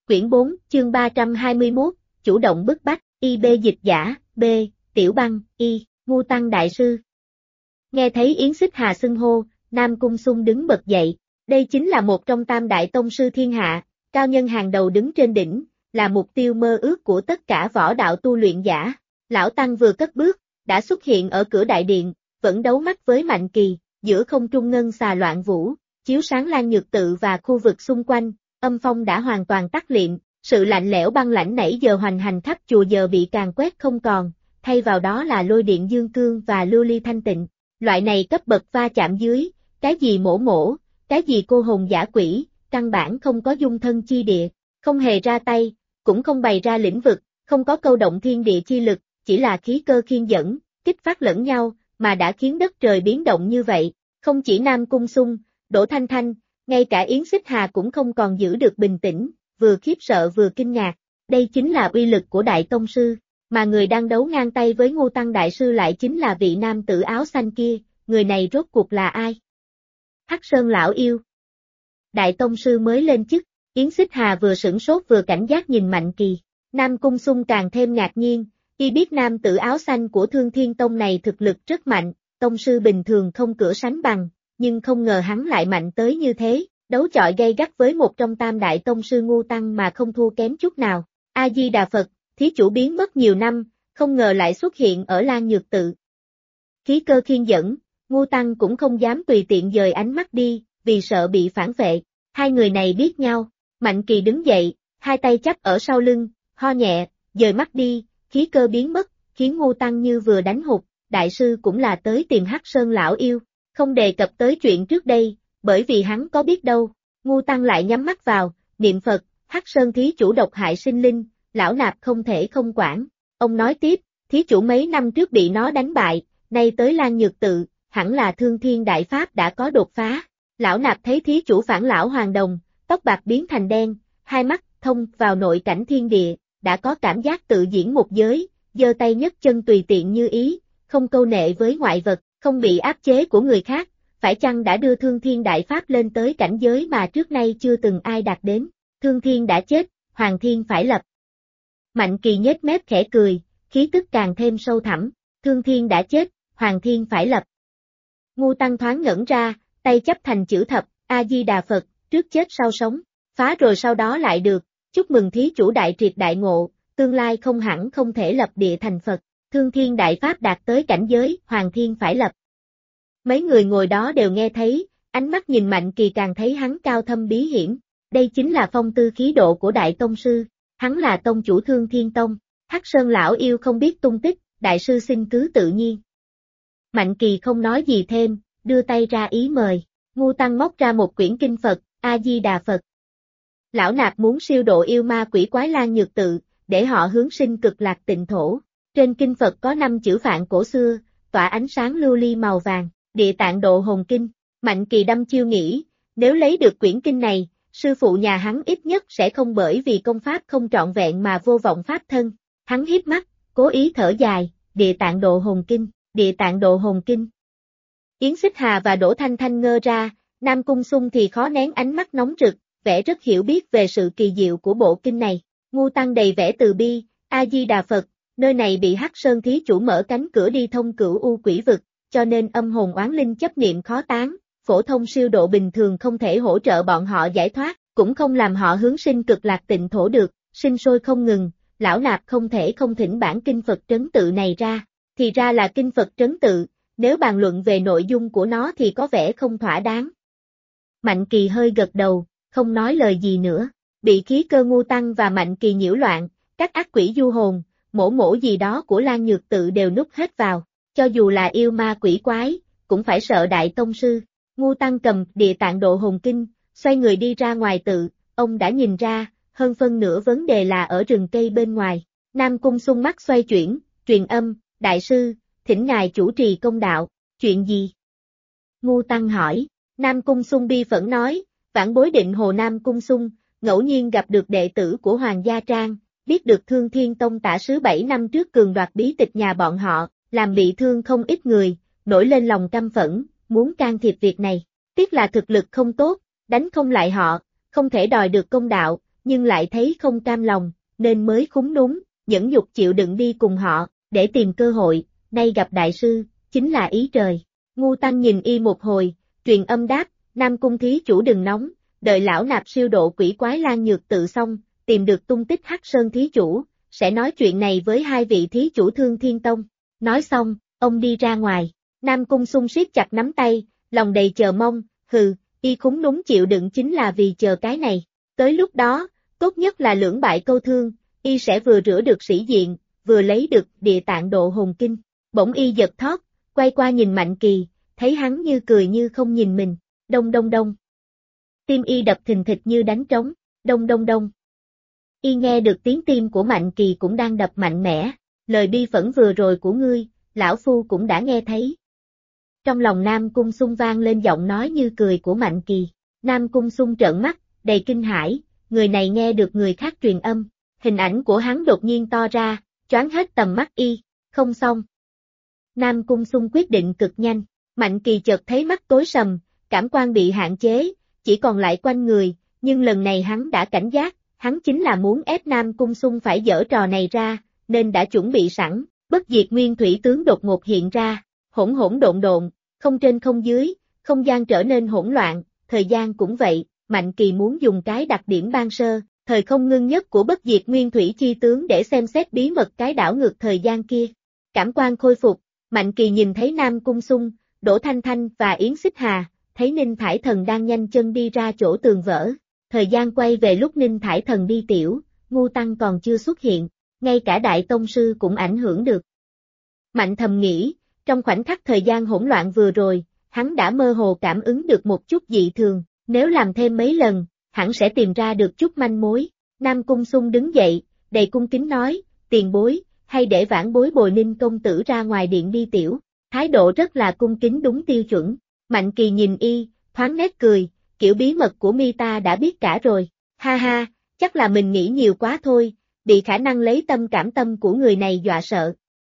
Quyển 4, chương 321, chủ động bức bách, IB dịch giả, B, Tiểu Băng, Y, Ngu Tăng Đại Sư. Nghe thấy Yến Xích Hà xưng hô, Nam Cung Sung đứng bật dậy, đây chính là một trong tam đại tông sư thiên hạ, cao nhân hàng đầu đứng trên đỉnh, là mục tiêu mơ ước của tất cả võ đạo tu luyện giả. Lão Tăng vừa cất bước, đã xuất hiện ở cửa đại điện, vẫn đấu mắt với Mạnh Kỳ, giữa không trung ngân xà loạn vũ, chiếu sáng Lan Nhược Tự và khu vực xung quanh, âm phong đã hoàn toàn tắt liệm, sự lạnh lẽo băng lãnh nãy giờ hoành hành khắp chùa giờ bị càn quét không còn, thay vào đó là lôi điện dương cương và lưu ly thanh tịnh. Loại này cấp bậc va chạm dưới, cái gì mổ, cái gì cô hồn giả quỷ, căn bản không có dung thân chi địa, không hề ra tay, cũng không bày ra lĩnh vực, không có câu động thiên địa chi lực, chỉ là khí cơ khiên dẫn, kích phát lẫn nhau, mà đã khiến đất trời biến động như vậy. Không chỉ Nam Cung Sung, Đỗ Thanh Thanh, ngay cả Yến Xích Hà cũng không còn giữ được bình tĩnh, vừa khiếp sợ vừa kinh ngạc. Đây chính là uy lực của Đại Tông Sư, mà người đang đấu ngang tay với Ngô Tăng Đại Sư lại chính là vị nam tử áo xanh kia, người này rốt cuộc là ai? Hắc Sơn Lão Yêu. Đại Tông Sư mới lên chức, Yến Xích Hà vừa sửng sốt vừa cảnh giác nhìn Mạnh Kỳ. Nam Cung Sung càng thêm ngạc nhiên, khi biết nam tử áo xanh của Thương Thiên Tông này thực lực rất mạnh, Tông Sư bình thường không cửa sánh bằng, nhưng không ngờ hắn lại mạnh tới như thế, đấu chọi gay gắt với một trong tam đại Tông Sư Ngô Tăng mà không thua kém chút nào. A-di-đà Phật, thí chủ biến mất nhiều năm, không ngờ lại xuất hiện ở Lan Nhược Tự. Khí cơ khiên dẫn, Ngô Tăng cũng không dám tùy tiện dời ánh mắt đi, vì sợ bị phản vệ. Hai người này biết nhau, Mạnh Kỳ đứng dậy, hai tay chắp ở sau lưng, ho nhẹ, dời mắt đi, khí cơ biến mất, khiến Ngô Tăng như vừa đánh hụt, đại sư cũng là tới tìm Hắc Sơn Lão Yêu, không đề cập tới chuyện trước đây, bởi vì hắn có biết đâu. Ngô Tăng lại nhắm mắt vào, niệm Phật, Hắc Sơn thí chủ độc hại sinh linh, lão nạp không thể không quản. Ông nói tiếp, thí chủ mấy năm trước bị nó đánh bại, nay tới Lan Nhược Tự, hẳn là Thương Thiên Đại Pháp đã có đột phá. Lão nạp thấy thí chủ phản lão hoàng đồng, tóc bạc biến thành đen, hai mắt thông vào nội cảnh thiên địa, đã có cảm giác tự diễn một giới, giơ tay nhấc chân tùy tiện như ý, không câu nệ với ngoại vật, không bị áp chế của người khác, phải chăng đã đưa Thương Thiên Đại Pháp lên tới cảnh giới mà trước nay chưa từng ai đạt đến. Thương Thiên đã chết, Hoàng Thiên phải lập. Mạnh Kỳ nhếch mép khẽ cười, khí tức càng thêm sâu thẳm, Thương Thiên đã chết, Hoàng Thiên phải lập. Ngô Tăng thoáng ngẩn ra, tay chắp thành chữ thập, A-di-đà Phật, trước chết sau sống, phá rồi sau đó lại được, chúc mừng thí chủ đại triệt đại ngộ, tương lai không hẳn không thể lập địa thành Phật, Thương Thiên Đại Pháp đạt tới cảnh giới, Hoàng Thiên phải lập. Mấy người ngồi đó đều nghe thấy, ánh mắt nhìn Mạnh Kỳ càng thấy hắn cao thâm bí hiểm, đây chính là phong tư khí độ của Đại Tông Sư, hắn là tông chủ Thương Thiên Tông, Hắc Sơn Lão Yêu không biết tung tích, đại sư xin cứ tự nhiên. Mạnh Kỳ không nói gì thêm, đưa tay ra ý mời, Ngô Tăng móc ra một quyển kinh Phật, A-di-đà Phật. Lão nạp muốn siêu độ yêu ma quỷ quái Lan Nhược Tự, để họ hướng sinh cực lạc tịnh thổ. Trên kinh Phật có 5 chữ Phạn cổ xưa, tỏa ánh sáng lưu ly màu vàng, Địa Tạng Độ Hồn Kinh. Mạnh Kỳ đăm chiêu nghĩ, nếu lấy được quyển kinh này, sư phụ nhà hắn ít nhất sẽ không bởi vì công pháp không trọn vẹn mà vô vọng pháp thân. Hắn híp mắt, cố ý thở dài, Địa Tạng Độ Hồn Kinh, Địa Tạng Độ Hồn Kinh. Yến Xích Hà và Đỗ Thanh Thanh ngơ ra, Nam Cung Sung thì khó nén ánh mắt nóng rực, vẻ rất hiểu biết về sự kỳ diệu của bộ kinh này. Ngô Tăng đầy vẻ từ bi, A-di-đà Phật, nơi này bị Hắc Sơn thí chủ mở cánh cửa đi thông cửu u quỷ vực, cho nên âm hồn oán linh chấp niệm khó tán, phổ thông siêu độ bình thường không thể hỗ trợ bọn họ giải thoát, cũng không làm họ hướng sinh cực lạc tịnh thổ được, sinh sôi không ngừng, lão nạp không thể không thỉnh bản kinh Phật trấn tự này ra. Thì ra là kinh Phật trấn tự, nếu bàn luận về nội dung của nó thì có vẻ không thỏa đáng. Mạnh Kỳ hơi gật đầu, không nói lời gì nữa, bị khí cơ Ngô Tăng và Mạnh Kỳ nhiễu loạn, các ác quỷ du hồn, mổ gì đó của Lan Nhược Tự đều núp hết vào, cho dù là yêu ma quỷ quái, cũng phải sợ Đại Tông Sư. Ngô Tăng cầm Địa Tạng Độ Hồn Kinh, xoay người đi ra ngoài tự, ông đã nhìn ra, hơn phân nửa vấn đề là ở rừng cây bên ngoài. Nam Cung Sung mắt xoay chuyển, truyền âm, đại sư, thỉnh ngài chủ trì công đạo, chuyện gì? Ngô Tăng hỏi, Nam Cung Sung bi phẫn nói, vãn bối Định Hồ Nam Cung Sung, ngẫu nhiên gặp được đệ tử của Hoàng Gia Trang, biết được Thương Thiên Tông tả sứ 7 năm trước cường đoạt bí tịch nhà bọn họ, làm bị thương không ít người, nổi lên lòng căm phẫn, muốn can thiệp việc này, tiếc là thực lực không tốt, đánh không lại họ, không thể đòi được công đạo, nhưng lại thấy không cam lòng, nên mới khúm núm, nhẫn nhục chịu đựng đi cùng họ, để tìm cơ hội, nay gặp đại sư, chính là ý trời. Ngu Tăng nhìn y một hồi, truyền âm đáp, Nam Cung thí chủ đừng nóng, đợi lão nạp siêu độ quỷ quái Lan Nhược Tự xong, tìm được tung tích Hắc Sơn thí chủ, sẽ nói chuyện này với hai vị thí chủ Thương Thiên Tông. Nói xong, ông đi ra ngoài, Nam Cung Sung siết chặt nắm tay, lòng đầy chờ mong, y khúm núm chịu đựng chính là vì chờ cái này. Tới lúc đó, tốt nhất là lưỡng bại câu thương, y sẽ vừa rửa được sĩ diện, vừa lấy được Địa Tạng Độ Hồn Kinh. Bỗng y giật thót, quay qua nhìn Mạnh Kỳ, thấy hắn như cười như không nhìn mình, đông đông đông. Tim y đập thình thịch như đánh trống, đông đông đông. Y nghe được tiếng tim của Mạnh Kỳ cũng đang đập mạnh mẽ, lời bi phẫn vừa rồi của ngươi, lão phu cũng đã nghe thấy. Trong lòng Nam Cung Sung vang lên giọng nói như cười của Mạnh Kỳ. Nam Cung Sung trợn mắt, đầy kinh hãi, người này nghe được người khác truyền âm, hình ảnh của hắn đột nhiên to ra, choáng hết tầm mắt y, không xong. Nam Cung Sung quyết định cực nhanh, Mạnh Kỳ chợt thấy mắt tối sầm, cảm quan bị hạn chế, chỉ còn lại quanh người, nhưng lần này hắn đã cảnh giác, hắn chính là muốn ép Nam Cung Sung phải dở trò này ra, nên đã chuẩn bị sẵn, bất diệt nguyên thủy tướng đột ngột hiện ra, hỗn hỗn độn độn, không trên không dưới, không gian trở nên hỗn loạn, thời gian cũng vậy, Mạnh Kỳ muốn dùng cái đặc điểm ban sơ, thời không ngưng nhất của bất diệt nguyên thủy chi tướng để xem xét bí mật cái đảo ngược thời gian kia. Cảm quan khôi phục, Mạnh Kỳ nhìn thấy Nam Cung Sung, Đỗ Thanh Thanh và Yến Xích Hà, thấy Ninh Thải Thần đang nhanh chân đi ra chỗ tường vỡ. Thời gian quay về lúc Ninh Thải Thần đi tiểu, Ngu Tăng còn chưa xuất hiện, ngay cả Đại Tông Sư cũng ảnh hưởng được. Mạnh thầm nghĩ, trong khoảnh khắc thời gian hỗn loạn vừa rồi, hắn đã mơ hồ cảm ứng được một chút dị thường, nếu làm thêm mấy lần, hẳn sẽ tìm ra được chút manh mối. Nam Cung Sung đứng dậy, đầy cung kính nói, tiền bối, hay để vãn bối bồi Ninh công tử ra ngoài điện đi tiểu, thái độ rất là cung kính đúng tiêu chuẩn. Mạnh Kỳ nhìn y, thoáng nét cười, kiểu bí mật của mi ta đã biết cả rồi, ha ha, chắc là mình nghĩ nhiều quá thôi, bị khả năng lấy tâm cảm tâm của người này dọa sợ.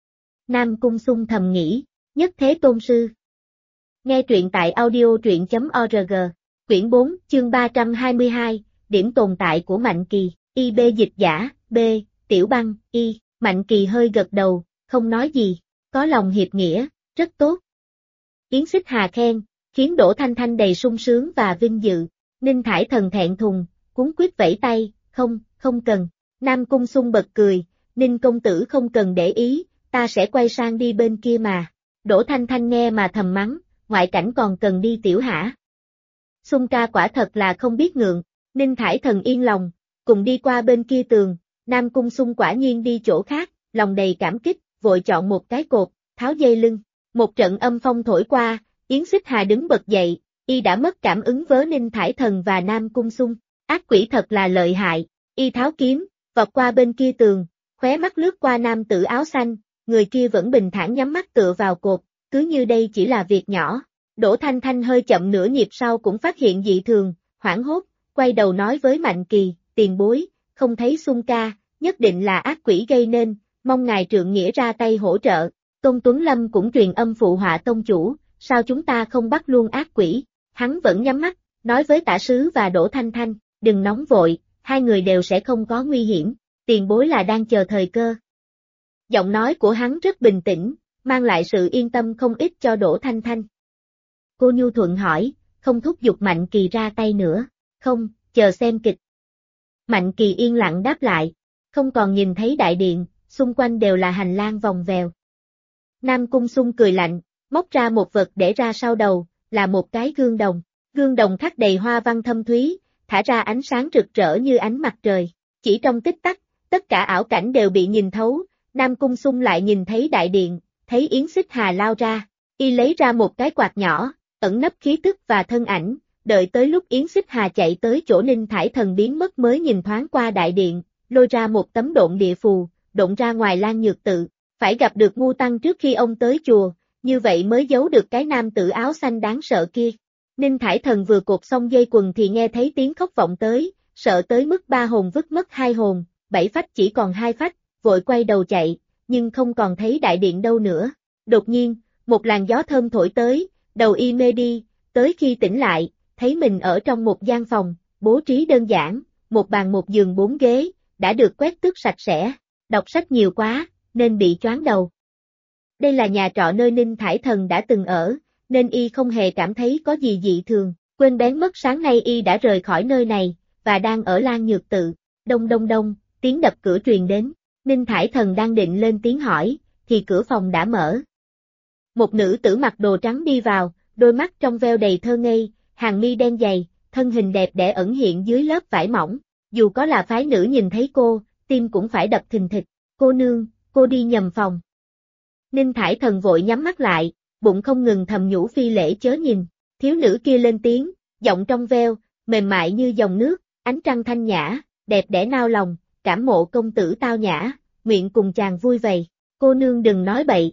Nam Cung Sung thầm nghĩ, nhất thế tôn sư. Nghe truyện tại audio truyện.org, quyển 4, chương 322, điểm tồn tại của Mạnh Kỳ, IB dịch giả, B, Tiểu Băng, Y, Mạnh Kỳ hơi gật đầu, không nói gì, có lòng hiệp nghĩa, rất tốt. Yến Xích Hà khen, khiến Đỗ Thanh Thanh đầy sung sướng và vinh dự, Ninh Thải Thần thẹn thùng, cuống quýt vẫy tay, không cần. Nam Cung Sung bật cười, Ninh công tử không cần để ý, ta sẽ quay sang đi bên kia mà. Đỗ Thanh Thanh nghe mà thầm mắng, ngoại cảnh còn cần đi tiểu hả? Sung ca quả thật là không biết ngượng, Ninh Thải Thần yên lòng, cùng đi qua bên kia tường, Nam Cung Sung quả nhiên đi chỗ khác, lòng đầy cảm kích, vội chọn một cái cột, tháo dây lưng. Một trận âm phong thổi qua, Yến Xích Hà đứng bật dậy, y đã mất cảm ứng với Ninh Thải Thần và Nam Cung Sung, ác quỷ thật là lợi hại, y tháo kiếm, vọt qua bên kia tường, khóe mắt lướt qua nam tử áo xanh, người kia vẫn bình thản nhắm mắt tựa vào cột, cứ như đây chỉ là việc nhỏ. Đỗ Thanh Thanh hơi chậm nửa nhịp sau cũng phát hiện dị thường, hoảng hốt, quay đầu nói với Mạnh Kỳ, tiền bối, không thấy Sung ca, nhất định là ác quỷ gây nên, mong ngài trượng nghĩa ra tay hỗ trợ. Tôn Tuấn Lâm cũng truyền âm phụ họa tông chủ, sao chúng ta không bắt luôn ác quỷ, hắn vẫn nhắm mắt, nói với tả sứ và Đỗ Thanh Thanh, đừng nóng vội, hai người đều sẽ không có nguy hiểm, tiền bối là đang chờ thời cơ. Giọng nói của hắn rất bình tĩnh, mang lại sự yên tâm không ít cho Đỗ Thanh Thanh. Cô nhu thuận hỏi, không thúc giục Mạnh Kỳ ra tay nữa, không, chờ xem kịch. Mạnh Kỳ yên lặng đáp lại, không còn nhìn thấy đại điện, xung quanh đều là hành lang vòng vèo. Nam Cung Sung cười lạnh, móc ra một vật để ra sau đầu, là một cái gương đồng khắc đầy hoa văn thâm thúy, thả ra ánh sáng rực rỡ như ánh mặt trời. Chỉ trong tích tắc, tất cả ảo cảnh đều bị nhìn thấu, Nam Cung Sung lại nhìn thấy đại điện, thấy Yến Xích Hà lao ra, y lấy ra một cái quạt nhỏ, ẩn nấp khí tức và thân ảnh, đợi tới lúc Yến Xích Hà chạy tới chỗ Ninh Thải Thần biến mất mới nhìn thoáng qua đại điện, lôi ra một tấm độn địa phù, độn ra ngoài Lan Nhược Tự. Phải gặp được Ngu Tăng trước khi ông tới chùa, như vậy mới giấu được cái nam tử áo xanh đáng sợ kia. Ninh Thải Thần vừa cột xong dây quần thì nghe thấy tiếng khóc vọng tới, sợ tới mức 3 hồn vứt mất 2 hồn, 7 phách chỉ còn 2 phách, vội quay đầu chạy, nhưng không còn thấy đại điện đâu nữa. Đột nhiên, một làn gió thơm thổi tới, đầu y mê đi, tới khi tỉnh lại, thấy mình ở trong một gian phòng, bố trí đơn giản, một bàn một giường 4 ghế, đã được quét tước sạch sẽ, đọc sách nhiều quá, nên bị choáng đầu. Đây là nhà trọ nơi Ninh Thải Thần đã từng ở, nên y không hề cảm thấy có gì dị thường, quên bén mất sáng nay y đã rời khỏi nơi này, và đang ở Lan Nhược Tự. Đông đông đông, tiếng đập cửa truyền đến, Ninh Thải Thần đang định lên tiếng hỏi, thì cửa phòng đã mở. Một nữ tử mặc đồ trắng đi vào, đôi mắt trong veo đầy thơ ngây, hàng mi đen dày, thân hình đẹp đẽ ẩn hiện dưới lớp vải mỏng, dù có là phái nữ nhìn thấy cô, tim cũng phải đập thình thịch, cô nương, cô đi nhầm phòng. Ninh Thải Thần vội nhắm mắt lại, bụng không ngừng thầm nhủ phi lễ chớ nhìn, thiếu nữ kia lên tiếng, giọng trong veo, mềm mại như dòng nước, ánh trăng thanh nhã, đẹp đẽ nao lòng, cảm mộ công tử tao nhã, nguyện cùng chàng vui vầy, cô nương đừng nói bậy.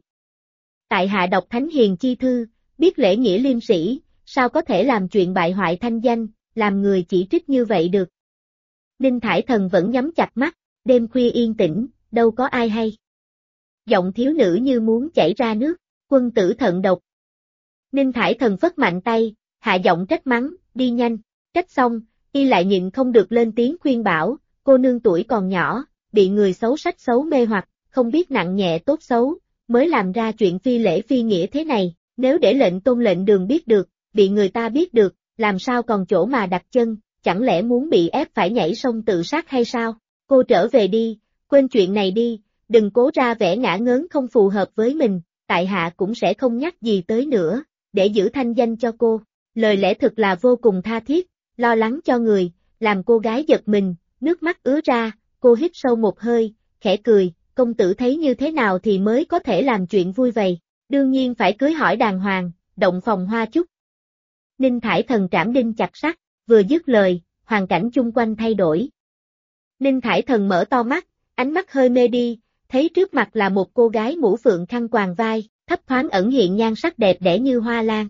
Tại hạ đọc thánh hiền chi thư, biết lễ nghĩa liêm sĩ, sao có thể làm chuyện bại hoại thanh danh, làm người chỉ trích như vậy được. Ninh Thải Thần vẫn nhắm chặt mắt, đêm khuya yên tĩnh, đâu có ai hay. Giọng thiếu nữ như muốn chảy ra nước, quân tử thận độc. Ninh Thải Thần phất mạnh tay, hạ giọng trách mắng, đi nhanh, trách xong, y lại nhịn không được lên tiếng khuyên bảo, cô nương tuổi còn nhỏ, bị người xấu sách xấu mê hoặc, không biết nặng nhẹ tốt xấu, mới làm ra chuyện phi lễ phi nghĩa thế này, nếu để lệnh tôn lệnh đường biết được, bị người ta biết được, làm sao còn chỗ mà đặt chân, chẳng lẽ muốn bị ép phải nhảy sông tự sát hay sao? Cô trở về đi, quên chuyện này đi, đừng cố ra vẻ ngả ngớn không phù hợp với mình, tại hạ cũng sẽ không nhắc gì tới nữa, để giữ thanh danh cho cô. Lời lẽ thực là vô cùng tha thiết, lo lắng cho người, làm cô gái giật mình, nước mắt ứa ra, cô hít sâu một hơi, khẽ cười, công tử thấy như thế nào thì mới có thể làm chuyện vui vầy, đương nhiên phải cưới hỏi đàng hoàng, động phòng hoa chúc. Ninh Thải Thần trảm đinh chặt sắt, vừa dứt lời, hoàn cảnh chung quanh thay đổi. Ninh Thải Thần mở to mắt, ánh mắt hơi mê đi, thấy trước mặt là một cô gái mũ phượng khăn quàng vai, thấp thoáng ẩn hiện nhan sắc đẹp đẽ như hoa lan.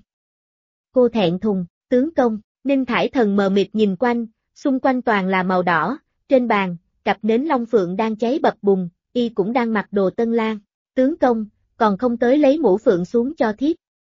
Cô thẹn thùng, tướng công, Ninh Thải Thần mờ mịt nhìn quanh, xung quanh toàn là màu đỏ, trên bàn, cặp nến long phượng đang cháy bập bùng, y cũng đang mặc đồ tân lang, tướng công, còn không tới lấy mũ phượng xuống cho thiếp.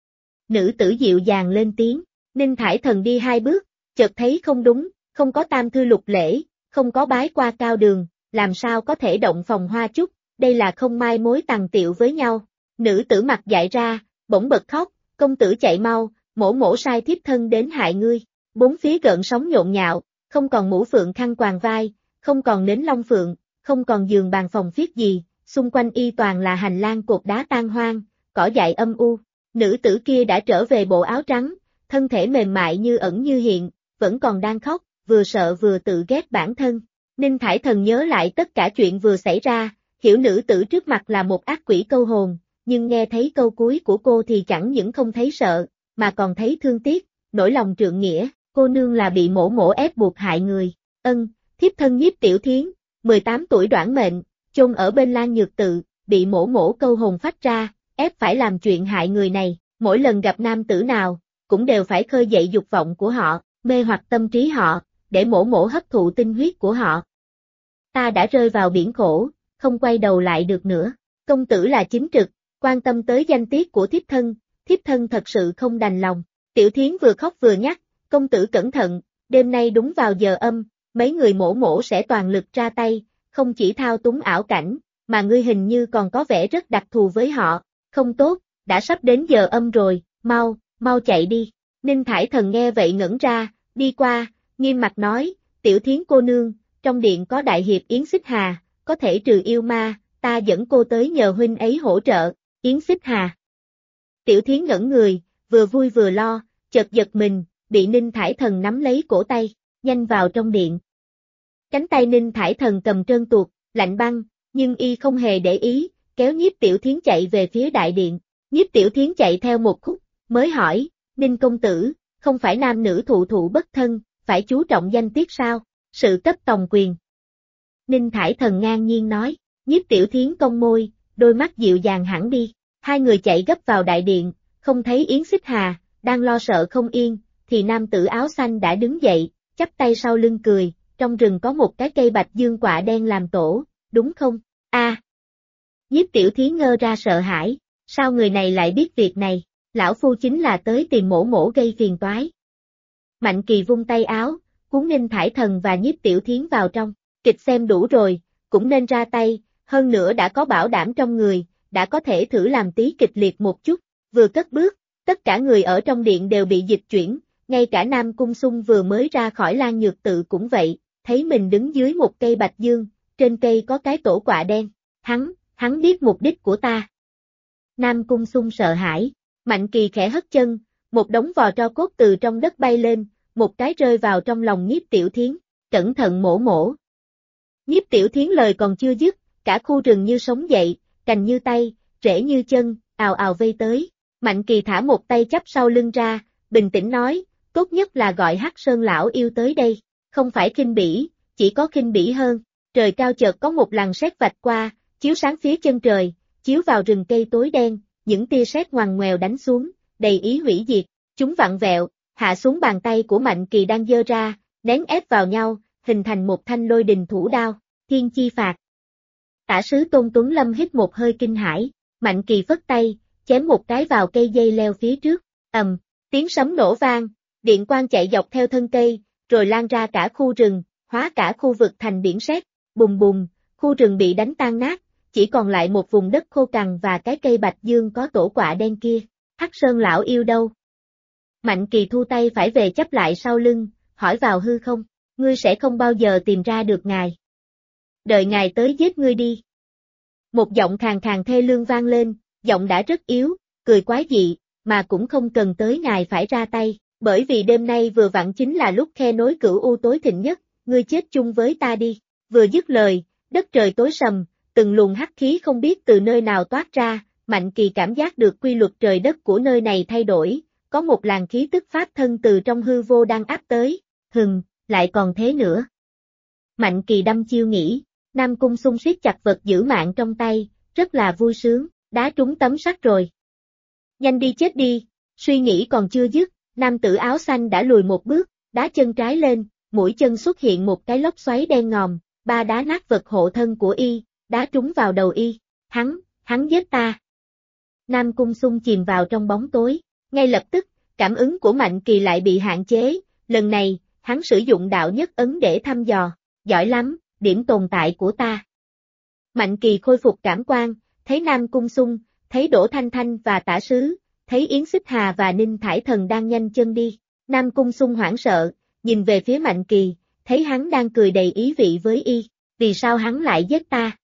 Nữ tử dịu dàng lên tiếng, Ninh Thải Thần đi 2 bước, chợt thấy không đúng, không có tam thư lục lễ, không có bái qua cao đường, làm sao có thể động phòng hoa chúc, đây là không mai mối tằng tiệu với nhau. Nữ tử mặt dại ra, bỗng bật khóc, công tử chạy mau, mổ mổ sai thiếp thân đến hại ngươi. Bốn phía gợn sóng nhộn nhạo, không còn mũ phượng khăn quàng vai, không còn nến long phượng, không còn giường bàn phòng phiết gì, xung quanh y toàn là hành lang cột đá tan hoang, cỏ dại âm u. Nữ tử kia đã trở về bộ áo trắng, thân thể mềm mại như ẩn như hiện, vẫn còn đang khóc, vừa sợ vừa tự ghét bản thân. Ninh Thải Thần nhớ lại tất cả chuyện vừa xảy ra, hiểu nữ tử trước mặt là một ác quỷ câu hồn, nhưng nghe thấy câu cuối của cô thì chẳng những không thấy sợ, mà còn thấy thương tiếc, nỗi lòng trượng nghĩa, cô nương là bị mổ mổ ép buộc hại người. Thiếp thân Nhiếp Tiểu Thiến, 18 tuổi đoản mệnh, chôn ở bên Lan Nhược Tự, bị mổ mổ câu hồn phách ra, ép phải làm chuyện hại người này, mỗi lần gặp nam tử nào, cũng đều phải khơi dậy dục vọng của họ, mê hoặc tâm trí họ, để mổ mổ hấp thụ tinh huyết của họ. Ta đã rơi vào biển khổ, không quay đầu lại được nữa, công tử là chính trực, quan tâm tới danh tiết của thiếp thân thật sự không đành lòng. Tiểu Thiến vừa khóc vừa nhắc, công tử cẩn thận, đêm nay đúng vào giờ âm, mấy người mổ mổ sẽ toàn lực ra tay, không chỉ thao túng ảo cảnh, mà ngươi hình như còn có vẻ rất đặc thù với họ, không tốt, đã sắp đến giờ âm rồi, mau chạy đi. Ninh Thải Thần nghe vậy ngẩn ra, đi qua, nghiêm mặt nói, Tiểu Thiến cô nương, trong điện có đại hiệp Yến Xích Hà, có thể trừ yêu ma, ta dẫn cô tới nhờ huynh ấy hỗ trợ. Yến Xích Hà. Tiểu Thiến ngẩn người, vừa vui vừa lo, chợt giật mình, bị Ninh Thải Thần nắm lấy cổ tay, nhanh vào trong điện. Cánh tay Ninh Thải Thần cầm trơn tuột, lạnh băng, nhưng y không hề để ý, kéo Nhiếp Tiểu Thiến chạy về phía đại điện. Nhiếp Tiểu Thiến chạy theo một khúc, mới hỏi, Ninh công tử, không phải nam nữ thụ thụ bất thân, phải chú trọng danh tiết sao, sự cấp tòng quyền. Ninh Thải Thần ngang nhiên nói, Nhiếp Tiểu Thiến cong môi, đôi mắt dịu dàng hẳn đi. Hai người chạy gấp vào đại điện, không thấy Yến Xích Hà, đang lo sợ không yên, thì nam tử áo xanh đã đứng dậy, chắp tay sau lưng cười, trong rừng có một cái cây bạch dương quạ đen làm tổ, đúng không? Nhiếp Tiểu Thiến ngơ ra sợ hãi, sao người này lại biết việc này, lão phu chính là tới tìm mổ mổ gây phiền toái. Mạnh Kỳ vung tay áo, cuốn Ninh Thải Thần và Nhiếp Tiểu Thiến vào trong. Kịch xem đủ rồi, cũng nên ra tay, hơn nữa đã có bảo đảm trong người, đã có thể thử làm tí kịch liệt một chút. Vừa cất bước, tất cả người ở trong điện đều bị dịch chuyển, ngay cả Nam Cung Sung vừa mới ra khỏi Lan Nhược Tự cũng vậy, thấy mình đứng dưới một cây bạch dương, trên cây có cái tổ quạ đen. Hắn biết mục đích của ta. Nam Cung Sung sợ hãi, Mạnh Kỳ khẽ hất chân, một đống vò tro cốt từ trong đất bay lên, một cái rơi vào trong lòng Nhiếp Tiểu Thiến, cẩn thận mổ mổ. Nhiếp Tiểu Thiến lời còn chưa dứt, cả khu rừng như sống dậy, cành như tay, rễ như chân, ào ào vây tới. Mạnh Kỳ thả một tay chắp sau lưng ra, bình tĩnh nói, tốt nhất là gọi Hắc Sơn lão yêu tới đây, không phải khinh bỉ, chỉ có khinh bỉ hơn. Trời cao chợt có một làn sét vạch qua, chiếu sáng phía chân trời, chiếu vào rừng cây tối đen, những tia sét ngoằn ngoèo đánh xuống, đầy ý hủy diệt. Chúng vặn vẹo, hạ xuống bàn tay của Mạnh Kỳ đang giơ ra, nén ép vào nhau, hình thành một thanh lôi đình thủ đao, thiên chi phạt. Tả sứ Tôn Tuấn Lâm hít một hơi kinh hãi, Mạnh Kỳ phất tay, chém một cái vào cây dây leo phía trước, tiếng sấm nổ vang, điện quang chạy dọc theo thân cây, rồi lan ra cả khu rừng, hóa cả khu vực thành biển sét, bùng bùng, khu rừng bị đánh tan nát, chỉ còn lại một vùng đất khô cằn và cái cây bạch dương có tổ quạ đen kia. Hắc Sơn lão yêu đâu? Mạnh Kỳ thu tay phải về chắp lại sau lưng, hỏi vào hư không, ngươi sẽ không bao giờ tìm ra được ngài. Đợi ngài tới giết ngươi đi. Một giọng khàn khàn thê lương vang lên, giọng đã rất yếu, cười quái dị, mà cũng không cần tới ngài phải ra tay, bởi vì đêm nay vừa vặn chính là lúc khe nối Cửu U tối thịnh nhất, ngươi chết chung với ta đi. Vừa dứt lời, đất trời tối sầm, từng luồng hắc khí không biết từ nơi nào toát ra, Mạnh Kỳ cảm giác được quy luật trời đất của nơi này thay đổi, có một làn khí tức pháp thân từ trong hư vô đang áp tới, lại còn thế nữa. Mạnh Kỳ đăm chiêu nghĩ, Nam Cung Sung siết chặt vật giữ mạng trong tay, rất là vui sướng, đá trúng tấm sắt rồi. Nhanh đi chết đi, suy nghĩ còn chưa dứt, nam tử áo xanh đã lùi một bước, đá chân trái lên, mũi chân xuất hiện một cái lốc xoáy đen ngòm, ba đá nát vật hộ thân của y, đá trúng vào đầu y, hắn giết ta. Nam Cung Sung chìm vào trong bóng tối, ngay lập tức, cảm ứng của Mạnh Kỳ lại bị hạn chế, lần này, hắn sử dụng đạo nhất ấn để thăm dò, giỏi lắm, điểm tồn tại của ta. Mạnh Kỳ khôi phục cảm quan, thấy Nam Cung Sung, thấy Đỗ Thanh Thanh và Tả Sứ, thấy Yến Xích Hà và Ninh Thải Thần đang nhanh chân đi. Nam Cung Sung hoảng sợ, nhìn về phía Mạnh Kỳ, thấy hắn đang cười đầy ý vị với y, vì sao hắn lại giết ta?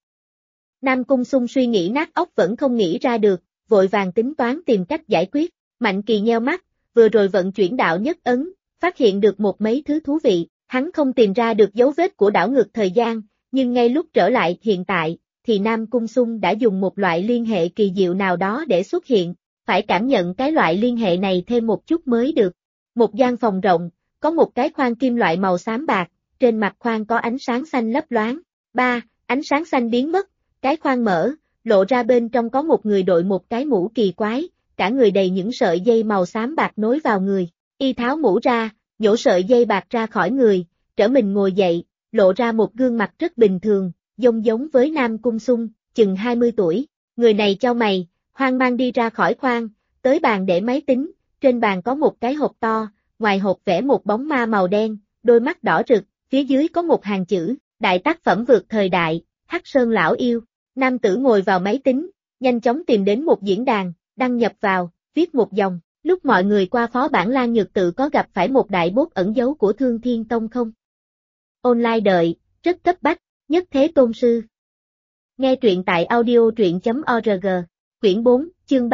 Nam Cung Sung suy nghĩ nát óc vẫn không nghĩ ra được, vội vàng tính toán tìm cách giải quyết. Mạnh Kỳ nheo mắt, vừa rồi vận chuyển đạo nhất ấn, phát hiện được một mấy thứ thú vị, hắn không tìm ra được dấu vết của đảo ngược thời gian, nhưng ngay lúc trở lại hiện tại, thì Nam Cung Sung đã dùng một loại liên hệ kỳ diệu nào đó để xuất hiện, phải cảm nhận cái loại liên hệ này thêm một chút mới được. Một gian phòng rộng, có một cái khoang kim loại màu xám bạc, trên mặt khoang có ánh sáng xanh lấp loáng. Ánh sáng xanh biến mất, cái khoang mở, lộ ra bên trong có một người đội một cái mũ kỳ quái, cả người đầy những sợi dây màu xám bạc nối vào người. Y tháo mũ ra, nhổ sợi dây bạc ra khỏi người, trở mình ngồi dậy, lộ ra một gương mặt rất bình thường, giống với Nam Cung Sung, chừng 20 tuổi. Người này chau mày, hoang mang đi ra khỏi khoang, tới bàn để máy tính, trên bàn có một cái hộp to, ngoài hộp vẽ một bóng ma màu đen, đôi mắt đỏ rực, phía dưới có một hàng chữ, đại tác phẩm vượt thời đại, Hắc Sơn lão yêu. Nam tử ngồi vào máy tính, nhanh chóng tìm đến một diễn đàn, đăng nhập vào, viết một dòng, lúc mọi người qua phó bản Lan Nhược Tự có gặp phải một đại bốt ẩn dấu của Thương Thiên Tông không? Online đợi, rất cấp bách, nhất thế tôn sư. Nghe truyện tại audio.org, quyển 4, chương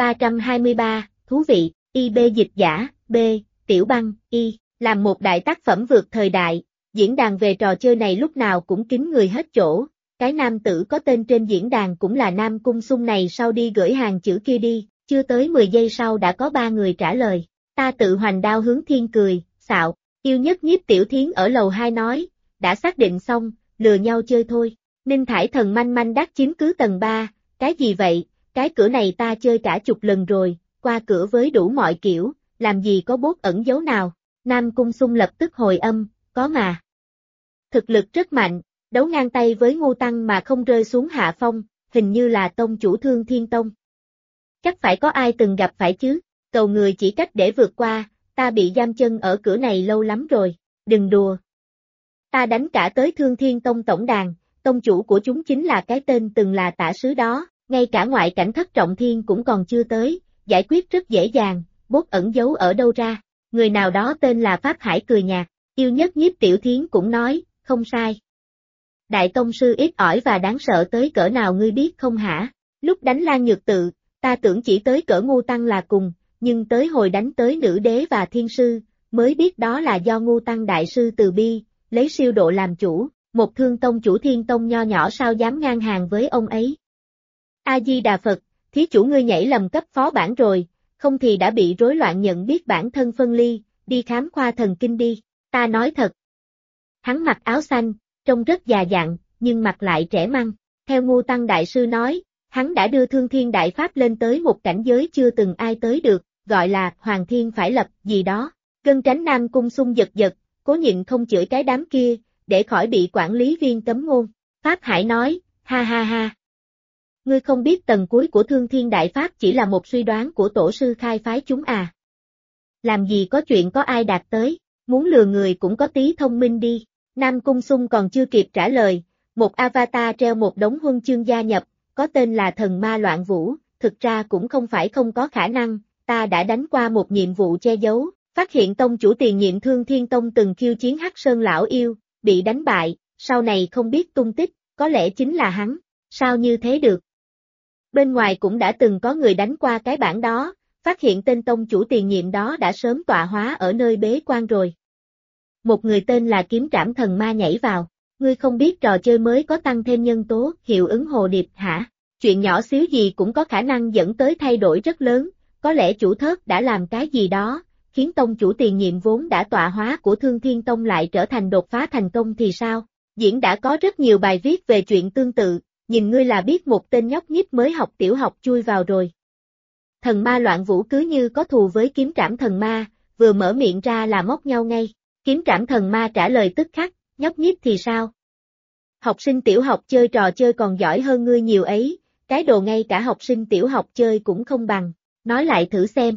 323, thú vị, IB dịch giả, B, Tiểu Băng, Y, làm một đại tác phẩm vượt thời đại, diễn đàn về trò chơi này lúc nào cũng kín người hết chỗ. Cái nam tử có tên trên diễn đàn cũng là Nam Cung Sung này sau đi gửi hàng chữ kia đi, chưa tới 10 giây sau đã có 3 người trả lời. Ta tự hoành đao hướng thiên cười, xạo, yêu nhất Nhiếp Tiểu Thiến ở lầu 2 nói, đã xác định xong, lừa nhau chơi thôi. Ninh Thải Thần manh manh đắc chiếm cứ tầng 3, cái gì vậy, cái cửa này ta chơi cả chục lần rồi, qua cửa với đủ mọi kiểu, làm gì có bốt ẩn dấu nào. Nam Cung Sung lập tức hồi âm, có mà. Thực lực rất mạnh. Đấu ngang tay với Ngô Tăng mà không rơi xuống hạ phong, hình như là tông chủ Thương Thiên Tông. Chắc phải có ai từng gặp phải chứ, cầu người chỉ cách để vượt qua, ta bị giam chân ở cửa này lâu lắm rồi, đừng đùa, Ta đánh cả tới Thương Thiên Tông tổng đàn, tông chủ của chúng chính là cái tên từng là tả sứ đó, ngay cả ngoại cảnh thất trọng thiên cũng còn chưa tới, giải quyết rất dễ dàng, bốt ẩn giấu ở đâu ra, người nào đó tên là Pháp Hải cười nhạt, yêu nhất Nhiếp Tiểu Thiến cũng nói, không sai. Đại tông sư ít ỏi và đáng sợ tới cỡ nào ngươi biết không hả? Lúc đánh Lan Nhược Tự, ta tưởng chỉ tới cỡ Ngô Tăng là cùng, nhưng tới hồi đánh tới nữ đế và thiên sư, mới biết đó là do Ngô Tăng đại sư từ bi, lấy siêu độ làm chủ, một thương tông chủ thiên tông nho nhỏ sao dám ngang hàng với ông ấy. A-di-đà Phật, thí chủ ngươi nhảy lầm cấp phó bản rồi, không thì đã bị rối loạn nhận biết bản thân phân ly, đi khám khoa thần kinh đi, ta nói thật. Hắn mặc áo xanh, trông rất già dặn, nhưng mặt lại trẻ măng, theo Ngô Tăng đại sư nói, hắn đã đưa Thương Thiên Đại Pháp lên tới một cảnh giới chưa từng ai tới được, gọi là Hoàng Thiên phải lập gì đó. Gân tránh Nam Cung Sung giật giật, cố nhịn không chửi cái đám kia, để khỏi bị quản lý viên cấm ngôn. Pháp Hải nói, ha ha ha. Ngươi không biết tầng cuối của Thương Thiên Đại Pháp chỉ là một suy đoán của tổ sư khai phái chúng à. Làm gì có chuyện có ai đạt tới, muốn lừa người cũng có tí thông minh đi. Nam Cung Sung còn chưa kịp trả lời, một avatar treo một đống huân chương gia nhập, có tên là Thần Ma Loạn Vũ, thực ra cũng không phải không có khả năng, ta đã đánh qua một nhiệm vụ che giấu, phát hiện tông chủ tiền nhiệm Thương Thiên Tông từng khiêu chiến Hắc Sơn lão yêu, bị đánh bại, sau này không biết tung tích, có lẽ chính là hắn, sao như thế được? Bên ngoài cũng đã từng có người đánh qua cái bản đó, phát hiện tên tông chủ tiền nhiệm đó đã sớm tọa hóa ở nơi bế quan rồi. Một người tên là Kiếm Trảm Thần Ma nhảy vào, ngươi không biết trò chơi mới có tăng thêm nhân tố, hiệu ứng hồ điệp hả? Chuyện nhỏ xíu gì cũng có khả năng dẫn tới thay đổi rất lớn, có lẽ chủ thớt đã làm cái gì đó, khiến tông chủ tiền nhiệm vốn đã tọa hóa của Thương Thiên Tông lại trở thành đột phá thành công thì sao? Diễn đã có rất nhiều bài viết về chuyện tương tự, nhìn ngươi là biết một tên nhóc nhít mới học tiểu học chui vào rồi. Thần Ma Loạn Vũ cứ như có thù với Kiếm Trảm Thần Ma, vừa mở miệng ra là móc nhau ngay. Kiếm Trảm Thần Ma trả lời tức khắc, nhóc nhít thì sao? Học sinh tiểu học chơi trò chơi còn giỏi hơn ngươi nhiều ấy, cái đồ ngay cả học sinh tiểu học chơi cũng không bằng, nói lại thử xem.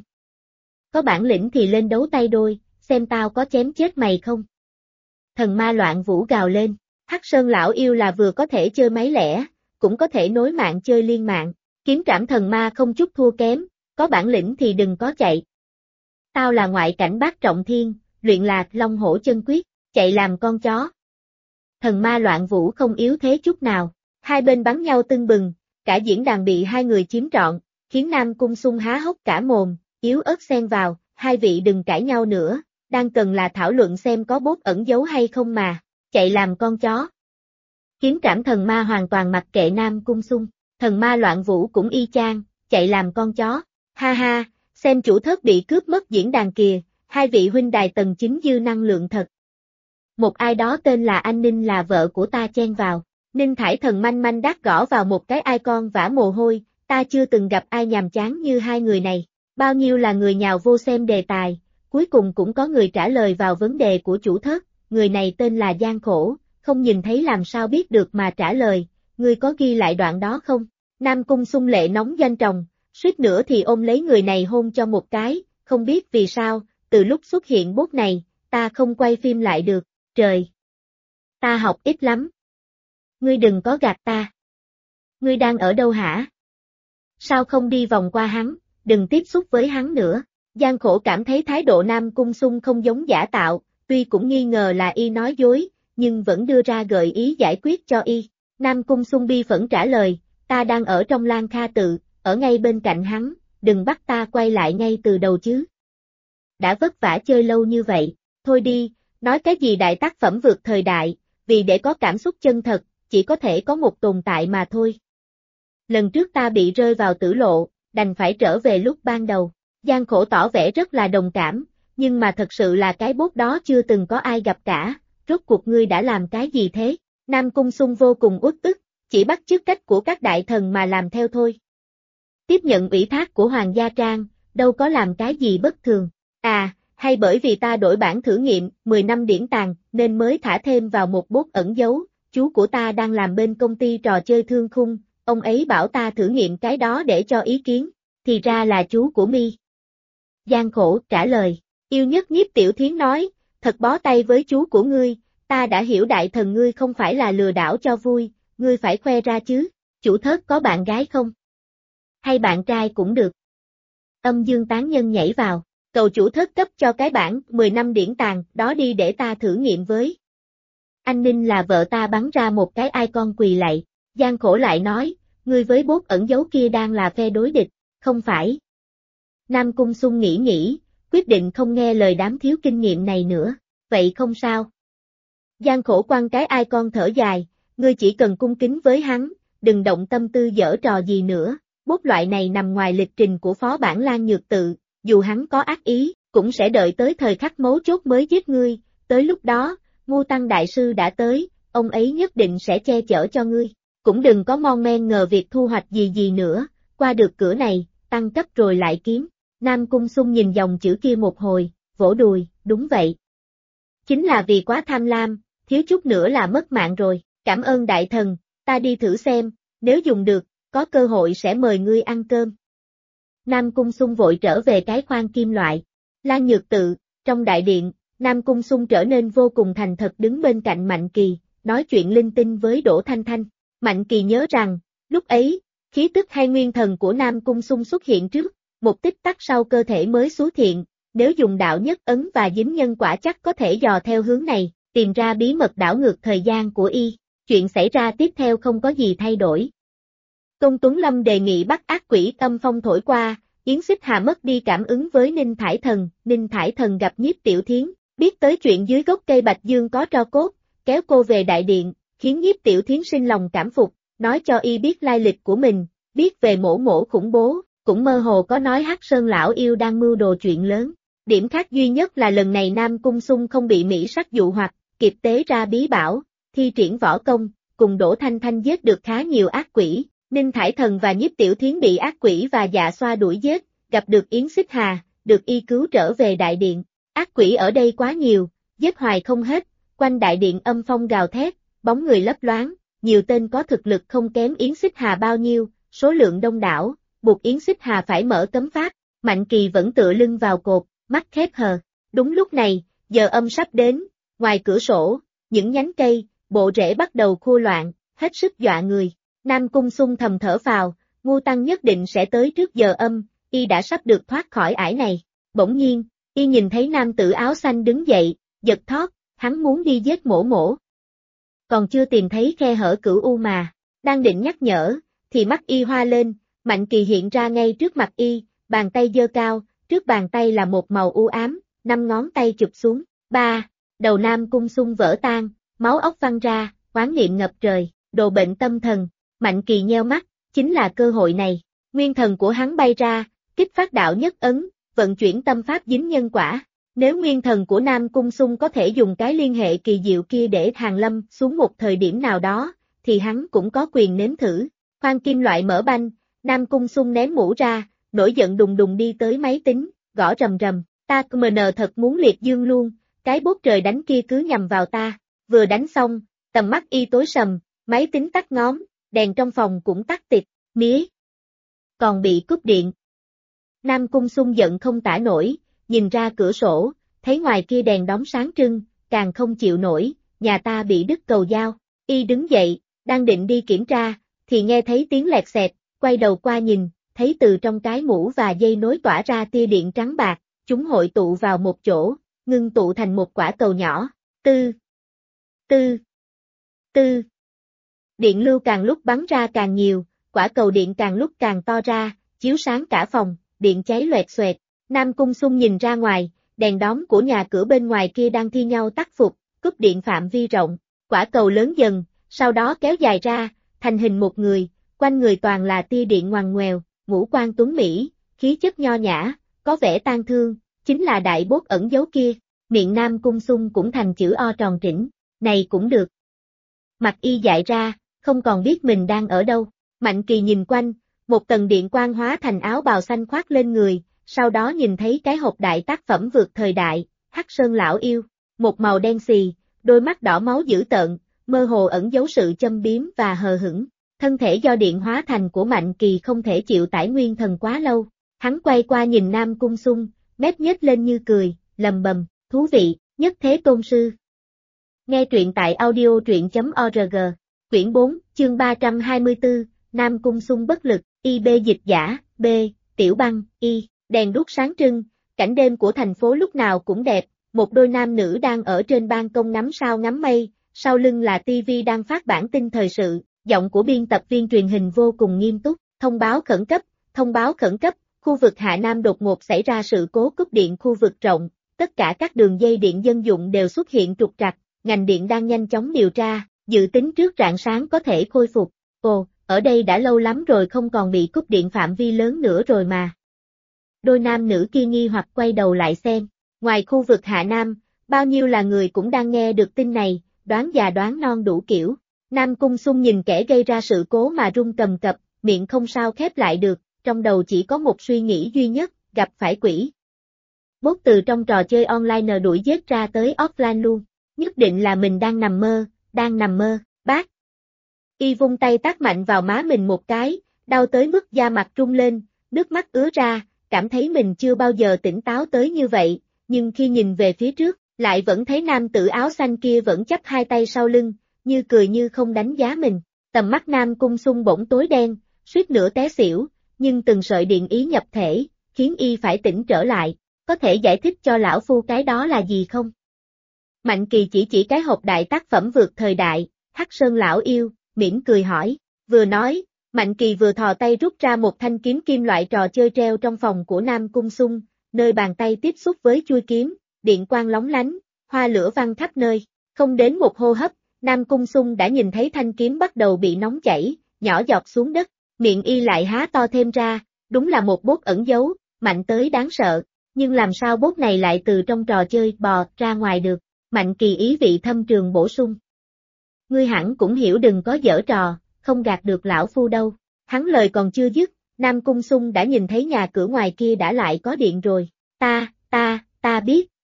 Có bản lĩnh thì lên đấu tay đôi, xem tao có chém chết mày không? Thần Ma Loạn Vũ gào lên, Hắc Sơn lão yêu là vừa có thể chơi máy lẻ, cũng có thể nối mạng chơi liên mạng, Kiếm Trảm Thần Ma không chút thua kém, có bản lĩnh thì đừng có chạy. Tao là ngoại cảnh bát trọng thiên, luyện lạc long hổ chân quyết, chạy làm con chó. Thần Ma Loạn Vũ không yếu thế chút nào, hai bên bắn nhau tưng bừng, cả diễn đàn bị hai người chiếm trọn, khiến Nam Cung Sung há hốc cả mồm, yếu ớt xen vào, hai vị đừng cãi nhau nữa, đang cần là thảo luận xem có bốt ẩn giấu hay không mà, chạy làm con chó. Kiếm Trảm Thần Ma hoàn toàn mặc kệ Nam Cung Sung, Thần Ma Loạn Vũ cũng y chang, chạy làm con chó, ha ha, xem chủ thớt bị cướp mất diễn đàn kìa, hai vị huynh đài tầng 9 dư năng lượng thật. Một ai đó tên là Anh Ninh là vợ của ta chen vào, Ninh Thải Thần manh manh đắt gõ vào một cái icon vã mồ hôi, ta chưa từng gặp ai nhàm chán như hai người này, bao nhiêu là người nhào vô xem đề tài, cuối cùng cũng có người trả lời vào vấn đề của chủ thớt, người này tên là Gian Khổ, không nhìn thấy làm sao biết được mà trả lời, ngươi có ghi lại đoạn đó không? Nam Cung Sung lệ nóng doanh tròng, suýt nữa thì ôm lấy người này hôn cho một cái, không biết vì sao, từ lúc xuất hiện bốt này, ta không quay phim lại được, trời! Ta học ít lắm. Ngươi đừng có gạt ta. Ngươi đang ở đâu hả? Sao không đi vòng qua hắn, đừng tiếp xúc với hắn nữa. Gian Khổ cảm thấy thái độ Nam Cung Sung không giống giả tạo, tuy cũng nghi ngờ là y nói dối, nhưng vẫn đưa ra gợi ý giải quyết cho y. Nam Cung Sung bi phẫn trả lời, ta đang ở trong Lan Kha tự, ở ngay bên cạnh hắn, đừng bắt ta quay lại ngay từ đầu chứ. Đã vất vả chơi lâu như vậy, thôi đi, nói cái gì đại tác phẩm vượt thời đại, vì để có cảm xúc chân thật, chỉ có thể có một tồn tại mà thôi. Lần trước ta bị rơi vào tử lộ, đành phải trở về lúc ban đầu. Gian Khổ tỏ vẻ rất là đồng cảm, nhưng mà thật sự là cái bốt đó chưa từng có ai gặp cả, rốt cuộc ngươi đã làm cái gì thế? Nam Cung Sung vô cùng uất ức, chỉ bắt chước cách của các đại thần mà làm theo thôi. Tiếp nhận ủy thác của Hoàng Gia Trang, đâu có làm cái gì bất thường. À, hay bởi vì ta đổi bản thử nghiệm 10 năm điển tàng nên mới thả thêm vào một bốt ẩn dấu, chú của ta đang làm bên công ty trò chơi Thương Khung, ông ấy bảo ta thử nghiệm cái đó để cho ý kiến, thì ra là chú của mi. Gian Khổ trả lời, yêu nhất Nhiếp Tiểu Thiến nói, thật bó tay với chú của ngươi, Ta đã hiểu đại thần ngươi không phải là lừa đảo cho vui, ngươi phải khoe ra chứ, chủ thớt có bạn gái không? Hay bạn trai cũng được. Âm Dương tán nhân nhảy vào, cầu chủ thớt cấp cho cái bản 10 năm điển tàng đó đi để ta thử nghiệm với. Anh Ninh là vợ ta bắn ra một cái icon quỳ lạy, Giang Khổ lại nói, ngươi với bốt ẩn dấu kia đang là phe đối địch, không phải. Nam Cung Sung nghĩ, quyết định không nghe lời đám thiếu kinh nghiệm này nữa, vậy không sao. Giang Khổ quăng cái icon thở dài, ngươi chỉ cần cung kính với hắn, đừng động tâm tư giở trò gì nữa, bốt loại này nằm ngoài lịch trình của phó bản Lan Nhược Tự, dù hắn có ác ý, cũng sẽ đợi tới thời khắc mấu chốt mới giết ngươi, tới lúc đó, Ngưu Tăng Đại Sư đã tới, ông ấy nhất định sẽ che chở cho ngươi, cũng đừng có mon men ngờ việc thu hoạch gì nữa, qua được cửa này, tăng cấp rồi lại kiếm. Nam Cung Sung nhìn dòng chữ kia một hồi, vỗ đùi, đúng vậy. Chính là vì quá tham lam, thiếu chút nữa là mất mạng rồi, cảm ơn đại thần, ta đi thử xem, nếu dùng được, có cơ hội sẽ mời ngươi ăn cơm. Nam Cung Sung vội trở về cái khoang kim loại. Lan Nhược Tự, trong đại điện, Nam Cung Sung trở nên vô cùng thành thật đứng bên cạnh Mạnh Kỳ, nói chuyện linh tinh với Đỗ Thanh Thanh. Mạnh Kỳ nhớ rằng, lúc ấy, khí tức hay nguyên thần của Nam Cung Sung xuất hiện trước, một tích tắc sau cơ thể mới xuất hiện, nếu dùng đạo nhất ấn và dính nhân quả chắc có thể dò theo hướng này, tìm ra bí mật đảo ngược thời gian của y. Chuyện xảy ra tiếp theo không có gì thay đổi. Công Tuấn Lâm đề nghị bắt ác quỷ âm phong thổi qua, Yến Xích Hà mất đi cảm ứng với Ninh Thải Thần gặp Nhiếp Tiểu Thiến, biết tới chuyện dưới gốc cây Bạch Dương có tro cốt, kéo cô về đại điện, khiến Nhiếp Tiểu Thiến sinh lòng cảm phục, nói cho y biết lai lịch của mình, biết về mổ khủng bố, cũng mơ hồ có nói Hắc Sơn lão yêu đang mưu đồ chuyện lớn. Điểm khác duy nhất là lần này Nam Cung Sung không bị Mỹ sắc dụ hoặc, kịp tế ra bí bảo, thi triển võ công, cùng Đỗ Thanh Thanh giết được khá nhiều ác quỷ. Ninh Thải Thần và Nhiếp Tiểu Thiến bị ác quỷ và Dạ Xoa đuổi giết, gặp được Yến Xích Hà, được y cứu trở về đại điện. Ác quỷ ở đây quá nhiều, giết hoài không hết, quanh đại điện âm phong gào thét, bóng người lấp loáng, nhiều tên có thực lực không kém Yến Xích Hà bao nhiêu, số lượng đông đảo, buộc Yến Xích Hà phải mở cấm pháp. Mạnh Kỳ vẫn tựa lưng vào cột, mắt khép hờ. Đúng lúc này, giờ âm sắp đến, ngoài cửa sổ, những nhánh cây, bộ rễ bắt đầu khô loạn, hết sức dọa người. Nam Cung Sung thầm thở phào, Ngưu Tăng nhất định sẽ tới trước giờ âm, y đã sắp được thoát khỏi ải này. Bỗng nhiên, y nhìn thấy nam tử áo xanh đứng dậy, giật thót, hắn muốn đi giết mổ. Còn chưa tìm thấy khe hở cửu u mà, đang định nhắc nhở, thì mắt y hoa lên, Mạnh Kỳ hiện ra ngay trước mặt y, bàn tay giơ cao, trước bàn tay là một màu u ám, 5 ngón tay chụp xuống, đầu Nam Cung Sung vỡ tan, máu óc văng ra, oán niệm ngập trời, đồ bệnh tâm thần. Mạnh Kỳ nheo mắt, chính là cơ hội này, nguyên thần của hắn bay ra, kích phát đạo nhất ấn, vận chuyển tâm pháp dính nhân quả. Nếu nguyên thần của Nam Cung Sung có thể dùng cái liên hệ kỳ diệu kia để hàng lâm xuống một thời điểm nào đó, thì hắn cũng có quyền nếm thử. Khoan kim loại mở banh, Nam Cung Sung ném mũ ra, nổi giận đùng đùng đi tới máy tính, gõ rầm rầm, ta thật muốn liệt dương luôn, cái bốt trời đánh kia cứ nhằm vào ta, vừa đánh xong, tầm mắt y tối sầm, máy tính tắt ngóm. Đèn trong phòng cũng tắt tịt, mía. Còn bị cúp điện. Nam Cung Sung giận không tả nổi, nhìn ra cửa sổ, thấy ngoài kia đèn đóm sáng trưng, càng không chịu nổi, nhà ta bị đứt cầu dao. Y đứng dậy, đang định đi kiểm tra, thì nghe thấy tiếng lẹt xẹt, quay đầu qua nhìn, thấy từ trong cái mũ và dây nối tỏa ra tia điện trắng bạc, chúng hội tụ vào một chỗ, ngưng tụ thành một quả cầu nhỏ. Tư. Điện lưu càng lúc bắn ra càng nhiều, quả cầu điện càng lúc càng to ra, chiếu sáng cả phòng, điện cháy loẹt xoẹt. Nam Cung Sung nhìn ra ngoài, đèn đóm của nhà cửa bên ngoài kia đang thi nhau tắt phục, cúp điện phạm vi rộng, quả cầu lớn dần, sau đó kéo dài ra, thành hình một người, quanh người toàn là tia điện ngoằn ngoèo, ngũ quan tuấn mỹ, khí chất nho nhã, có vẻ tang thương, chính là đại bốt ẩn dấu kia. Miệng Nam Cung Sung cũng thành chữ O tròn trĩnh, này cũng được. Mặt y dại ra, không còn biết mình đang ở đâu. Mạnh Kỳ nhìn quanh, một tầng điện quang hóa thành áo bào xanh khoác lên người, sau đó nhìn thấy cái hộp đại tác phẩm vượt thời đại, Hắc Sơn lão yêu, một màu đen xì, đôi mắt đỏ máu dữ tợn, mơ hồ ẩn giấu sự châm biếm và hờ hững. Thân thể do điện hóa thành của Mạnh Kỳ không thể chịu tải nguyên thần quá lâu. Hắn quay qua nhìn Nam Cung Sung, mép nhếch lên như cười, lầm bầm, thú vị, nhất thế tôn sư. Nghe truyện tại audio truyện.org. Quyển 4, chương 324, Nam Cung Sung bất lực, IB dịch giả, B, Tiểu Băng, Y, đèn đuốc sáng trưng, cảnh đêm của thành phố lúc nào cũng đẹp, một đôi nam nữ đang ở trên ban công ngắm sao ngắm mây, sau lưng là TV đang phát bản tin thời sự, giọng của biên tập viên truyền hình vô cùng nghiêm túc, thông báo khẩn cấp, khu vực Hạ Nam đột ngột xảy ra sự cố cúp điện khu vực rộng, tất cả các đường dây điện dân dụng đều xuất hiện trục trặc, ngành điện đang nhanh chóng điều tra, dự tính trước rạng sáng có thể khôi phục. Ồ, ở đây đã lâu lắm rồi không còn bị cúp điện phạm vi lớn nữa rồi mà. Đôi nam nữ kia nghi hoặc quay đầu lại xem, ngoài khu vực Hạ Nam, bao nhiêu là người cũng đang nghe được tin này, đoán già đoán non đủ kiểu. Nam Cung Sung nhìn kẻ gây ra sự cố mà run cầm cập, miệng không sao khép lại được, trong đầu chỉ có một suy nghĩ duy nhất, gặp phải quỷ. Bốt từ trong trò chơi online đuổi giết ra tới offline luôn, nhất định là mình đang nằm mơ, bác. Y vung tay tát mạnh vào má mình một cái, đau tới mức da mặt rung lên, nước mắt ứa ra, cảm thấy mình chưa bao giờ tỉnh táo tới như vậy, nhưng khi nhìn về phía trước, lại vẫn thấy nam tử áo xanh kia vẫn chắp hai tay sau lưng, như cười như không đánh giá mình. Tầm mắt Nam Cung Sung bỗng tối đen, suýt nữa té xỉu, nhưng từng sợi điện ý nhập thể, khiến y phải tỉnh trở lại. Có thể giải thích cho lão phu cái đó là gì không? Mạnh Kỳ chỉ cái hộp đại tác phẩm vượt thời đại, Hắc Sơn lão yêu, mỉm cười hỏi. Vừa nói, Mạnh Kỳ vừa thò tay rút ra một thanh kiếm kim loại trò chơi treo trong phòng của Nam Cung Sung, nơi bàn tay tiếp xúc với chuôi kiếm, điện quang lóng lánh, hoa lửa văng khắp nơi. Không đến một hô hấp, Nam Cung Sung đã nhìn thấy thanh kiếm bắt đầu bị nóng chảy, nhỏ giọt xuống đất, miệng y lại há to thêm ra, đúng là một bốt ẩn giấu, mạnh tới đáng sợ. Nhưng làm sao bốt này lại từ trong trò chơi bò ra ngoài được? Mạnh Kỳ ý vị thâm trường bổ sung. Ngươi hẳn cũng hiểu đừng có giở trò, không gạt được lão phu đâu. Hắn lời còn chưa dứt, Nam Cung Sung đã nhìn thấy nhà cửa ngoài kia đã lại có điện rồi. Ta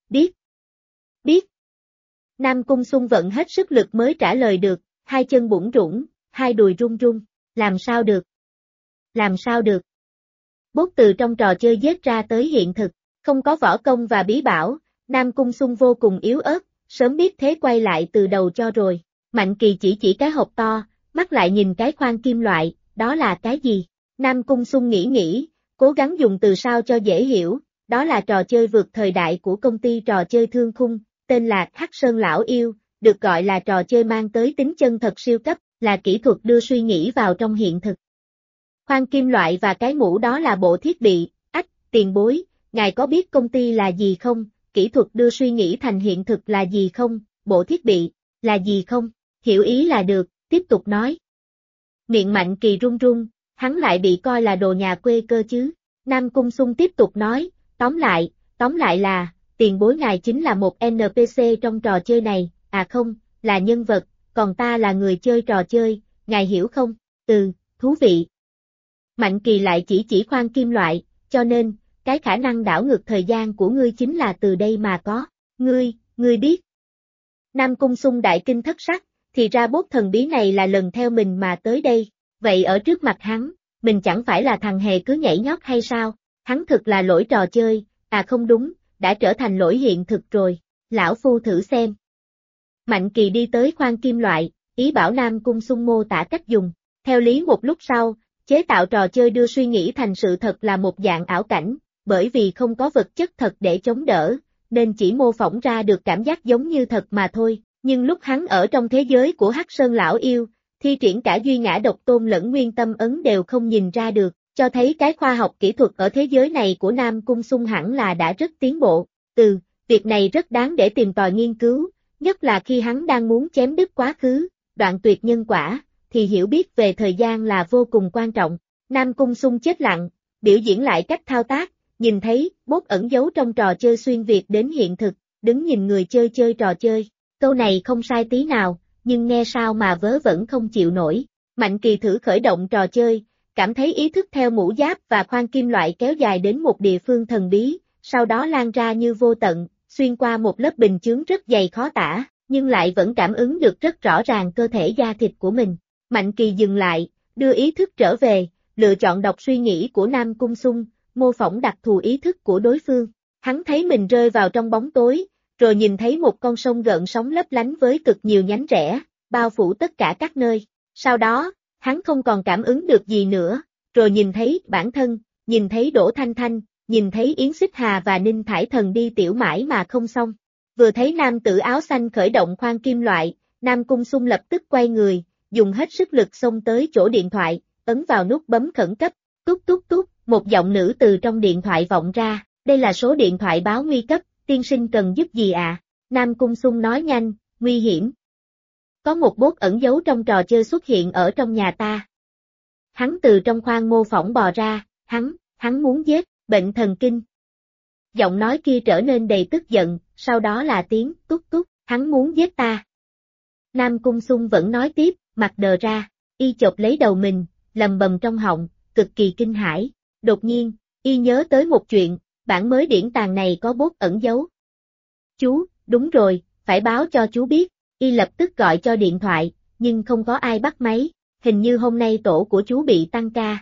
biết. Nam Cung Sung vận hết sức lực mới trả lời được, hai chân bủn rủn, hai đùi run run. Làm sao được? Bốt từ trong trò chơi giết ra tới hiện thực. Không có võ công và bí bảo, Nam Cung Sung vô cùng yếu ớt, sớm biết thế quay lại từ đầu cho rồi. Mạnh Kỳ chỉ cái hộp to, mắt lại nhìn cái khoan kim loại, đó là cái gì? Nam Cung Sung nghĩ, cố gắng dùng từ sao cho dễ hiểu, đó là trò chơi vượt thời đại của công ty trò chơi Thương Khung, tên là Hắc Sơn Lão Yêu, được gọi là trò chơi mang tới tính chân thật siêu cấp, là kỹ thuật đưa suy nghĩ vào trong hiện thực. Khoan kim loại và cái mũ đó là bộ thiết bị, tiền bối. Ngài có biết công ty là gì không, kỹ thuật đưa suy nghĩ thành hiện thực là gì không, bộ thiết bị, là gì không, hiểu ý là được, tiếp tục nói. Miệng Mạnh Kỳ run run, hắn lại bị coi là đồ nhà quê cơ chứ. Nam Cung Sung tiếp tục nói, tóm lại là, tiền bối ngài chính là một NPC trong trò chơi này, à không, là nhân vật, còn ta là người chơi trò chơi, ngài hiểu không, thú vị. Mạnh Kỳ lại chỉ khoan kim loại, cho nên, cái khả năng đảo ngược thời gian của ngươi chính là từ đây mà có. Ngươi biết. Nam Cung Sung đại kinh thất sắc, thì ra bốt thần bí này là lần theo mình mà tới đây. Vậy ở trước mặt hắn, mình chẳng phải là thằng hề cứ nhảy nhót hay sao? Hắn thực là lỗi trò chơi, à không đúng, đã trở thành lỗi hiện thực rồi. Lão phu thử xem. Mạnh Kỳ đi tới khoan kim loại, ý bảo Nam Cung Sung mô tả cách dùng. Theo lý một lúc sau, chế tạo trò chơi đưa suy nghĩ thành sự thật là một dạng ảo cảnh. Bởi vì không có vật chất thật để chống đỡ, nên chỉ mô phỏng ra được cảm giác giống như thật mà thôi, nhưng lúc hắn ở trong thế giới của Hắc Sơn Lão Yêu, thi triển cả duy ngã độc tôn lẫn nguyên tâm ấn đều không nhìn ra được, cho thấy cái khoa học kỹ thuật ở thế giới này của Nam Cung Sung hẳn là đã rất tiến bộ. Việc này rất đáng để tìm tòi nghiên cứu, nhất là khi hắn đang muốn chém đứt quá khứ, đoạn tuyệt nhân quả, thì hiểu biết về thời gian là vô cùng quan trọng. Nam Cung Sung chết lặng, biểu diễn lại cách thao tác. Nhìn thấy, bốt ẩn giấu trong trò chơi xuyên Việt đến hiện thực, đứng nhìn người chơi trò chơi. Câu này không sai tí nào, nhưng nghe sao mà vớ vẩn không chịu nổi. Mạnh Kỳ thử khởi động trò chơi, cảm thấy ý thức theo mũ giáp và khoan kim loại kéo dài đến một địa phương thần bí, sau đó lan ra như vô tận, xuyên qua một lớp bình chướng rất dày khó tả, nhưng lại vẫn cảm ứng được rất rõ ràng cơ thể da thịt của mình. Mạnh Kỳ dừng lại, đưa ý thức trở về, lựa chọn đọc suy nghĩ của Nam Cung Sung, mô phỏng đặc thù ý thức của đối phương. Hắn thấy mình rơi vào trong bóng tối, rồi nhìn thấy một con sông gợn sóng lấp lánh với cực nhiều nhánh rẽ, bao phủ tất cả các nơi. Sau đó, hắn không còn cảm ứng được gì nữa, rồi nhìn thấy bản thân, nhìn thấy Đỗ Thanh Thanh, nhìn thấy Yến Xích Hà và Ninh Thải Thần đi tiểu mãi mà không xong. Vừa thấy nam tử áo xanh khởi động khoan kim loại, Nam Cung Sung lập tức quay người, dùng hết sức lực xông tới chỗ điện thoại, ấn vào nút bấm khẩn cấp, tút tút tút, một giọng nữ từ trong điện thoại vọng ra, đây là số điện thoại báo nguy cấp, tiên sinh cần giúp gì ạ? Nam Cung Sung nói nhanh, nguy hiểm. Có một bot ẩn giấu trong trò chơi xuất hiện ở trong nhà ta. Hắn từ trong khoang mô phỏng bò ra, hắn muốn giết, bệnh thần kinh. Giọng nói kia trở nên đầy tức giận, sau đó là tiếng tút tút, hắn muốn giết ta. Nam Cung Sung vẫn nói tiếp, mặt đờ ra, y chộp lấy đầu mình, lầm bầm trong họng, cực kỳ kinh hãi. Đột nhiên, y nhớ tới một chuyện, bản mới điển tàng này có bot ẩn giấu. Chú, đúng rồi, phải báo cho chú biết, y lập tức gọi cho điện thoại, nhưng không có ai bắt máy, hình như hôm nay tổ của chú bị tăng ca.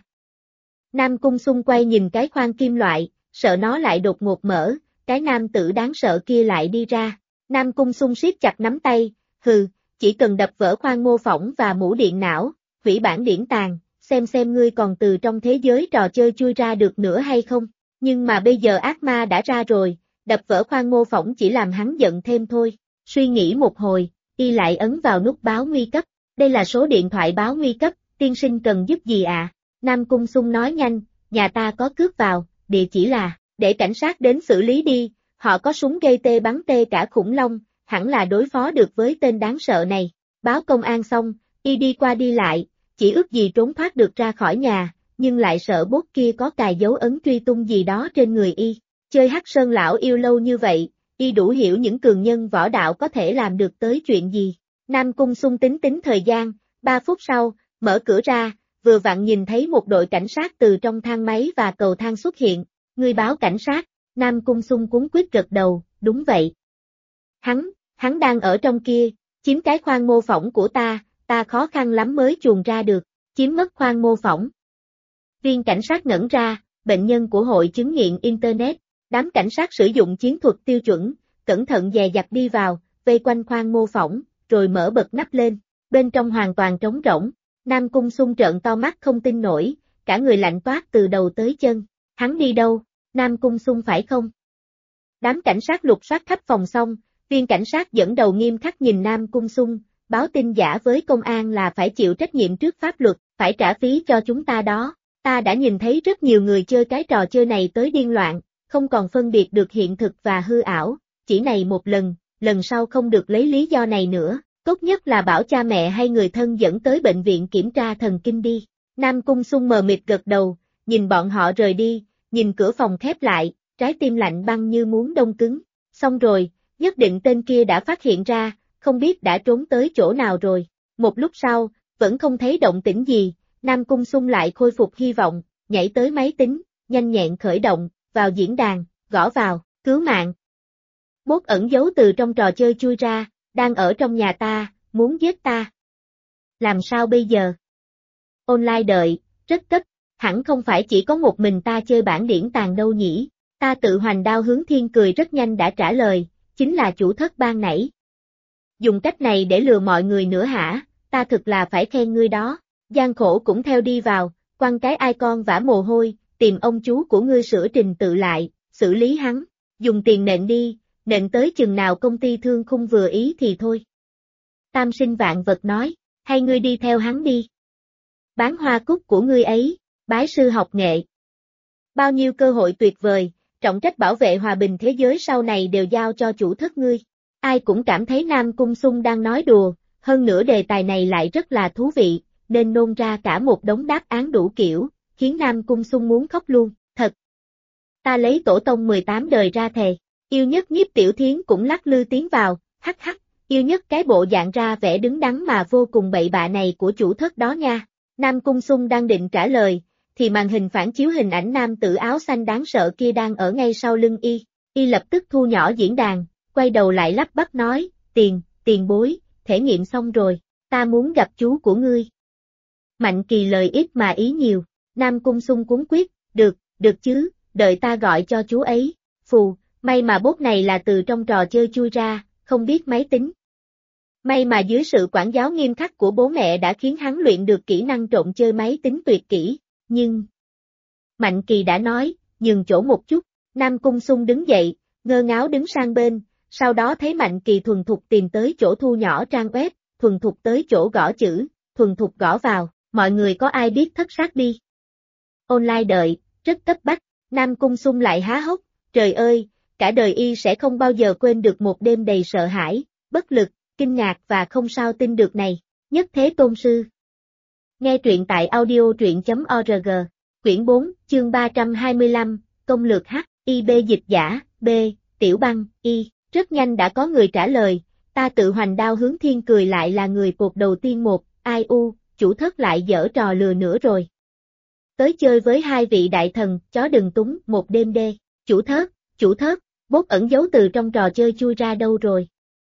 Nam Cung Sung quay nhìn cái khoan kim loại, sợ nó lại đột ngột mở, cái nam tử đáng sợ kia lại đi ra. Nam Cung Sung siết chặt nắm tay, hừ, chỉ cần đập vỡ khoan mô phỏng và mũ điện não, hủy bản điển tàng, xem ngươi còn từ trong thế giới trò chơi chui ra được nữa hay không. Nhưng mà bây giờ ác ma đã ra rồi, đập vỡ khoan mô phỏng chỉ làm hắn giận thêm thôi. Suy nghĩ một hồi, y lại ấn vào nút báo nguy cấp. Đây là số điện thoại báo nguy cấp, tiên sinh cần giúp gì ạ? Nam Cung Sung nói nhanh, nhà ta có cướp vào, địa chỉ là, để cảnh sát đến xử lý đi, họ có súng gây tê bắn tê cả khủng long, hẳn là đối phó được với tên đáng sợ này. Báo công an xong, y đi qua đi lại, chỉ ước gì trốn thoát được ra khỏi nhà, nhưng lại sợ bốt kia có cài dấu ấn truy tung gì đó trên người y. Chơi Hắc Sơn lão yêu lâu như vậy, y đủ hiểu những cường nhân võ đạo có thể làm được tới chuyện gì. Nam Cung Sung tính thời gian, 3 phút sau, mở cửa ra, vừa vặn nhìn thấy một đội cảnh sát từ trong thang máy và cầu thang xuất hiện. Ngươi báo cảnh sát, Nam Cung Sung cuống quýt gật đầu, đúng vậy. Hắn đang ở trong kia, chiếm cái khoang mô phỏng của ta khó khăn lắm mới chuồn ra được, chiếm mất khoang mô phỏng. Viên cảnh sát ngẩn ra, bệnh nhân của hội chứng nghiện Internet, đám cảnh sát sử dụng chiến thuật tiêu chuẩn, cẩn thận dè dặt đi vào, vây quanh khoang mô phỏng, rồi mở bật nắp lên, bên trong hoàn toàn trống rỗng. Nam Cung Sung trợn to mắt không tin nổi, cả người lạnh toát từ đầu tới chân. Hắn đi đâu? Nam Cung Sung phải không? Đám cảnh sát lục soát khắp phòng xong, viên cảnh sát dẫn đầu nghiêm khắc nhìn Nam Cung Sung, báo tin giả với công an là phải chịu trách nhiệm trước pháp luật, phải trả phí cho chúng ta đó. Ta đã nhìn thấy rất nhiều người chơi cái trò chơi này tới điên loạn, không còn phân biệt được hiện thực và hư ảo, chỉ này một lần sau không được lấy lý do này nữa, tốt nhất là bảo cha mẹ hay người thân dẫn tới bệnh viện kiểm tra thần kinh đi. Nam Cung Sung mờ mịt gật đầu, nhìn bọn họ rời đi, nhìn cửa phòng khép lại, trái tim lạnh băng như muốn đông cứng. Xong rồi, nhất định tên kia đã phát hiện ra, không biết đã trốn tới chỗ nào rồi. Một lúc sau, vẫn không thấy động tĩnh gì, Nam Cung Sung lại khôi phục hy vọng, nhảy tới máy tính, nhanh nhẹn khởi động, vào diễn đàn, gõ vào, cứu mạng. Bot ẩn giấu từ trong trò chơi chui ra, đang ở trong nhà ta, muốn giết ta. Làm sao bây giờ? Online đợi, rất cấp, hẳn không phải chỉ có một mình ta chơi bản điển tàng đâu nhỉ. Ta tự hoành đao hướng thiên cười rất nhanh đã trả lời, chính là chủ thất ban nãy. Dùng cách này để lừa mọi người nữa hả, ta thực là phải khen ngươi đó. Gian khổ cũng theo đi vào, quăng cái icon vã mồ hôi, tìm ông chú của ngươi sửa trình tự lại, xử lý hắn, dùng tiền nện đi, nện tới chừng nào công ty thương khung vừa ý thì thôi. Tam Sinh Vạn Vật nói, hay ngươi đi theo hắn đi. Bán hoa cúc của ngươi ấy, bái sư học nghệ. Bao nhiêu cơ hội tuyệt vời, trọng trách bảo vệ hòa bình thế giới sau này đều giao cho chủ thất ngươi. Ai cũng cảm thấy Nam Cung Sung đang nói đùa, hơn nữa đề tài này lại rất là thú vị, nên nôn ra cả một đống đáp án đủ kiểu, khiến Nam Cung Sung muốn khóc luôn, thật. Ta lấy tổ tông 18 đời ra thề, yêu nhất Nhiếp Tiểu Thiến cũng lắc lư tiến vào, hắc hắc, yêu nhất cái bộ dạng ra vẻ đứng đắn mà vô cùng bậy bạ này của chủ thất đó nha. Nam Cung Sung đang định trả lời, thì màn hình phản chiếu hình ảnh nam tử áo xanh đáng sợ kia đang ở ngay sau lưng y lập tức thu nhỏ diễn đàn, quay đầu lại lắp bắp nói, tiền bối, thể nghiệm xong rồi, ta muốn gặp chú của ngươi. Mạnh Kỳ lời ít mà ý nhiều, Nam Cung Sung cuống quyết, được chứ, đợi ta gọi cho chú ấy, phù, May mà bốt này là từ trong trò chơi chui ra, không biết máy tính. May mà dưới sự quản giáo nghiêm khắc của bố mẹ đã khiến hắn luyện được kỹ năng trộn chơi máy tính tuyệt kỹ, nhưng... Mạnh Kỳ đã nói, nhường chỗ một chút, Nam Cung Sung đứng dậy, ngơ ngáo đứng sang bên, sau đó thấy Mạnh Kỳ thuần thục tìm tới chỗ thu nhỏ trang web, thuần thục tới chỗ gõ chữ, thuần thục gõ vào, mọi người có ai biết thất sát đi. Online đợi, rất cấp bách, Nam Cung Sung lại há hốc, trời ơi, cả đời y sẽ không bao giờ quên được một đêm đầy sợ hãi, bất lực, kinh ngạc và không sao tin được này, Nhất Thế Tôn Sư. Nghe truyện tại audio.org, quyển 4, chương 325, công lược H, IB dịch giả, B, Tiểu Băng, Y, rất nhanh đã có người trả lời, ta tự hoành đao hướng thiên cười lại là người cột đầu tiên một, ai u, chủ thất lại dở trò lừa nữa rồi. Tới chơi với hai vị đại thần, chó đừng túng, một đêm đê, chủ thớt, bốt ẩn giấu từ trong trò chơi chui ra đâu rồi?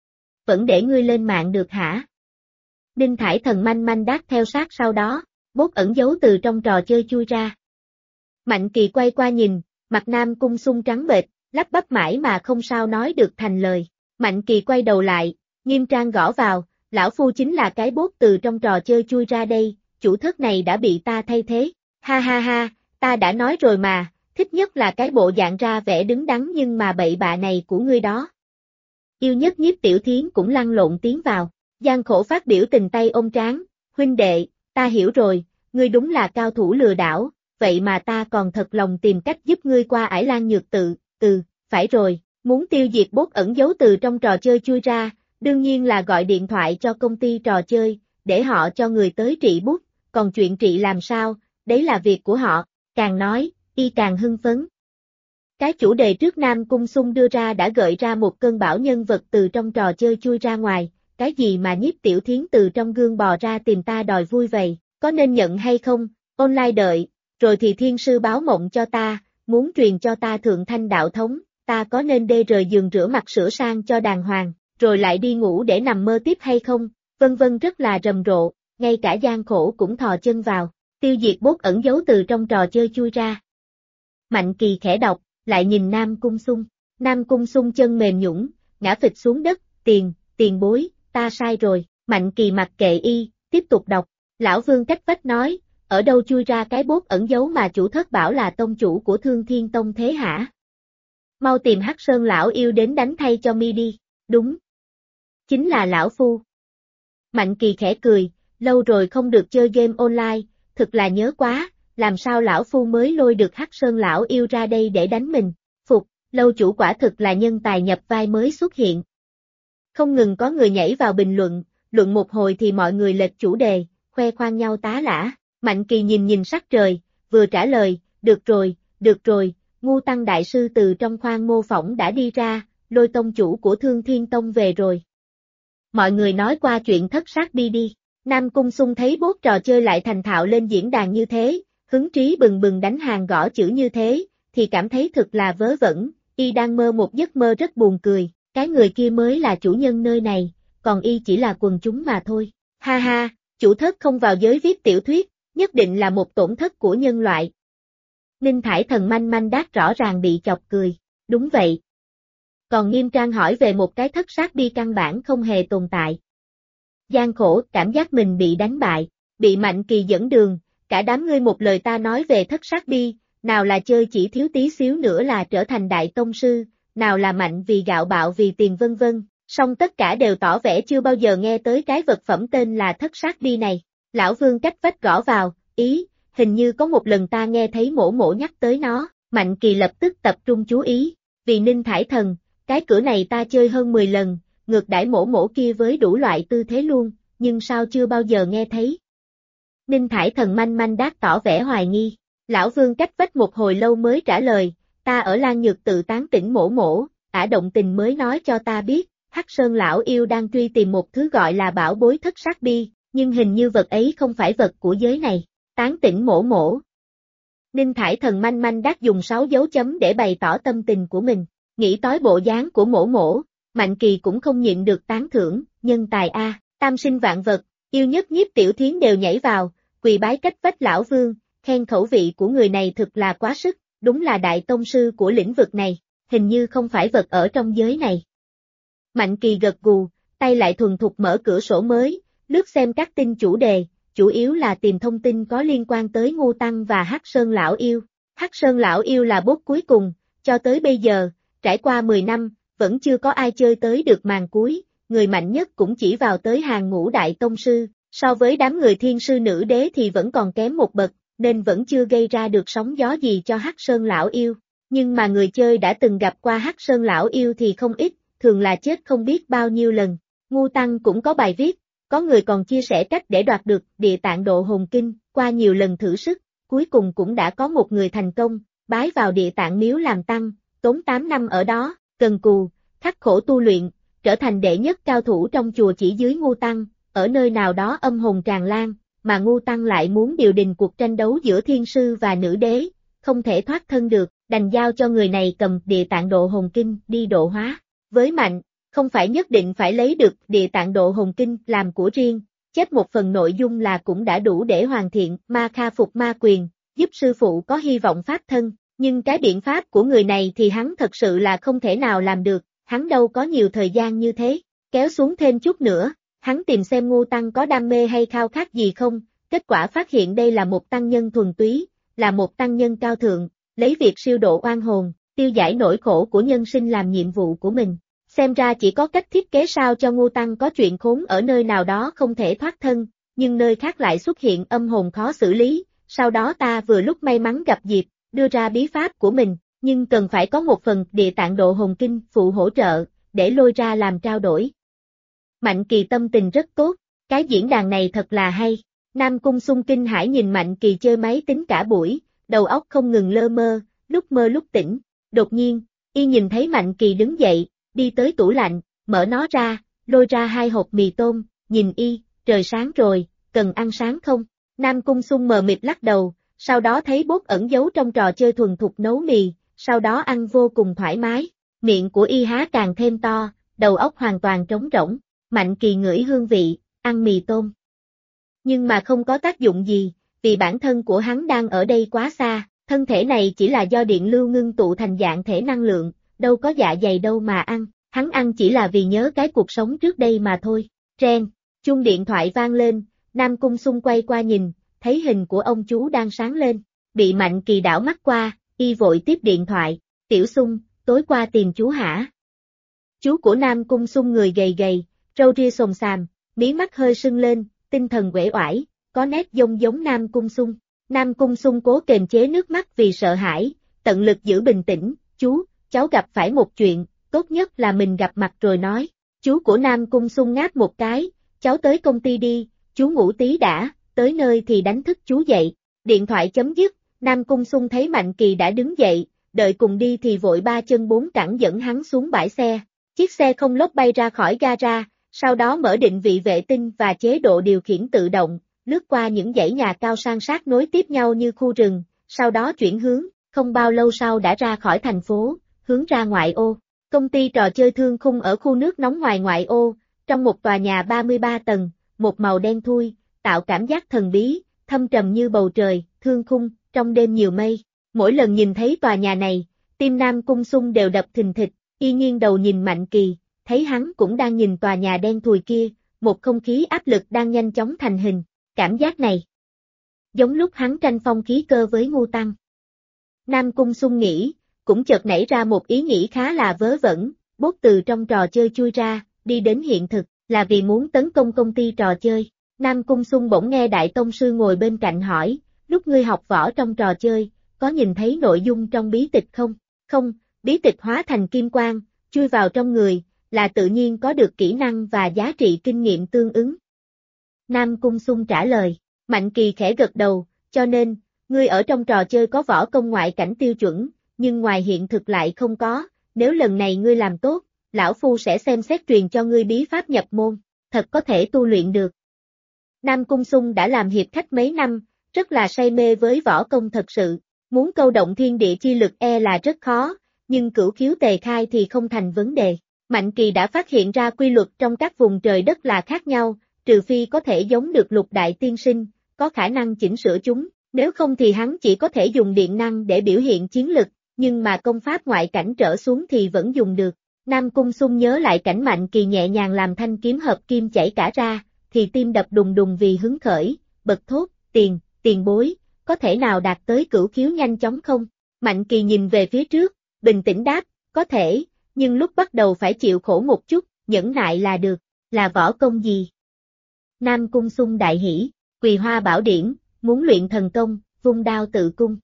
Vẫn để ngươi lên mạng được hả? Ninh Thải Thần manh manh đát theo sát sau đó, bốt ẩn giấu từ trong trò chơi chui ra. Mạnh Kỳ quay qua nhìn, mặt Nam Cung Sung trắng bệch, lắp bắp mãi mà không sao nói được thành lời. Mạnh Kỳ quay đầu lại, nghiêm trang gõ vào, lão phu chính là cái bốt từ trong trò chơi chui ra đây, chủ thất này đã bị ta thay thế. Ha ha ha, ta đã nói rồi mà, thích nhất là cái bộ dạng ra vẻ đứng đắn nhưng mà bậy bạ này của ngươi đó. Yêu nhất Nhiếp Tiểu Thiến cũng lăn lộn tiến vào, gian khổ phát biểu tình tay ôm trán, huynh đệ, ta hiểu rồi, ngươi đúng là cao thủ lừa đảo, vậy mà ta còn thật lòng tìm cách giúp ngươi qua ải lan nhược tự, phải rồi, muốn tiêu diệt bốt ẩn giấu từ trong trò chơi chui ra, đương nhiên là gọi điện thoại cho công ty trò chơi, để họ cho người tới trị bút, còn chuyện trị làm sao, đấy là việc của họ, càng nói, y càng hưng phấn. Cái chủ đề trước Nam Cung Sung đưa ra đã gợi ra một cơn bão nhân vật từ trong trò chơi chui ra ngoài, cái gì mà Nhiếp Tiểu Thiến từ trong gương bò ra tìm ta đòi vui vậy, có nên nhận hay không, online đợi, rồi thì thiên sư báo mộng cho ta, muốn truyền cho ta thượng thanh đạo thống, ta có nên đê rời giường rửa mặt sửa sang cho đàng hoàng, rồi lại đi ngủ để nằm mơ tiếp hay không, vân vân rất là rầm rộ, ngay cả gian khổ cũng thò chân vào, tiêu diệt bốt ẩn giấu từ trong trò chơi chui ra. Mạnh Kỳ khẽ đọc, lại nhìn Nam Cung Sung, Nam Cung Sung chân mềm nhũn, ngã phịch xuống đất, tiền bối, ta sai rồi, Mạnh Kỳ mặc kệ y, tiếp tục đọc, lão Vương cách vách nói, ở đâu chui ra cái bốt ẩn giấu mà chủ thất bảo là tông chủ của Thương Thiên Tông thế hả? Mau tìm Hắc Sơn lão yêu đến đánh thay cho mi đi, đúng. Chính là lão phu. Mạnh Kỳ khẽ cười, lâu rồi không được chơi game online, thực là nhớ quá, làm sao lão phu mới lôi được Hắc Sơn lão yêu ra đây để đánh mình, phục, lâu chủ quả thực là nhân tài nhập vai mới xuất hiện. Không ngừng có người nhảy vào bình luận một hồi thì mọi người lệch chủ đề, khoe khoang nhau tá lả, Mạnh Kỳ nhìn sắc trời, vừa trả lời, được rồi, Ngu Tăng Đại Sư từ trong khoang mô phỏng đã đi ra, lôi tông chủ của Thương Thiên Tông về rồi. Mọi người nói qua chuyện thất sát đi. Nam Cung Sung thấy bốt trò chơi lại thành thạo lên diễn đàn như thế, hứng trí bừng bừng đánh hàng gõ chữ như thế, thì cảm thấy thực là vớ vẩn, y đang mơ một giấc mơ rất buồn cười, cái người kia mới là chủ nhân nơi này, còn y chỉ là quần chúng mà thôi. Ha ha, chủ thất không vào giới viết tiểu thuyết, nhất định là một tổn thất của nhân loại. Ninh Thải Thần manh manh đát rõ ràng bị chọc cười, đúng vậy. Còn nghiêm trang hỏi về một cái thất sát bi căn bản không hề tồn tại. Gian khổ, cảm giác mình bị đánh bại, bị Mạnh Kỳ dẫn đường, cả đám ngươi một lời ta nói về thất sát bi, nào là chơi chỉ thiếu tí xíu nữa là trở thành đại tông sư, nào là mạnh vì gạo bạo vì tiền vân vân, song tất cả đều tỏ vẻ chưa bao giờ nghe tới cái vật phẩm tên là thất sát bi này. Lão Vương cách vách gõ vào, hình như có một lần ta nghe thấy mổ nhắc tới nó, Mạnh Kỳ lập tức tập trung chú ý, vì Ninh Thải Thần, cái cửa này ta chơi hơn 10 lần, ngược đãi mổ kia với đủ loại tư thế luôn, nhưng sao chưa bao giờ nghe thấy. Ninh Thải Thần manh manh đát tỏ vẻ hoài nghi, lão Vương cách vách một hồi lâu mới trả lời, ta ở Lan Nhược tự tán tỉnh mổ, ả động tình mới nói cho ta biết, Hắc Sơn lão yêu đang truy tìm một thứ gọi là bảo bối thất sát bi, nhưng hình như vật ấy không phải vật của giới này, tán tỉnh mổ. Ninh Thải Thần manh manh đát dùng 6 dấu chấm để bày tỏ tâm tình của mình, nghĩ tới bộ dáng của mổ, Mạnh Kỳ cũng không nhịn được tán thưởng, nhân tài a, tam sinh vạn vật, yêu nhất Nhiếp Tiểu Thiến đều nhảy vào, quỳ bái cách vách lão Vương, khen khẩu vị của người này thực là quá sức, đúng là đại tông sư của lĩnh vực này. hình như không phải vật ở trong giới này. Mạnh Kỳ gật gù, tay lại thuần thục mở cửa sổ mới, lướt xem các tin chủ đề, chủ yếu là tìm thông tin có liên quan tới Ngưu Tăng và Hắc Sơn Lão Yêu. Hắc Sơn Lão Yêu là boss cuối cùng, cho tới bây giờ, trải qua 10 năm, vẫn chưa có ai chơi tới được màn cuối, người mạnh nhất cũng chỉ vào tới hàng ngũ đại tông sư, so với đám người thiên sư nữ đế thì vẫn còn kém một bậc, nên vẫn chưa gây ra được sóng gió gì cho Hắc Sơn Lão Yêu. Nhưng mà người chơi đã từng gặp qua Hắc Sơn Lão Yêu thì không ít, thường là chết không biết bao nhiêu lần. Ngưu Tăng cũng có bài viết, có người còn chia sẻ cách để đoạt được Địa Tạng Độ Hồn Kinh, qua nhiều lần thử sức, cuối cùng cũng đã có một người thành công, bái vào Địa Tạng Miếu làm tăng, tốn 8 năm ở đó, cần cù, khắc khổ tu luyện, trở thành đệ nhất cao thủ trong chùa chỉ dưới Ngưu Tăng, ở nơi nào đó âm hồn tràn lan, mà Ngưu Tăng lại muốn điều đình cuộc tranh đấu giữa thiên sư và nữ đế, không thể thoát thân được, đành giao cho người này cầm Địa Tạng Độ Hồn Kinh đi độ hóa. Với mạnh, không phải nhất định phải lấy được Địa Tạng Độ Hồn Kinh làm của riêng, chép một phần nội dung là cũng đã đủ để hoàn thiện ma kha phục ma quyền, giúp sư phụ có hy vọng pháp thân, nhưng cái biện pháp của người này thì hắn thật sự là không thể nào làm được, hắn đâu có nhiều thời gian như thế, kéo xuống thêm chút nữa, hắn tìm xem Ngưu Tăng có đam mê hay khao khát gì không, kết quả phát hiện đây là một tăng nhân thuần túy, là một tăng nhân cao thượng, lấy việc siêu độ oan hồn, tiêu giải nỗi khổ của nhân sinh làm nhiệm vụ của mình. Xem ra chỉ có cách thiết kế sao cho Ngưu Tăng có chuyện khốn ở nơi nào đó không thể thoát thân, nhưng nơi khác lại xuất hiện âm hồn khó xử lý, sau đó ta vừa lúc may mắn gặp dịp, đưa ra bí pháp của mình, nhưng cần phải có một phần Địa Tạng Độ Hồn Kinh phụ hỗ trợ, để lôi ra làm trao đổi. Mạnh Kỳ tâm tình rất tốt, cái diễn đàn này thật là hay. Nam Cung Sung kinh hãi nhìn Mạnh Kỳ chơi máy tính cả buổi, đầu óc không ngừng lơ mơ lúc tỉnh. Đột nhiên, y nhìn thấy Mạnh Kỳ đứng dậy, đi tới tủ lạnh, mở nó ra, lôi ra 2 hộp mì tôm, nhìn y, trời sáng rồi, cần ăn sáng không? Nam Cung Sung mờ mịt lắc đầu, sau đó thấy bốt ẩn giấu trong trò chơi thuần thục nấu mì, sau đó ăn vô cùng thoải mái, miệng của y há càng thêm to, đầu óc hoàn toàn trống rỗng. Mạnh Kỳ ngửi hương vị, ăn mì tôm. Nhưng mà không có tác dụng gì, vì bản thân của hắn đang ở đây quá xa, thân thể này chỉ là do điện lưu ngưng tụ thành dạng thể năng lượng, đâu có dạ dày đâu mà ăn, hắn ăn chỉ là vì nhớ cái cuộc sống trước đây mà thôi. Ren, chuông điện thoại vang lên, Nam Cung Sung quay qua nhìn, thấy hình của ông chú đang sáng lên, bị Mạnh Kỳ đảo mắt qua, y vội tiếp điện thoại, Tiểu Sung, tối qua tìm chú hả? Chú của Nam Cung Sung người gầy gầy, râu ria xồm xàm, mí mắt hơi sưng lên, tinh thần uể oải, có nét giống Nam Cung Sung. Nam Cung Sung cố kềm chế nước mắt vì sợ hãi, tận lực giữ bình tĩnh, chú, cháu gặp phải một chuyện, tốt nhất là mình gặp mặt rồi nói. Chú của Nam Cung Sung ngáp một cái, cháu tới công ty đi, chú ngủ tí đã, tới nơi thì đánh thức chú dậy. Điện thoại chấm dứt, Nam Cung Sung thấy Mạnh Kỳ đã đứng dậy, đợi cùng đi thì vội 3 chân 4 cẳng dẫn hắn xuống bãi xe. Chiếc xe không lốp bay ra khỏi gara, sau đó mở định vị vệ tinh và chế độ điều khiển tự động, lướt qua những dãy nhà cao san sát nối tiếp nhau như khu rừng, sau đó chuyển hướng, không bao lâu sau đã ra khỏi thành phố, hướng ra ngoại ô. Công ty trò chơi Thương Khung ở khu nước nóng ngoài ngoại ô, trong một tòa nhà 33 tầng, một màu đen thui, tạo cảm giác thần bí, thâm trầm như bầu trời. Thương Khung, trong đêm nhiều mây. Mỗi lần nhìn thấy tòa nhà này, tim Nam Cung Sung đều đập thình thịch, y nghiêng đầu nhìn Mạnh Kỳ, thấy hắn cũng đang nhìn tòa nhà đen thùi kia, một không khí áp lực đang nhanh chóng thành hình. Cảm giác này giống lúc hắn tranh phong khí cơ với Ngưu Tăng. Nam Cung Sung nghĩ, cũng chợt nảy ra một ý nghĩ khá là vớ vẩn, bốt từ trong trò chơi chui ra, đi đến hiện thực, là vì muốn tấn công công ty trò chơi. Nam Cung Sung bỗng nghe Đại Tông Sư ngồi bên cạnh hỏi, lúc ngươi học võ trong trò chơi, có nhìn thấy nội dung trong bí tịch không? Không, bí tịch hóa thành kim quang, chui vào trong người, là tự nhiên có được kỹ năng và giá trị kinh nghiệm tương ứng. Nam Cung Sung trả lời, Mạnh Kỳ khẽ gật đầu, cho nên, ngươi ở trong trò chơi có võ công ngoại cảnh tiêu chuẩn, nhưng ngoài hiện thực lại không có, nếu lần này ngươi làm tốt, lão phu sẽ xem xét truyền cho ngươi bí pháp nhập môn, thật có thể tu luyện được. Nam Cung Sung đã làm hiệp khách mấy năm, rất là say mê với võ công thật sự, muốn câu động thiên địa chi lực là rất khó, nhưng cửu khiếu tề khai thì không thành vấn đề. Mạnh Kỳ đã phát hiện ra quy luật trong các vùng trời đất là khác nhau, trừ phi có thể giống được Lục Đại Tiên Sinh, có khả năng chỉnh sửa chúng, nếu không thì hắn chỉ có thể dùng điện năng để biểu hiện chiến lực, nhưng mà công pháp ngoại cảnh trở xuống thì vẫn dùng được. Nam Cung Sung nhớ lại cảnh Mạnh Kỳ nhẹ nhàng làm thanh kiếm hợp kim chảy cả ra, thì tim đập đùng đùng vì hứng khởi, bật thốt, tiền bối, có thể nào đạt tới cửu khiếu nhanh chóng không? Mạnh Kỳ nhìn về phía trước, bình tĩnh đáp, có thể, nhưng lúc bắt đầu phải chịu khổ một chút, nhẫn nại là được, là võ công gì? Nam Cung Sung đại hỉ, Quỳ Hoa Bảo Điển, muốn luyện thần công, vung đao tự cung.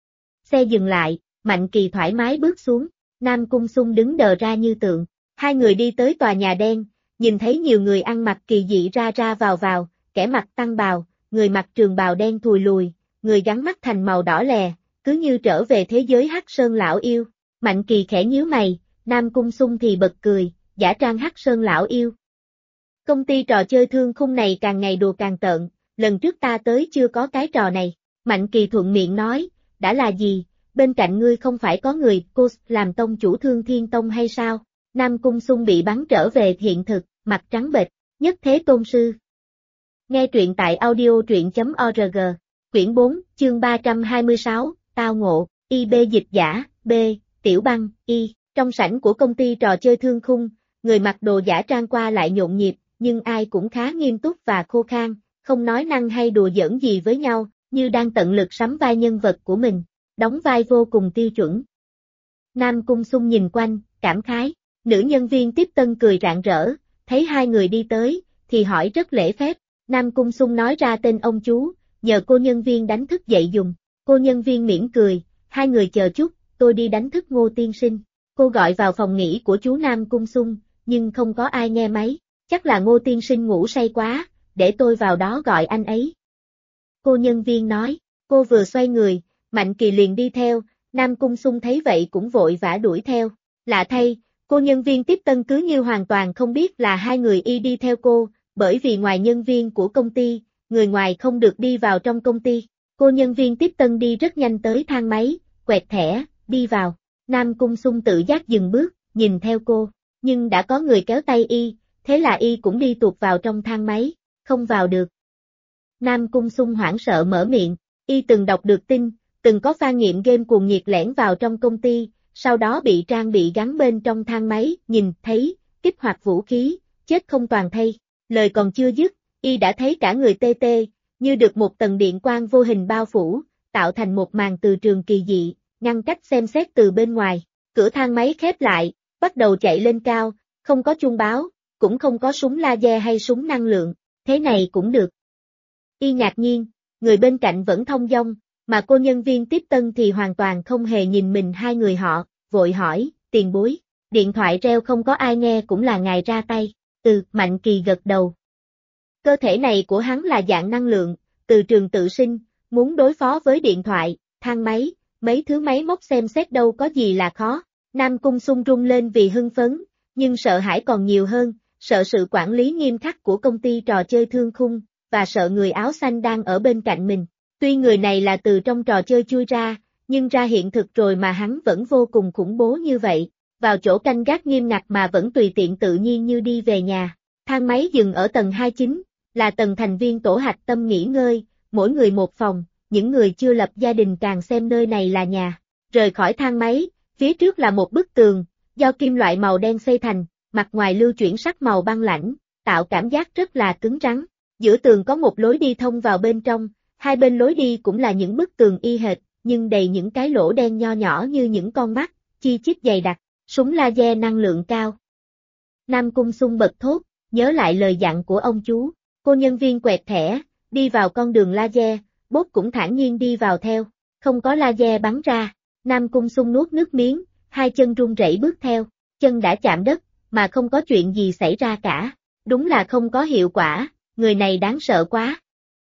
Xe dừng lại, Mạnh Kỳ thoải mái bước xuống, Nam Cung Sung đứng đờ ra như tượng. Hai người đi tới tòa nhà đen, nhìn thấy nhiều người ăn mặc kỳ dị ra ra vào, kẻ mặc tăng bào, người mặc trường bào đen thùi lùi, người gắn mắt thành màu đỏ lè, cứ như trở về thế giới Hắc Sơn lão yêu. Mạnh Kỳ khẽ nhíu mày, Nam Cung Sung thì bật cười, giả trang Hắc Sơn lão yêu. Công ty trò chơi thương khung này càng ngày đùa càng tợn, lần trước ta tới chưa có cái trò này. Mạnh Kỳ thuận miệng nói, đã là gì, bên cạnh ngươi không phải có người cô làm tông chủ Thương Thiên Tông hay sao? Nam Cung Sung bị bắn trở về hiện thực, mặt trắng bệch, Nhất Thế Tôn Sư. Nghe truyện tại audio.org, quyển 4, chương 326, Tao Ngộ, IB dịch giả, B, Tiểu Băng, Y. Trong sảnh của công ty trò chơi thương khung, người mặc đồ giả trang qua lại nhộn nhịp, nhưng ai cũng khá nghiêm túc và khô khan, không nói năng hay đùa giỡn gì với nhau, như đang tận lực sắm vai nhân vật của mình, đóng vai vô cùng tiêu chuẩn. Nam Cung Sung nhìn quanh, cảm khái, nữ nhân viên tiếp tân cười rạng rỡ, thấy hai người đi tới, thì hỏi rất lễ phép, Nam Cung Sung nói ra tên ông chú, nhờ cô nhân viên đánh thức dậy dùng, cô nhân viên mỉm cười, hai người chờ chút, tôi đi đánh thức Ngô tiên sinh. Cô gọi vào phòng nghỉ của chú Nam Cung Sung, nhưng không có ai nghe máy, chắc là Ngô tiên sinh ngủ say quá, để tôi vào đó gọi anh ấy. Cô nhân viên nói, cô vừa xoay người, Mạnh Kỳ liền đi theo, Nam Cung Sung thấy vậy cũng vội vã đuổi theo. Lạ thay, cô nhân viên tiếp tân cứ như hoàn toàn không biết là hai người y đi theo cô, bởi vì ngoài nhân viên của công ty, người ngoài không được đi vào trong công ty. Cô nhân viên tiếp tân đi rất nhanh tới thang máy, quẹt thẻ, đi vào. Nam Cung Sung tự giác dừng bước, nhìn theo cô, nhưng đã có người kéo tay y, thế là y cũng đi tuột vào trong thang máy, không vào được. Nam Cung Sung hoảng sợ mở miệng, y từng đọc được tin, từng có pha nghiệm game cuồng nhiệt lẻn vào trong công ty, sau đó bị trang bị gắn bên trong thang máy, nhìn, thấy, kích hoạt vũ khí, chết không toàn thây. Lời còn chưa dứt, y đã thấy cả người tê tê, như được một tầng điện quang vô hình bao phủ, tạo thành một màn từ trường kỳ dị, ngăn cách xem xét từ bên ngoài. Cửa thang máy khép lại, bắt đầu chạy lên cao, không có chuông báo, cũng không có súng laser hay súng năng lượng, thế này cũng được. Y ngạc nhiên, người bên cạnh vẫn thông dong, mà cô nhân viên tiếp tân thì hoàn toàn không hề nhìn mình hai người họ, vội hỏi, tiền bối, điện thoại reo không có ai nghe cũng là ngài ra tay. Mạnh Kỳ gật đầu. Cơ thể này của hắn là dạng năng lượng, từ trường tự sinh, muốn đối phó với điện thoại, thang máy, mấy thứ máy móc xem xét đâu có gì là khó. Nam Cung Sung rung lên vì hưng phấn, nhưng sợ hãi còn nhiều hơn, sợ sự quản lý nghiêm khắc của công ty trò chơi thương khung, và sợ người áo xanh đang ở bên cạnh mình. Tuy người này là từ trong trò chơi chui ra, nhưng ra hiện thực rồi mà hắn vẫn vô cùng khủng bố như vậy, vào chỗ canh gác nghiêm ngặt mà vẫn tùy tiện tự nhiên như đi về nhà. Thang máy dừng ở tầng 29, là tầng thành viên tổ hạch tâm nghỉ ngơi, mỗi người một phòng, những người chưa lập gia đình càng xem nơi này là nhà. Rời khỏi thang máy, phía trước là một bức tường, do kim loại màu đen xây thành, mặt ngoài lưu chuyển sắc màu băng lãnh, tạo cảm giác rất là cứng rắn. Giữa tường có một lối đi thông vào bên trong, hai bên lối đi cũng là những bức tường y hệt, nhưng đầy những cái lỗ đen nho nhỏ như những con mắt, chi chít dày đặc, súng laser năng lượng cao. Nam Cung Sung bật thốt, nhớ lại lời dặn của ông chú, cô nhân viên quẹt thẻ, đi vào con đường laser, bốt cũng thản nhiên đi vào theo, không có laser bắn ra. Nam Cung Sung nuốt nước miếng, hai chân run rẩy bước theo, chân đã chạm đất, mà không có chuyện gì xảy ra cả, đúng là không có hiệu quả, người này đáng sợ quá.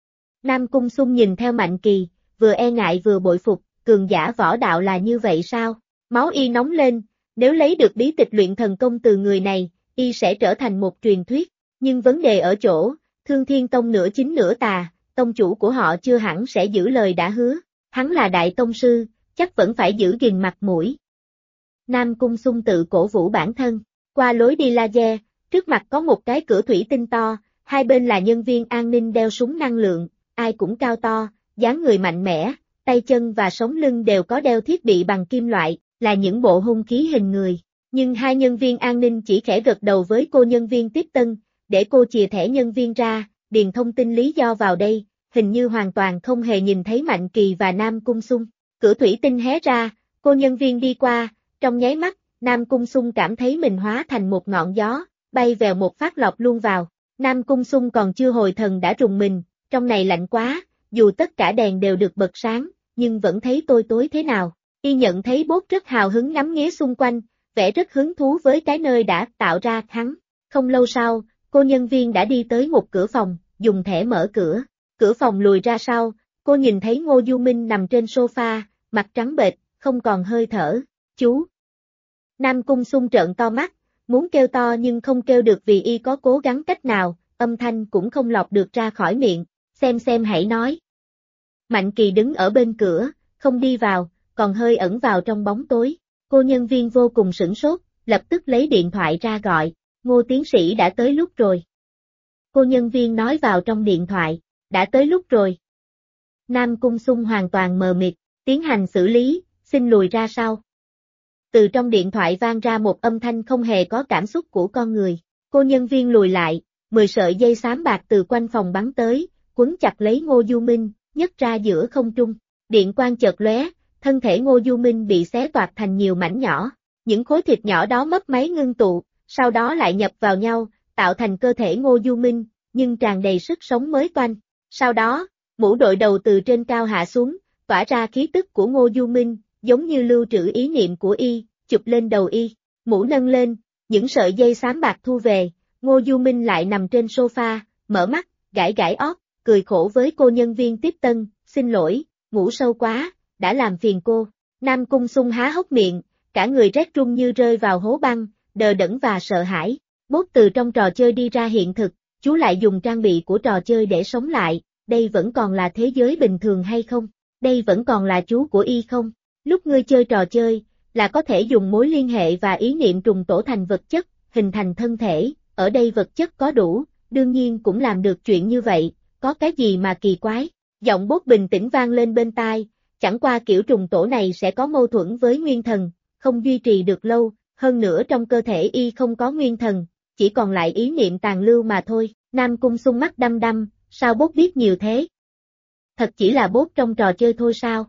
Nam Cung Sung nhìn theo Mạnh Kỳ, vừa e ngại vừa bội phục, cường giả võ đạo là như vậy sao? Máu y nóng lên, nếu lấy được bí tịch luyện thần công từ người này, y sẽ trở thành một truyền thuyết, nhưng vấn đề ở chỗ, Thương Thiên Tông nửa chính nửa tà, tông chủ của họ chưa hẳn sẽ giữ lời đã hứa, hắn là đại tông sư, chắc vẫn phải giữ gìn mặt mũi. Nam Cung Sung tự cổ vũ bản thân, qua lối đi laser, trước mặt có một cái cửa thủy tinh to, hai bên là nhân viên an ninh đeo súng năng lượng, ai cũng cao to, dáng người mạnh mẽ, tay chân và sống lưng đều có đeo thiết bị bằng kim loại, là những bộ hung khí hình người. Nhưng hai nhân viên an ninh chỉ khẽ gật đầu với cô nhân viên tiếp tân, để cô chìa thẻ nhân viên ra, điền thông tin lý do vào đây, hình như hoàn toàn không hề nhìn thấy Mạnh Kỳ và Nam Cung Sung. Cửa thủy tinh hé ra, cô nhân viên đi qua, trong nháy mắt, Nam Cung Sung cảm thấy mình hóa thành một ngọn gió, bay vèo một phát lọt luôn vào. Nam Cung Sung còn chưa hồi thần đã rùng mình, trong này lạnh quá, dù tất cả đèn đều được bật sáng, nhưng vẫn thấy tối tối thế nào. Y nhận thấy Bốt rất hào hứng ngắm nghía xung quanh, vẻ rất hứng thú với cái nơi đã tạo ra hắn. Không lâu sau, cô nhân viên đã đi tới một cửa phòng, dùng thẻ mở cửa. Cửa phòng lùi ra sau, cô nhìn thấy Ngô Du Minh nằm trên sofa, mặt trắng bệch, không còn hơi thở. Chú! Nam Cung Sung trợn to mắt, muốn kêu to nhưng không kêu được vì y có cố gắng cách nào, âm thanh cũng không lọt được ra khỏi miệng. Xem hãy nói. Mạnh Kỳ đứng ở bên cửa, không đi vào, còn hơi ẩn vào trong bóng tối. Cô nhân viên vô cùng sửng sốt, lập tức lấy điện thoại ra gọi, Ngô tiến sĩ đã tới lúc rồi. Cô nhân viên nói vào trong điện thoại, đã tới lúc rồi. Nam Cung Sung hoàn toàn mờ mịt, tiến hành xử lý, xin lùi ra sau. Từ trong điện thoại vang ra một âm thanh không hề có cảm xúc của con người. Cô nhân viên lùi lại, 10 sợi dây xám bạc từ quanh phòng bắn tới, quấn chặt lấy Ngô Du Minh, nhấc ra giữa không trung. Điện quang chợt lóe, thân thể Ngô Du Minh bị xé toạc thành nhiều mảnh nhỏ. Những khối thịt nhỏ đó mấp máy ngưng tụ, sau đó lại nhập vào nhau, tạo thành cơ thể Ngô Du Minh, nhưng tràn đầy sức sống mới toanh. Sau đó, mũ đội đầu từ trên cao hạ xuống, tỏa ra khí tức của Ngô Du Minh, giống như lưu trữ ý niệm của y, chụp lên đầu y. Mũ nâng lên, những sợi dây xám bạc thu về, Ngô Du Minh lại nằm trên sofa, mở mắt, gãi ót, cười khổ với cô nhân viên tiếp tân, xin lỗi, ngủ sâu quá, đã làm phiền cô. Nam Cung Sung há hốc miệng, cả người rét run như rơi vào hố băng, đờ đẫn và sợ hãi. Bốt từ trong trò chơi đi ra hiện thực, chú lại dùng trang bị của trò chơi để sống lại, đây vẫn còn là thế giới bình thường hay không? Đây vẫn còn là chú của y không? Lúc ngươi chơi trò chơi, là có thể dùng mối liên hệ và ý niệm trùng tổ thành vật chất, hình thành thân thể, ở đây vật chất có đủ, đương nhiên cũng làm được chuyện như vậy, có cái gì mà kỳ quái? Giọng Bốt bình tĩnh vang lên bên tai, chẳng qua kiểu trùng tổ này sẽ có mâu thuẫn với nguyên thần, không duy trì được lâu, hơn nữa trong cơ thể y không có nguyên thần, chỉ còn lại ý niệm tàn lưu mà thôi. Nam Cung Sung mắt đăm đăm, sao Bốt biết nhiều thế? Thật chỉ là Bốt trong trò chơi thôi sao?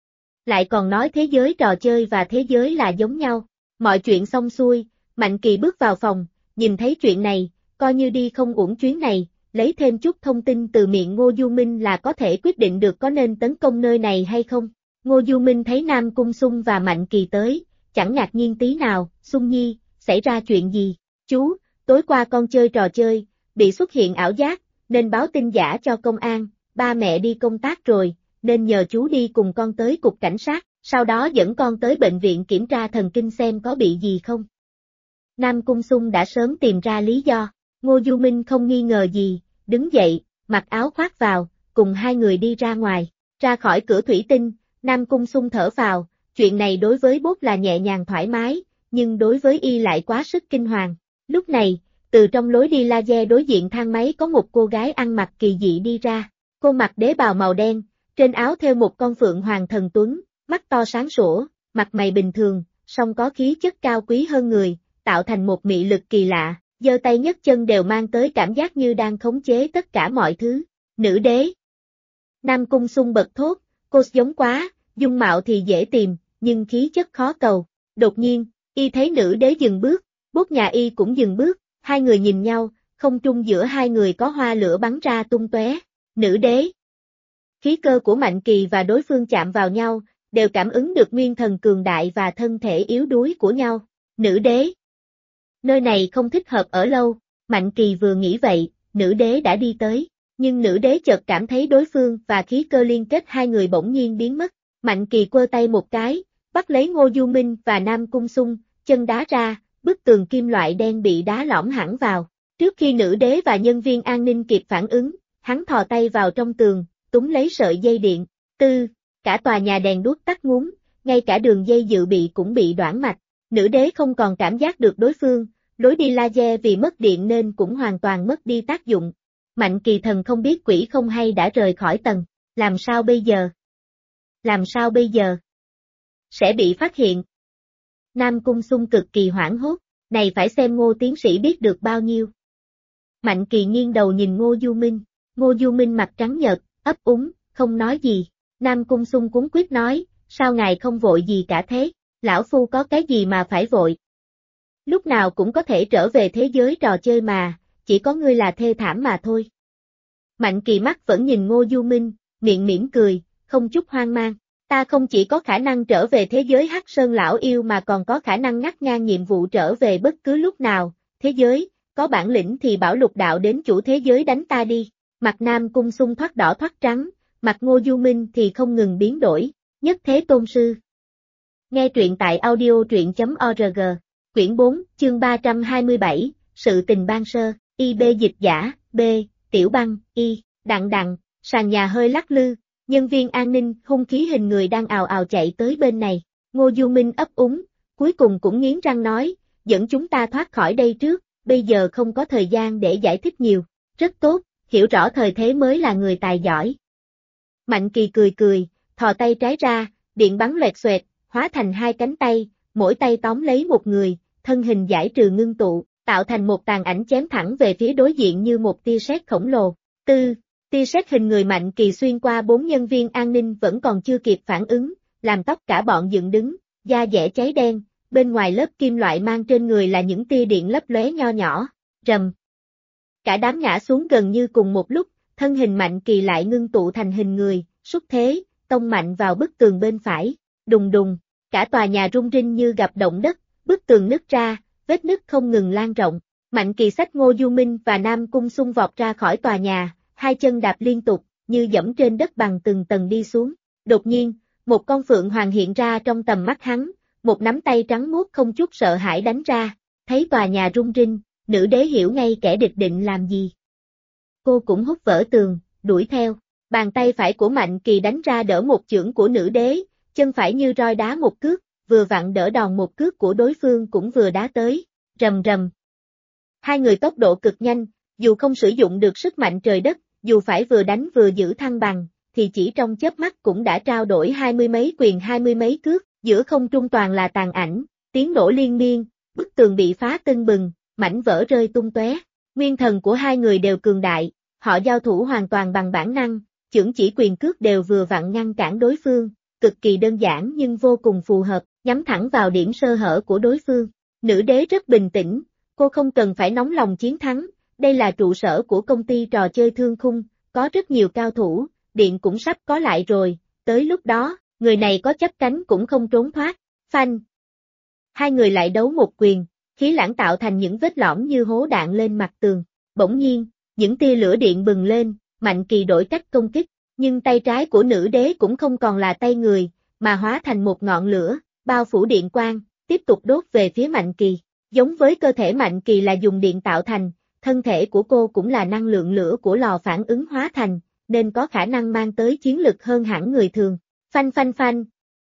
Lại còn nói thế giới trò chơi và thế giới là giống nhau. Mọi chuyện xong xuôi, Mạnh Kỳ bước vào phòng, nhìn thấy chuyện này, coi như đi không uổng chuyến này, lấy thêm chút thông tin từ miệng Ngô Du Minh là có thể quyết định được có nên tấn công nơi này hay không. Ngô Du Minh thấy Nam Cung Sung và Mạnh Kỳ tới, chẳng ngạc nhiên tí nào, Sung Nhi, xảy ra chuyện gì? Chú, tối qua con chơi trò chơi, bị xuất hiện ảo giác, nên báo tin giả cho công an, ba mẹ đi công tác rồi, nên nhờ chú đi cùng con tới cục cảnh sát, sau đó dẫn con tới bệnh viện kiểm tra thần kinh xem có bị gì không. Nam Cung Sung đã sớm tìm ra lý do, Ngô Du Minh không nghi ngờ gì, đứng dậy, mặc áo khoác vào, cùng hai người đi ra ngoài, ra khỏi cửa thủy tinh, Nam Cung Sung thở phào, chuyện này đối với Bốt là nhẹ nhàng thoải mái, nhưng đối với y lại quá sức kinh hoàng. Lúc này, từ trong lối đi laser đối diện thang máy có một cô gái ăn mặc kỳ dị đi ra, cô mặc đế bào màu đen, trên áo thêu một con phượng hoàng thần tuấn, mắt to sáng sủa, mặt mày bình thường, song có khí chất cao quý hơn người, tạo thành một mị lực kỳ lạ, giơ tay nhấc chân đều mang tới cảm giác như đang khống chế tất cả mọi thứ. Nữ đế. Nam Cung Sung bật thốt, cô giống quá, dung mạo thì dễ tìm, nhưng khí chất khó cầu. Đột nhiên, y thấy nữ đế dừng bước, Bốt nhà y cũng dừng bước, hai người nhìn nhau, không trung giữa hai người có hoa lửa bắn ra tung tóe. Nữ đế. Khí cơ của Mạnh Kỳ và đối phương chạm vào nhau, đều cảm ứng được nguyên thần cường đại và thân thể yếu đuối của nhau. Nữ đế. Nơi này không thích hợp ở lâu, Mạnh Kỳ vừa nghĩ vậy, nữ đế đã đi tới, nhưng nữ đế chợt cảm thấy đối phương và khí cơ liên kết hai người bỗng nhiên biến mất. Mạnh Kỳ quơ tay một cái, bắt lấy Ngô Du Minh và Nam Cung Sung, chân đá ra, bức tường kim loại đen bị đá lõm hẳn vào. Trước khi nữ đế và nhân viên an ninh kịp phản ứng, hắn thò tay vào trong tường, túm lấy sợi dây điện. Cả tòa nhà đèn đuốc tắt ngúm, ngay cả đường dây dự bị cũng bị đoản mạch. Nữ đế không còn cảm giác được đối phương, lối đi laser vì mất điện nên cũng hoàn toàn mất đi tác dụng. Mạnh Kỳ thần không biết quỷ không hay đã rời khỏi tầng, làm sao bây giờ? Làm sao bây giờ? Sẽ bị phát hiện. Nam Cung Xung cực kỳ hoảng hốt, này phải xem Ngô tiến sĩ biết được bao nhiêu. Mạnh Kỳ nghiêng đầu nhìn Ngô Du Minh, Ngô Du Minh mặt trắng nhợt, ấp úng, không nói gì. Nam Cung Xung cuống quyết nói, sao ngài không vội gì cả thế, lão phu có cái gì mà phải vội. Lúc nào cũng có thể trở về thế giới trò chơi mà, chỉ có ngươi là thê thảm mà thôi. Mạnh Kỳ mắt vẫn nhìn Ngô Du Minh, miệng mỉm cười, không chút hoang mang. Ta không chỉ có khả năng trở về thế giới Hắc Sơn lão yêu mà còn có khả năng ngắt ngang nhiệm vụ trở về bất cứ lúc nào, thế giới, có bản lĩnh thì bảo Lục đạo đến chủ thế giới đánh ta đi. Mặt Nam Cung Xung thoát đỏ thoát trắng, mặt Ngô Du Minh thì không ngừng biến đổi, nhất thế tôn sư. Nghe truyện tại audio truyện.org, quyển 4, chương 327, sự tình ban sơ, IB dịch giả, B, Tiểu Băng, Y, đặng đặng, sàn nhà hơi lắc lư, nhân viên an ninh hung khí hình người đang ào ào chạy tới bên này, Ngô Du Minh ấp úng, cuối cùng cũng nghiến răng nói, dẫn chúng ta thoát khỏi đây trước, bây giờ không có thời gian để giải thích nhiều, rất tốt, hiểu rõ thời thế mới là người tài giỏi. Mạnh Kỳ cười cười, thò tay trái ra, điện bắn loẹt xoẹt, hóa thành hai cánh tay, mỗi tay tóm lấy một người, thân hình giải trừ ngưng tụ, tạo thành một tàn ảnh chém thẳng về phía đối diện như một tia sét khổng lồ. Tia sét hình người Mạnh Kỳ xuyên qua 4 nhân viên an ninh vẫn còn chưa kịp phản ứng, làm tóc cả bọn dựng đứng, da dẻ cháy đen, bên ngoài lớp kim loại mang trên người là những tia điện lấp lóe nho nhỏ, rầm. Cả đám ngã xuống gần như cùng một lúc, thân hình Mạnh Kỳ lại ngưng tụ thành hình người, xuất thế, tông mạnh vào bức tường bên phải, đùng đùng, cả tòa nhà rung rinh như gặp động đất, bức tường nứt ra, vết nứt không ngừng lan rộng. Mạnh Kỳ xách Ngô Du Minh và Nam Cung Xung vọt ra khỏi tòa nhà, hai chân đạp liên tục, như dẫm trên đất bằng từng tầng đi xuống. Đột nhiên, một con phượng hoàng hiện ra trong tầm mắt hắn, một nắm tay trắng muốt không chút sợ hãi đánh ra, thấy tòa nhà rung rinh, nữ đế hiểu ngay kẻ địch định làm gì. Cô cũng hút vỡ tường, đuổi theo, bàn tay phải của Mạnh Kỳ đánh ra đỡ một chưởng của nữ đế, chân phải như roi đá một cước, vừa vặn đỡ đòn một cước của đối phương cũng vừa đá tới, rầm rầm. Hai người tốc độ cực nhanh, dù không sử dụng được sức mạnh trời đất, dù phải vừa đánh vừa giữ thăng bằng, thì chỉ trong chớp mắt cũng đã trao đổi 20 mấy quyền 20 mấy cước, giữa không trung toàn là tàn ảnh, tiếng nổ liên miên, bức tường bị phá tưng bừng, mảnh vỡ rơi tung tóe. Nguyên thần của hai người đều cường đại, họ giao thủ hoàn toàn bằng bản năng, chưởng chỉ quyền cước đều vừa vặn ngăn cản đối phương, cực kỳ đơn giản nhưng vô cùng phù hợp, nhắm thẳng vào điểm sơ hở của đối phương. Nữ đế rất bình tĩnh, cô không cần phải nóng lòng chiến thắng, đây là trụ sở của công ty trò chơi Thương Khung, có rất nhiều cao thủ, điện cũng sắp có lại rồi, tới lúc đó, người này có chấp cánh cũng không trốn thoát, phanh. Hai người lại đấu một quyền, khí lãng tạo thành những vết lõm như hố đạn lên mặt tường, bỗng nhiên, những tia lửa điện bừng lên, Mạnh Kỳ đổi cách công kích, nhưng tay trái của nữ đế cũng không còn là tay người, mà hóa thành một ngọn lửa, bao phủ điện quang, tiếp tục đốt về phía Mạnh Kỳ. Giống với cơ thể Mạnh Kỳ là dùng điện tạo thành, thân thể của cô cũng là năng lượng lửa của lò phản ứng hóa thành, nên có khả năng mang tới chiến lực hơn hẳn người thường. Phanh phanh phanh.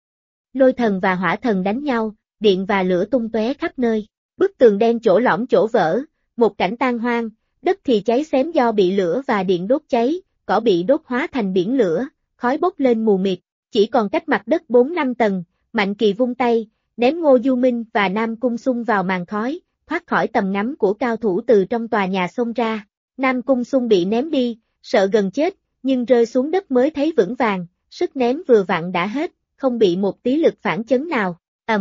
Lôi thần và hỏa thần đánh nhau, điện và lửa tung tóe khắp nơi. Bức tường đen chỗ lõm chỗ vỡ, một cảnh tan hoang, đất thì cháy xém do bị lửa và điện đốt cháy, cỏ bị đốt hóa thành biển lửa, khói bốc lên mù mịt, chỉ còn cách mặt đất 4-5 tầng, Mạnh Kỳ vung tay, ném Ngô Du Minh và Nam Cung Xung vào màn khói, thoát khỏi tầm ngắm của cao thủ từ trong tòa nhà xông ra. Nam Cung Xung bị ném đi, sợ gần chết, nhưng rơi xuống đất mới thấy vững vàng, sức ném vừa vặn đã hết, không bị một tí lực phản chấn nào.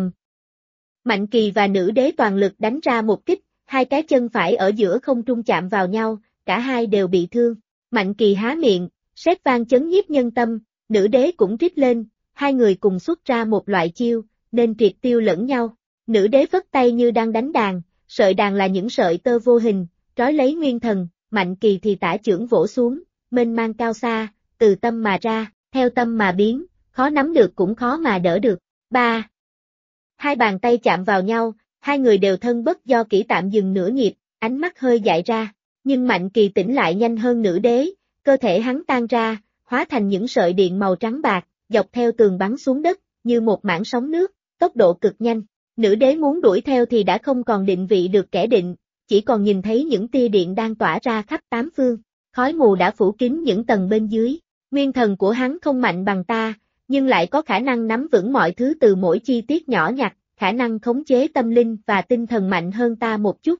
Mạnh Kỳ và nữ đế toàn lực đánh ra một kích, hai cái chân phải ở giữa không trung chạm vào nhau, cả hai đều bị thương. Mạnh Kỳ há miệng, sét vang chấn nhiếp nhân tâm, nữ đế cũng rít lên, hai người cùng xuất ra một loại chiêu, nên triệt tiêu lẫn nhau. Nữ đế vất tay như đang đánh đàn, sợi đàn là những sợi tơ vô hình, trói lấy nguyên thần, Mạnh Kỳ thì tả chưởng vỗ xuống, mênh mang cao xa, từ tâm mà ra, theo tâm mà biến, khó nắm được cũng khó mà đỡ được. 3. Hai bàn tay chạm vào nhau, hai người đều thân bất do kỹ tạm dừng nửa nhịp, ánh mắt hơi dại ra, nhưng Mạnh Kỳ tỉnh lại nhanh hơn nữ đế, cơ thể hắn tan ra, hóa thành những sợi điện màu trắng bạc, dọc theo tường bắn xuống đất, như một mảng sóng nước, tốc độ cực nhanh. Nữ đế muốn đuổi theo thì đã không còn định vị được kẻ định, chỉ còn nhìn thấy những tia điện đang tỏa ra khắp tám phương, khói mù đã phủ kín những tầng bên dưới. Nguyên thần của hắn không mạnh bằng ta, nhưng lại có khả năng nắm vững mọi thứ từ mỗi chi tiết nhỏ nhặt, khả năng khống chế tâm linh và tinh thần mạnh hơn ta một chút.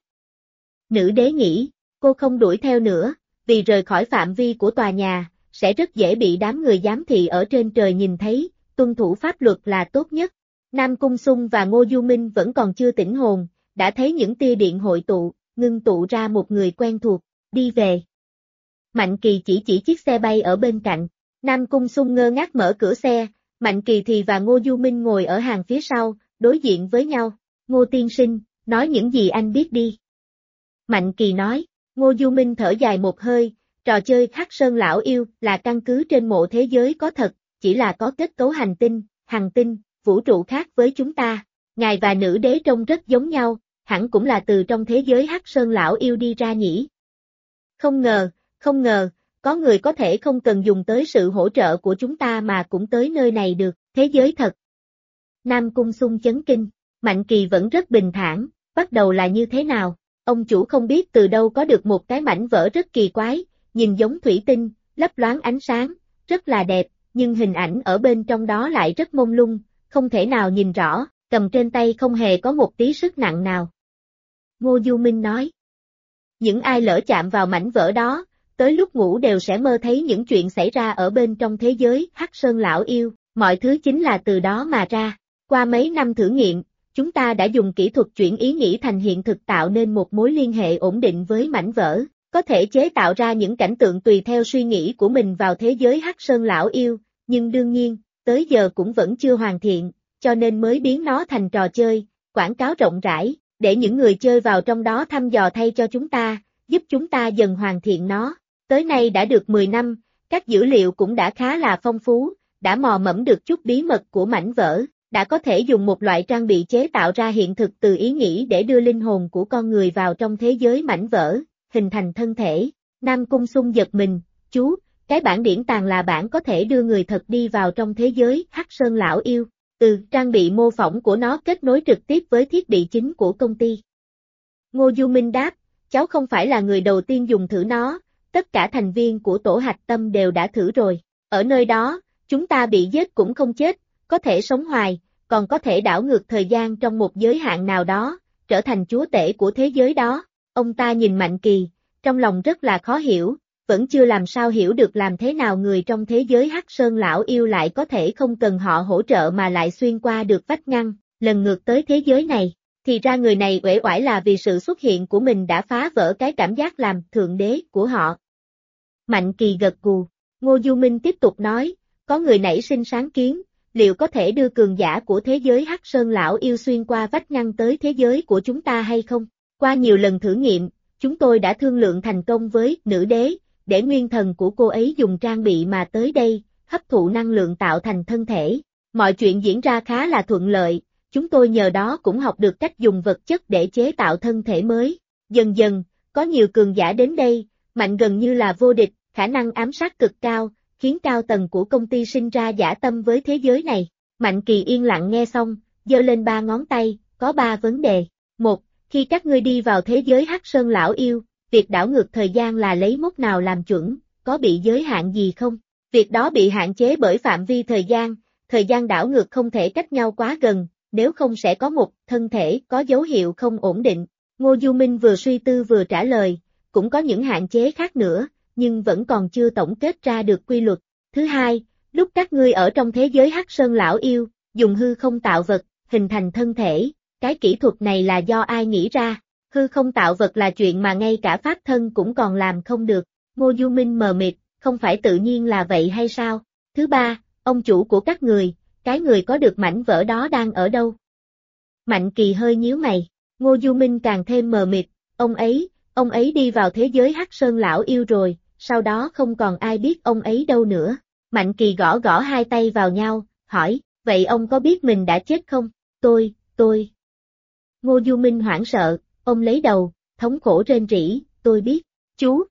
Nữ đế nghĩ, cô không đuổi theo nữa, vì rời khỏi phạm vi của tòa nhà, sẽ rất dễ bị đám người giám thị ở trên trời nhìn thấy, tuân thủ pháp luật là tốt nhất. Nam Cung Sung và Ngô Du Minh vẫn còn chưa tỉnh hồn, đã thấy những tia điện hội tụ, ngưng tụ ra một người quen thuộc, đi về. Mạnh Kỳ chỉ chiếc xe bay ở bên cạnh, Nam Cung Sung ngơ ngác mở cửa xe, Mạnh Kỳ thì và Ngô Du Minh ngồi ở hàng phía sau, đối diện với nhau. Ngô tiên sinh, nói những gì anh biết đi. Mạnh Kỳ nói, Ngô Du Minh thở dài một hơi, trò chơi Hắc Sơn Lão Yêu là căn cứ trên mộ thế giới có thật, chỉ là có kết cấu hành tinh, vũ trụ khác với chúng ta. Ngài và nữ đế trông rất giống nhau, hẳn cũng là từ trong thế giới Hắc Sơn Lão Yêu đi ra nhỉ. Không ngờ, có người có thể không cần dùng tới sự hỗ trợ của chúng ta mà cũng tới nơi này được, thế giới thật. Nam Cung Sung chấn kinh, Mạnh Kỳ vẫn rất bình thản, bắt đầu là như thế nào, ông chủ không biết từ đâu có được một cái mảnh vỡ rất kỳ quái, nhìn giống thủy tinh, lấp loáng ánh sáng, rất là đẹp, nhưng hình ảnh ở bên trong đó lại rất mông lung, không thể nào nhìn rõ, cầm trên tay không hề có một tí sức nặng nào. Ngô Du Minh nói, những ai lỡ chạm vào mảnh vỡ đó, tới lúc ngủ đều sẽ mơ thấy những chuyện xảy ra ở bên trong thế giới Hắc Sơn Lão Yêu, mọi thứ chính là từ đó mà ra. Qua mấy năm thử nghiệm, chúng ta đã dùng kỹ thuật chuyển ý nghĩ thành hiện thực tạo nên một mối liên hệ ổn định với mảnh vỡ, có thể chế tạo ra những cảnh tượng tùy theo suy nghĩ của mình vào thế giới Hắc Sơn Lão Yêu, nhưng đương nhiên, tới giờ cũng vẫn chưa hoàn thiện, cho nên mới biến nó thành trò chơi, quảng cáo rộng rãi, để những người chơi vào trong đó thăm dò thay cho chúng ta, giúp chúng ta dần hoàn thiện nó. Tới nay đã được 10 năm, các dữ liệu cũng đã khá là phong phú, đã mò mẫm được chút bí mật của mảnh vỡ, đã có thể dùng một loại trang bị chế tạo ra hiện thực từ ý nghĩ để đưa linh hồn của con người vào trong thế giới mảnh vỡ, hình thành thân thể. Nam Cung Sung giật mình, chú, cái bản điển tàng là bản có thể đưa người thật đi vào trong thế giới Hắc Sơn Lão Yêu. Trang bị mô phỏng của nó kết nối trực tiếp với thiết bị chính của công ty. Ngô Du Minh đáp, cháu không phải là người đầu tiên dùng thử nó, tất cả thành viên của tổ hạch tâm đều đã thử rồi. Ở nơi đó, chúng ta bị giết cũng không chết, có thể sống hoài, còn có thể đảo ngược thời gian trong một giới hạn nào đó, trở thành chúa tể của thế giới đó. Ông ta nhìn Mạnh Kỳ, trong lòng rất là khó hiểu, vẫn chưa làm sao hiểu được làm thế nào người trong thế giới Hắc Sơn Lão Yêu lại có thể không cần họ hỗ trợ mà lại xuyên qua được vách ngăn, lần ngược tới thế giới này. Thì ra người này uể oải là vì sự xuất hiện của mình đã phá vỡ cái cảm giác làm thượng đế của họ. Mạnh Kỳ gật gù, Ngô Du Minh tiếp tục nói, có người nảy sinh sáng kiến, liệu có thể đưa cường giả của thế giới Hắc Sơn Lão Yêu xuyên qua vách ngăn tới thế giới của chúng ta hay không? Qua nhiều lần thử nghiệm, chúng tôi đã thương lượng thành công với nữ đế, để nguyên thần của cô ấy dùng trang bị mà tới đây, hấp thụ năng lượng tạo thành thân thể. Mọi chuyện diễn ra khá là thuận lợi, chúng tôi nhờ đó cũng học được cách dùng vật chất để chế tạo thân thể mới. Dần dần, có nhiều cường giả đến đây, mạnh gần như là vô địch, khả năng ám sát cực cao, khiến cao tầng của công ty sinh ra dã tâm với thế giới này. Mạnh Kỳ yên lặng nghe xong, giơ lên 3 ngón tay, có 3 vấn đề. 1. Khi các ngươi đi vào thế giới Hắc Sơn Lão Yêu, việc đảo ngược thời gian là lấy mốc nào làm chuẩn, có bị giới hạn gì không? Việc đó bị hạn chế bởi phạm vi thời gian đảo ngược không thể cách nhau quá gần, nếu không sẽ có một thân thể có dấu hiệu không ổn định. Ngô Du Minh vừa suy tư vừa trả lời, cũng có những hạn chế khác nữa, nhưng vẫn còn chưa tổng kết ra được quy luật. Thứ hai, lúc các ngươi ở trong thế giới Hắc Sơn Lão Yêu, dùng hư không tạo vật, hình thành thân thể, cái kỹ thuật này là do ai nghĩ ra? Hư không tạo vật là chuyện mà ngay cả pháp thân cũng còn làm không được. Ngô Du Minh mờ mịt, không phải tự nhiên là vậy hay sao? Thứ ba, ông chủ của các người, cái người có được mảnh vỡ đó đang ở đâu? Mạnh Kỳ hơi nhíu mày, Ngô Du Minh càng thêm mờ mịt, ông ấy đi vào thế giới Hắc Sơn Lão Yêu rồi, sau đó không còn ai biết ông ấy đâu nữa. Mạnh Kỳ gõ gõ hai tay vào nhau, hỏi, vậy ông có biết mình đã chết không? Tôi. Ngô Du Minh hoảng sợ, ông lấy đầu, thống khổ rên rỉ, tôi biết, chú.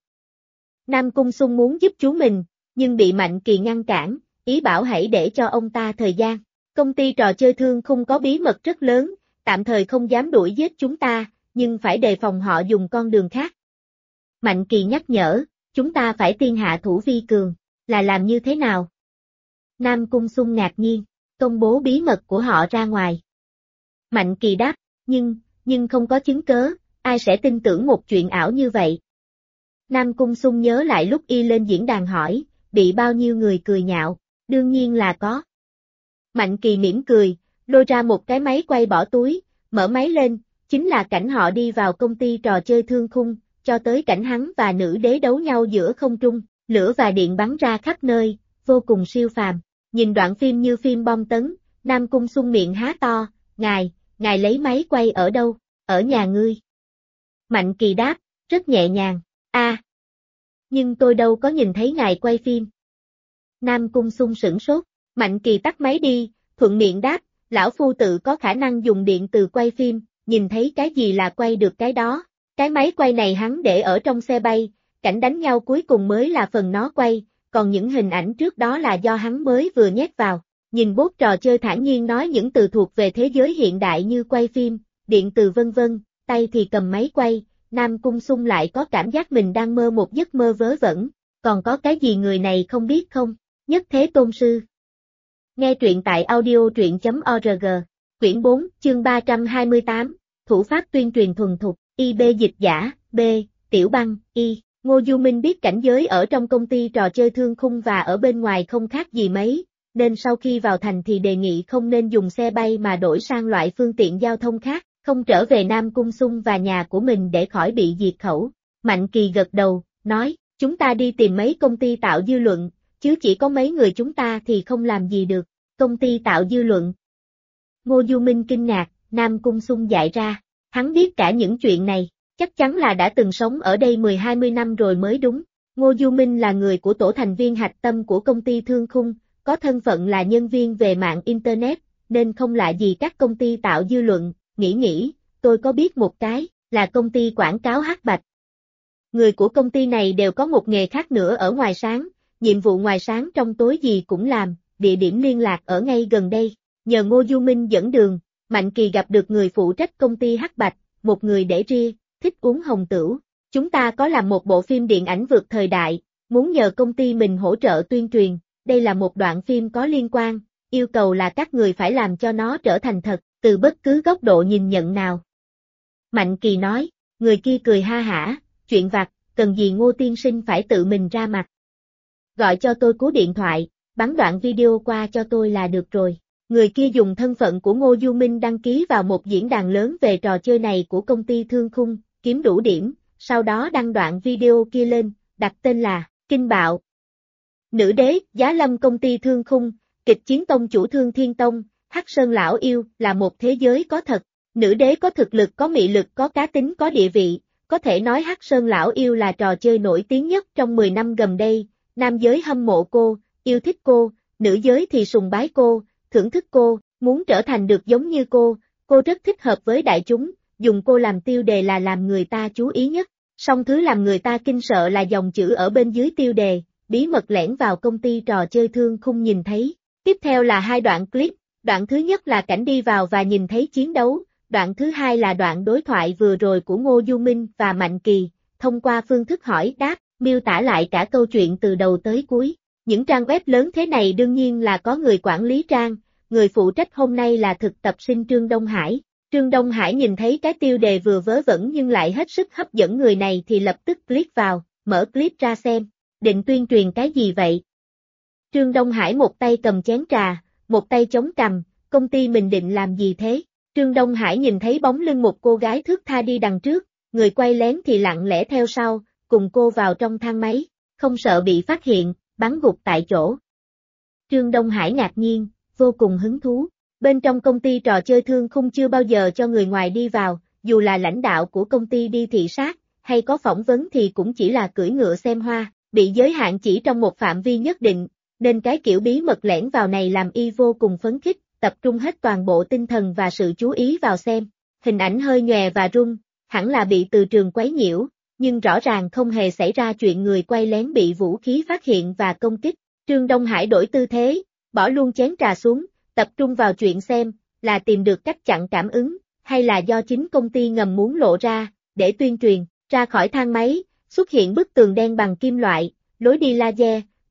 Nam Cung Sung muốn giúp chú mình, nhưng bị Mạnh Kỳ ngăn cản, ý bảo hãy để cho ông ta thời gian. Công ty trò chơi thương khung có bí mật rất lớn, tạm thời không dám đuổi giết chúng ta, nhưng phải đề phòng họ dùng con đường khác. Mạnh Kỳ nhắc nhở, chúng ta phải tiên hạ thủ vi cường, là làm như thế nào? Nam Cung Sung ngạc nhiên, công bố bí mật của họ ra ngoài. Mạnh Kỳ đáp, nhưng không có chứng cớ, ai sẽ tin tưởng một chuyện ảo như vậy. Nam Cung Sung nhớ lại lúc y lên diễn đàn hỏi, bị bao nhiêu người cười nhạo, đương nhiên là có. Mạnh Kỳ mỉm cười, lôi ra một cái máy quay bỏ túi, mở máy lên, chính là cảnh họ đi vào công ty trò chơi Thương Khung, cho tới cảnh hắn và nữ đế đấu nhau giữa không trung, lửa và điện bắn ra khắp nơi, vô cùng siêu phàm. Nhìn đoạn phim như phim bom tấn, Nam Cung Sung miệng há to, ngài lấy máy quay ở đâu, ở nhà ngươi. Mạnh Kỳ đáp, rất nhẹ nhàng, nhưng tôi đâu có nhìn thấy ngài quay phim. Nam Cung Sung sửng sốt, Mạnh Kỳ tắt máy đi, thuận miệng đáp, lão phu tự có khả năng dùng điện từ quay phim, nhìn thấy cái gì là quay được cái đó. Cái máy quay này hắn để ở trong xe bay, cảnh đánh nhau cuối cùng mới là phần nó quay, còn những hình ảnh trước đó là do hắn mới vừa nhét vào. Nhìn bốt trò chơi thản nhiên nói những từ thuộc về thế giới hiện đại như quay phim, điện từ vân vân, tay thì cầm máy quay, Nam Cung Sung lại có cảm giác mình đang mơ một giấc mơ vớ vẩn, còn có cái gì người này không biết không? Nhất Thế Tôn Sư. Nghe truyện tại audio.truyện.org, quyển 4, chương 328, thủ pháp tuyên truyền thuần thục, IB dịch giả, B, Tiểu Băng, Y. Ngô Du Minh biết cảnh giới ở trong công ty trò chơi Thương Khung và ở bên ngoài không khác gì mấy, nên sau khi vào thành thì đề nghị không nên dùng xe bay mà đổi sang loại phương tiện giao thông khác, không trở về Nam Cung Sung và nhà của mình để khỏi bị diệt khẩu. Mạnh Kỳ gật đầu, nói, chúng ta đi tìm mấy công ty tạo dư luận, chứ chỉ có mấy người chúng ta thì không làm gì được. Công ty tạo dư luận. Ngô Du Minh kinh ngạc, Nam Cung Sung dạy ra, hắn biết cả những chuyện này, chắc chắn là đã từng sống ở đây 10-20 năm rồi mới đúng. Ngô Du Minh là người của tổ thành viên hạch tâm của công ty Thương Khung, có thân phận là nhân viên về mạng Internet, nên không lạ gì các công ty tạo dư luận, nghĩ, tôi có biết một cái, là công ty quảng cáo hắc bạch. Người của công ty này đều có một nghề khác nữa ở ngoài sáng, nhiệm vụ ngoài sáng trong tối gì cũng làm, địa điểm liên lạc ở ngay gần đây. Nhờ Ngô Du Minh dẫn đường, Mạnh Kỳ gặp được người phụ trách công ty hắc bạch, một người để ria, thích uống hồng tửu. Chúng ta có làm một bộ phim điện ảnh vượt thời đại, muốn nhờ công ty mình hỗ trợ tuyên truyền, đây là một đoạn phim có liên quan, yêu cầu là các người phải làm cho nó trở thành thật, từ bất cứ góc độ nhìn nhận nào. Mạnh Kỳ nói, người kia cười ha hả, chuyện vặt, cần gì Ngô tiên sinh phải tự mình ra mặt. Gọi cho tôi cú điện thoại, bắn đoạn video qua cho tôi là được rồi. Người kia dùng thân phận của Ngô Du Minh đăng ký vào một diễn đàn lớn về trò chơi này của công ty Thương Khung, kiếm đủ điểm, sau đó đăng đoạn video kia lên, đặt tên là Kinh Bạo. Nữ đế, Giá Lâm công ty Thương Khung, kịch chiến tông chủ Thương Thiên Tông, Hắc Sơn Lão Yêu là một thế giới có thật. Nữ đế có thực lực, có mị lực, có cá tính, có địa vị, có thể nói Hắc Sơn Lão Yêu là trò chơi nổi tiếng nhất trong 10 năm gần đây. Nam giới hâm mộ cô, yêu thích cô, nữ giới thì sùng bái cô, thưởng thức cô, muốn trở thành được giống như cô rất thích hợp với đại chúng, dùng cô làm tiêu đề là làm người ta chú ý nhất. Song thứ làm người ta kinh sợ là dòng chữ ở bên dưới tiêu đề, bí mật lẻn vào công ty trò chơi Thương Khung nhìn thấy. Tiếp theo là 2 đoạn clip, đoạn thứ nhất là cảnh đi vào và nhìn thấy chiến đấu, đoạn thứ hai là đoạn đối thoại vừa rồi của Ngô Du Minh và Mạnh Kỳ, thông qua phương thức hỏi đáp, miêu tả lại cả câu chuyện từ đầu tới cuối. Những trang web lớn thế này đương nhiên là có người quản lý trang, người phụ trách hôm nay là thực tập sinh Trương Đông Hải. Trương Đông Hải nhìn thấy cái tiêu đề vừa vớ vẩn nhưng lại hết sức hấp dẫn người này thì lập tức click vào, mở clip ra xem, định tuyên truyền cái gì vậy? Trương Đông Hải một tay cầm chén trà, một tay chống cằm, công ty mình định làm gì thế? Trương Đông Hải nhìn thấy bóng lưng một cô gái thướt tha đi đằng trước, người quay lén thì lặng lẽ theo sau, cùng cô vào trong thang máy, không sợ bị phát hiện, bắn gục tại chỗ. Trương Đông Hải ngạc nhiên, vô cùng hứng thú. Bên trong công ty trò chơi Thương Khung chưa bao giờ cho người ngoài đi vào, dù là lãnh đạo của công ty đi thị sát, hay có phỏng vấn thì cũng chỉ là cưỡi ngựa xem hoa, bị giới hạn chỉ trong một phạm vi nhất định, nên cái kiểu bí mật lẻn vào này làm y vô cùng phấn khích, tập trung hết toàn bộ tinh thần và sự chú ý vào xem. Hình ảnh hơi nhòe và rung, hẳn là bị từ trường quấy nhiễu, nhưng rõ ràng không hề xảy ra chuyện người quay lén bị vũ khí phát hiện và công kích. Trương Đông Hải đổi tư thế, bỏ luôn chén trà xuống, tập trung vào chuyện xem, là tìm được cách chặn cảm ứng, hay là do chính công ty ngầm muốn lộ ra, để tuyên truyền. Ra khỏi thang máy, xuất hiện bức tường đen bằng kim loại, lối đi laser,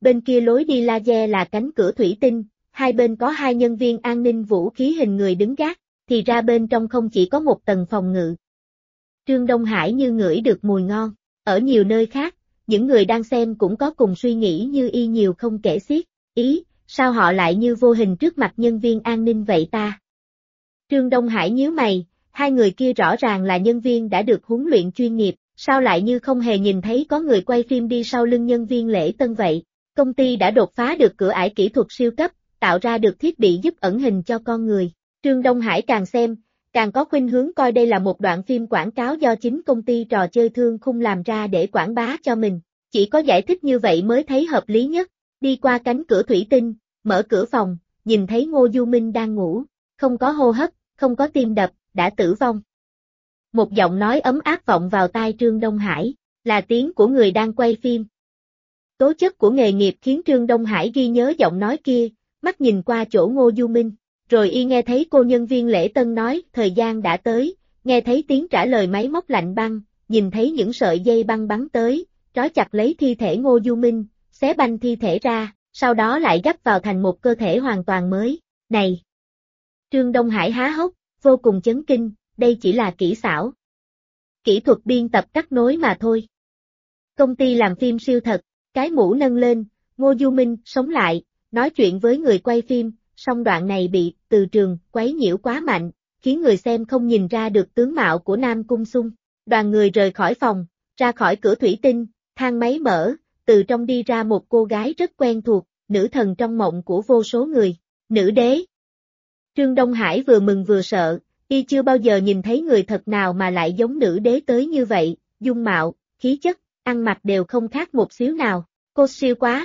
bên kia lối đi laser là cánh cửa thủy tinh, hai bên có hai nhân viên an ninh vũ khí hình người đứng gác, thì ra bên trong không chỉ có một tầng phòng ngự. Trương Đông Hải như ngửi được mùi ngon, ở nhiều nơi khác, những người đang xem cũng có cùng suy nghĩ như y nhiều không kể xiết, sao họ lại như vô hình trước mặt nhân viên an ninh vậy ta? Trương Đông Hải nhíu mày, hai người kia rõ ràng là nhân viên đã được huấn luyện chuyên nghiệp, sao lại như không hề nhìn thấy có người quay phim đi sau lưng nhân viên lễ tân vậy? Công ty đã đột phá được cửa ải kỹ thuật siêu cấp, tạo ra được thiết bị giúp ẩn hình cho con người. Trương Đông Hải càng xem, càng có khuynh hướng coi đây là một đoạn phim quảng cáo do chính công ty trò chơi Thương Khung làm ra để quảng bá cho mình. Chỉ có giải thích như vậy mới thấy hợp lý nhất. Đi qua cánh cửa thủy tinh, mở cửa phòng, nhìn thấy Ngô Du Minh đang ngủ, không có hô hấp, không có tim đập, đã tử vong. Một giọng nói ấm áp vọng vào tai Trương Đông Hải, là tiếng của người đang quay phim. Tố chất của nghề nghiệp khiến Trương Đông Hải ghi nhớ giọng nói kia, mắt nhìn qua chỗ Ngô Du Minh, rồi y nghe thấy cô nhân viên lễ tân nói thời gian đã tới, nghe thấy tiếng trả lời máy móc lạnh băng, nhìn thấy những sợi dây băng bắn tới, trói chặt lấy thi thể Ngô Du Minh, xé banh thi thể ra, sau đó lại gấp vào thành một cơ thể hoàn toàn mới. Này! Trương Đông Hải há hốc, vô cùng chấn kinh, đây chỉ là kỹ xảo. Kỹ thuật biên tập cắt nối mà thôi. Công ty làm phim siêu thật, cái mũ nâng lên, Ngô Du Minh sống lại, nói chuyện với người quay phim, song đoạn này bị Từ Trường quấy nhiễu quá mạnh, khiến người xem không nhìn ra được tướng mạo của Nam Cung Sung. Đoàn người rời khỏi phòng, ra khỏi cửa thủy tinh, thang máy mở, từ trong đi ra một cô gái rất quen thuộc, nữ thần trong mộng của vô số người, nữ đế. Trương Đông Hải vừa mừng vừa sợ, y chưa bao giờ nhìn thấy người thật nào mà lại giống nữ đế tới như vậy, dung mạo, khí chất, ăn mặc đều không khác một xíu nào, cô siêu quá.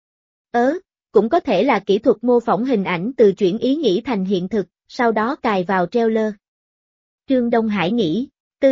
Cũng có thể là kỹ thuật mô phỏng hình ảnh từ chuyển ý nghĩ thành hiện thực, sau đó cài vào trailer. Trương Đông Hải nghĩ,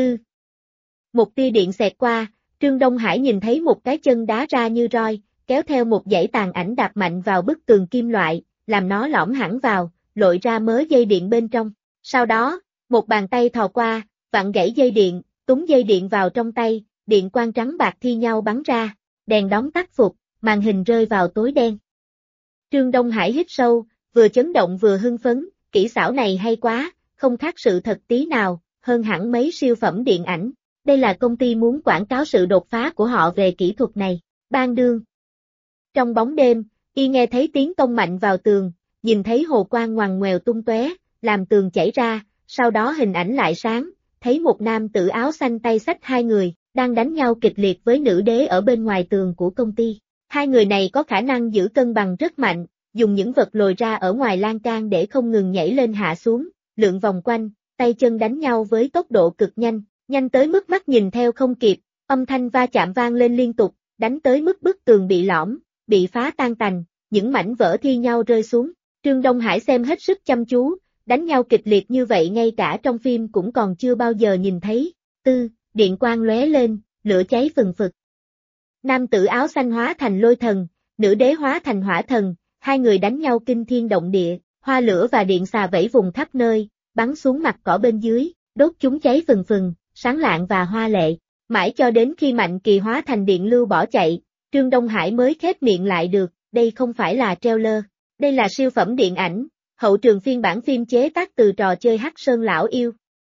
một tia điện xẹt qua, Trương Đông Hải nhìn thấy một cái chân đá ra như roi, kéo theo một dãy tàn ảnh đạp mạnh vào bức tường kim loại, làm nó lõm hẳn vào, lội ra mớ dây điện bên trong. Sau đó, một bàn tay thò qua, vặn gãy dây điện, túng dây điện vào trong tay, điện quang trắng bạc thi nhau bắn ra, đèn đóm tắt phục, màn hình rơi vào tối đen. Trương Đông Hải hít sâu, vừa chấn động vừa hưng phấn, kỹ xảo này hay quá, không khác sự thật tí nào, hơn hẳn mấy siêu phẩm điện ảnh. Đây là công ty muốn quảng cáo sự đột phá của họ về kỹ thuật này. Ban đương. Trong bóng đêm, y nghe thấy tiếng tông mạnh vào tường, nhìn thấy hồ quang ngoằn ngoèo tung tóe, làm tường chảy ra, sau đó hình ảnh lại sáng, thấy một nam tử áo xanh tay xách hai người, đang đánh nhau kịch liệt với nữ đế ở bên ngoài tường của công ty. Hai người này có khả năng giữ cân bằng rất mạnh, dùng những vật lồi ra ở ngoài lan can để không ngừng nhảy lên hạ xuống, lượn vòng quanh, tay chân đánh nhau với tốc độ cực nhanh, nhanh tới mức mắt nhìn theo không kịp, âm thanh va chạm vang lên liên tục, đánh tới mức bức tường bị lõm, bị phá tan tành, những mảnh vỡ thi nhau rơi xuống. Trương Đông Hải xem hết sức chăm chú, đánh nhau kịch liệt như vậy ngay cả trong phim cũng còn chưa bao giờ nhìn thấy. Điện quang lóe lên, lửa cháy phừng phực. Nam tử áo xanh hóa thành lôi thần, nữ đế hóa thành hỏa thần, hai người đánh nhau kinh thiên động địa, hoa lửa và điện xà vẫy vùng khắp nơi, bắn xuống mặt cỏ bên dưới, đốt chúng cháy phừng phừng, sáng lạng và hoa lệ. Mãi cho đến khi Mạnh Kỳ hóa thành điện lưu bỏ chạy, Trương Đông Hải mới khép miệng lại được, đây không phải là trailer, đây là siêu phẩm điện ảnh, hậu trường phiên bản phim chế tác từ trò chơi Hắc Sơn Lão Yêu.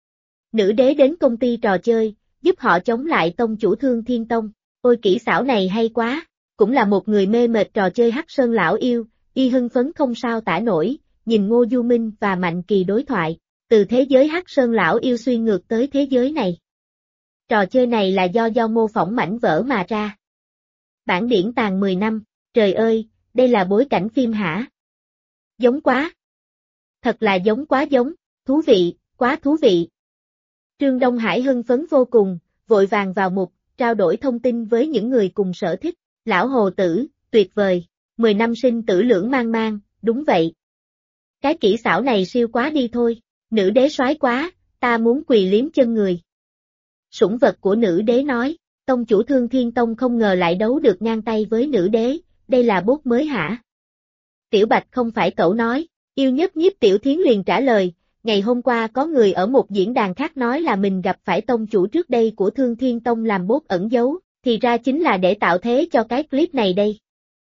Nữ đế đến công ty trò chơi, giúp họ chống lại tông chủ Thương Thiên Tông. Ôi kỹ xảo này hay quá, cũng là một người mê mệt trò chơi Hắc Sơn Lão Yêu, y hưng phấn không sao tả nổi, nhìn Ngô Du Minh và Mạnh Kỳ đối thoại, từ thế giới Hắc Sơn Lão Yêu suy ngược tới thế giới này. Trò chơi này là do mô phỏng mảnh vỡ mà ra. Bản điển tàn 10 năm, trời ơi, đây là bối cảnh phim hả? Giống quá. Thật là giống quá giống, thú vị, quá thú vị. Trương Đông Hải hưng phấn vô cùng, vội vàng vào mục, trao đổi thông tin với những người cùng sở thích. Lão Hồ Tử, tuyệt vời, 10 năm sinh tử lưỡng mang mang, đúng vậy. Cái kỹ xảo này siêu quá đi thôi, nữ đế soái quá, ta muốn quỳ liếm chân người. Sủng vật của nữ đế nói, tông chủ Thương Thiên Tông không ngờ lại đấu được ngang tay với nữ đế, đây là bốt mới hả? Tiểu Bạch không phải cậu nói, yêu nhất Nhiếp Tiểu Thiến liền trả lời, ngày hôm qua có người ở một diễn đàn khác nói là mình gặp phải tông chủ trước đây của Thương Thiên Tông làm bốt ẩn giấu, thì ra chính là để tạo thế cho cái clip này đây.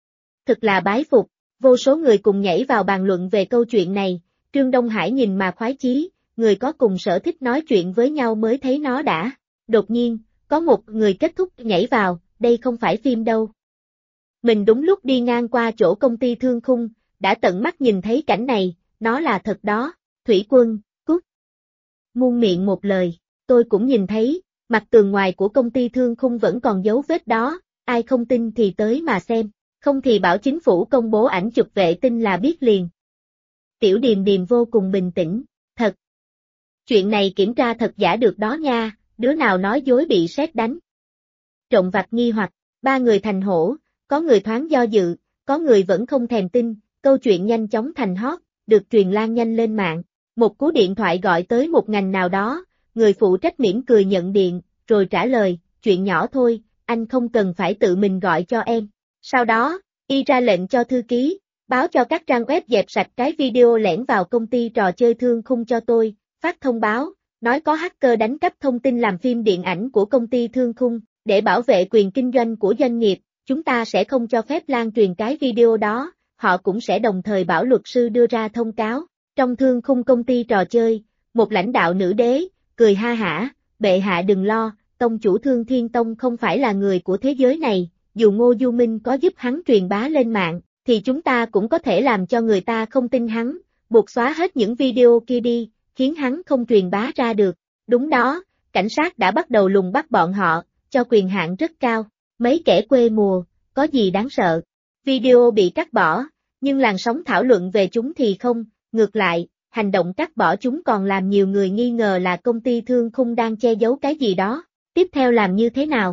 thực là bái phục, vô số người cùng nhảy vào bàn luận về câu chuyện này, Trương Đông Hải nhìn mà khoái chí, người có cùng sở thích nói chuyện với nhau mới thấy nó đã. Đột nhiên, có một người kết thúc nhảy vào, đây không phải phim đâu. Mình đúng lúc đi ngang qua chỗ công ty Thương Khung, đã tận mắt nhìn thấy cảnh này, nó là thật đó, Thủy Quân, cút. Muôn miệng một lời, tôi cũng nhìn thấy, mặt tường ngoài của công ty Thương Khung vẫn còn dấu vết đó, ai không tin thì tới mà xem, không thì bảo chính phủ công bố ảnh chụp vệ tinh là biết liền. Tiểu Điềm Điềm vô cùng bình tĩnh, thật. Chuyện này kiểm tra thật giả được đó nha, đứa nào nói dối bị sét đánh. Trộm vặt nghi hoặc, ba người thành hổ, có người thoáng do dự, có người vẫn không thèm tin, câu chuyện nhanh chóng thành hot, được truyền lan nhanh lên mạng. Một cú điện thoại gọi tới một ngành nào đó, người phụ trách mỉm cười nhận điện, rồi trả lời, chuyện nhỏ thôi, anh không cần phải tự mình gọi cho em. Sau đó, y ra lệnh cho thư ký, báo cho các trang web dẹp sạch cái video lẻn vào công ty trò chơi Thương Khung cho tôi, phát thông báo, nói có hacker đánh cắp thông tin làm phim điện ảnh của công ty Thương Khung, để bảo vệ quyền kinh doanh của doanh nghiệp, chúng ta sẽ không cho phép lan truyền cái video đó, họ cũng sẽ đồng thời bảo luật sư đưa ra thông cáo. Trong Thương Khung công ty trò chơi, một lãnh đạo nữ đế, cười ha hả, bệ hạ đừng lo, tông chủ Thương Thiên Tông không phải là người của thế giới này, dù Ngô Du Minh có giúp hắn truyền bá lên mạng, thì chúng ta cũng có thể làm cho người ta không tin hắn, buộc xóa hết những video kia đi, khiến hắn không truyền bá ra được. Đúng đó, cảnh sát đã bắt đầu lùng bắt bọn họ, cho quyền hạn rất cao, mấy kẻ quê mùa, có gì đáng sợ. Video bị cắt bỏ, nhưng làn sóng thảo luận về chúng thì không, ngược lại, hành động cắt bỏ chúng còn làm nhiều người nghi ngờ là công ty Thương Khung đang che giấu cái gì đó. Tiếp theo làm như thế nào?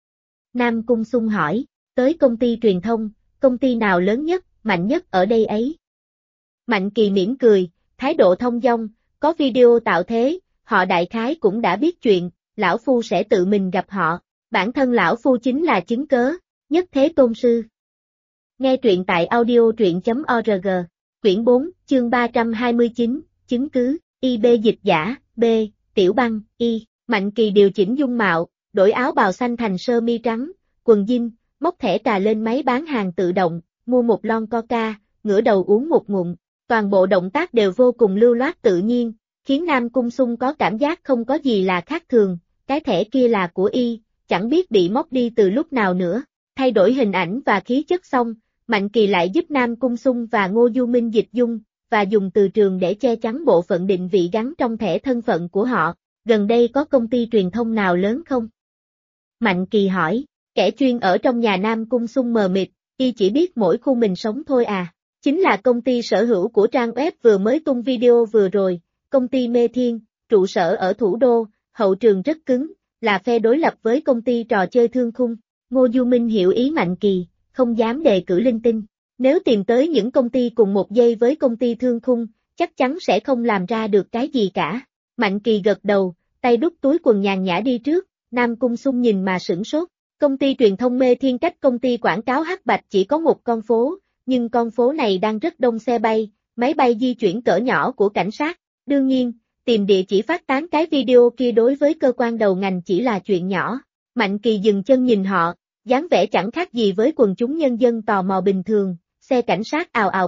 Nam Cung Sung hỏi, tới công ty truyền thông, công ty nào lớn nhất, mạnh nhất ở đây ấy? Mạnh Kỳ mỉm cười, thái độ thông dong, có video tạo thế, họ đại khái cũng đã biết chuyện, lão phu sẽ tự mình gặp họ, bản thân lão phu chính là chứng cớ, Nhất Thế Tôn Sư. Nghe truyện tại audio.org, quyển 4, chương 329, chứng cứ, IB dịch giả, B, Tiểu Băng, Y, Mạnh Kỳ điều chỉnh dung mạo, đổi áo bào xanh thành sơ mi trắng, quần jean, móc thẻ cà lên máy bán hàng tự động, mua một lon coca, ngửa đầu uống một ngụm, toàn bộ động tác đều vô cùng lưu loát tự nhiên, khiến Nam Cung Sung có cảm giác không có gì là khác thường, cái thẻ kia là của y, chẳng biết bị móc đi từ lúc nào nữa. Thay đổi hình ảnh và khí chất xong, Mạnh Kỳ lại giúp Nam Cung Sung và Ngô Du Minh dịch dung, và dùng từ trường để che chắn bộ phận định vị gắn trong thẻ thân phận của họ. Gần đây có công ty truyền thông nào lớn không? Mạnh Kỳ hỏi, kẻ chuyên ở trong nhà Nam Cung Sung mờ mịt, y chỉ biết mỗi khu mình sống thôi à. Chính là công ty sở hữu của trang web vừa mới tung video vừa rồi, công ty Mê Thiên, trụ sở ở thủ đô, hậu trường rất cứng, là phe đối lập với công ty trò chơi Thương Khung. Ngô Du Minh hiểu ý Mạnh Kỳ, không dám đề cử linh tinh. Nếu tìm tới những công ty cùng một dây với công ty Thương Khung, chắc chắn sẽ không làm ra được cái gì cả. Mạnh Kỳ gật đầu, tay đút túi quần nhàn nhã đi trước, Nam Cung Sung nhìn mà sửng sốt. Công ty truyền thông Mê Thiên cách công ty quảng cáo Hắc Bạch chỉ có một con phố, nhưng con phố này đang rất đông xe bay, máy bay di chuyển cỡ nhỏ của cảnh sát. Đương nhiên, tìm địa chỉ phát tán cái video kia đối với cơ quan đầu ngành chỉ là chuyện nhỏ. Mạnh Kỳ dừng chân nhìn họ, dáng vẻ chẳng khác gì với quần chúng nhân dân tò mò bình thường, xe cảnh sát ào ào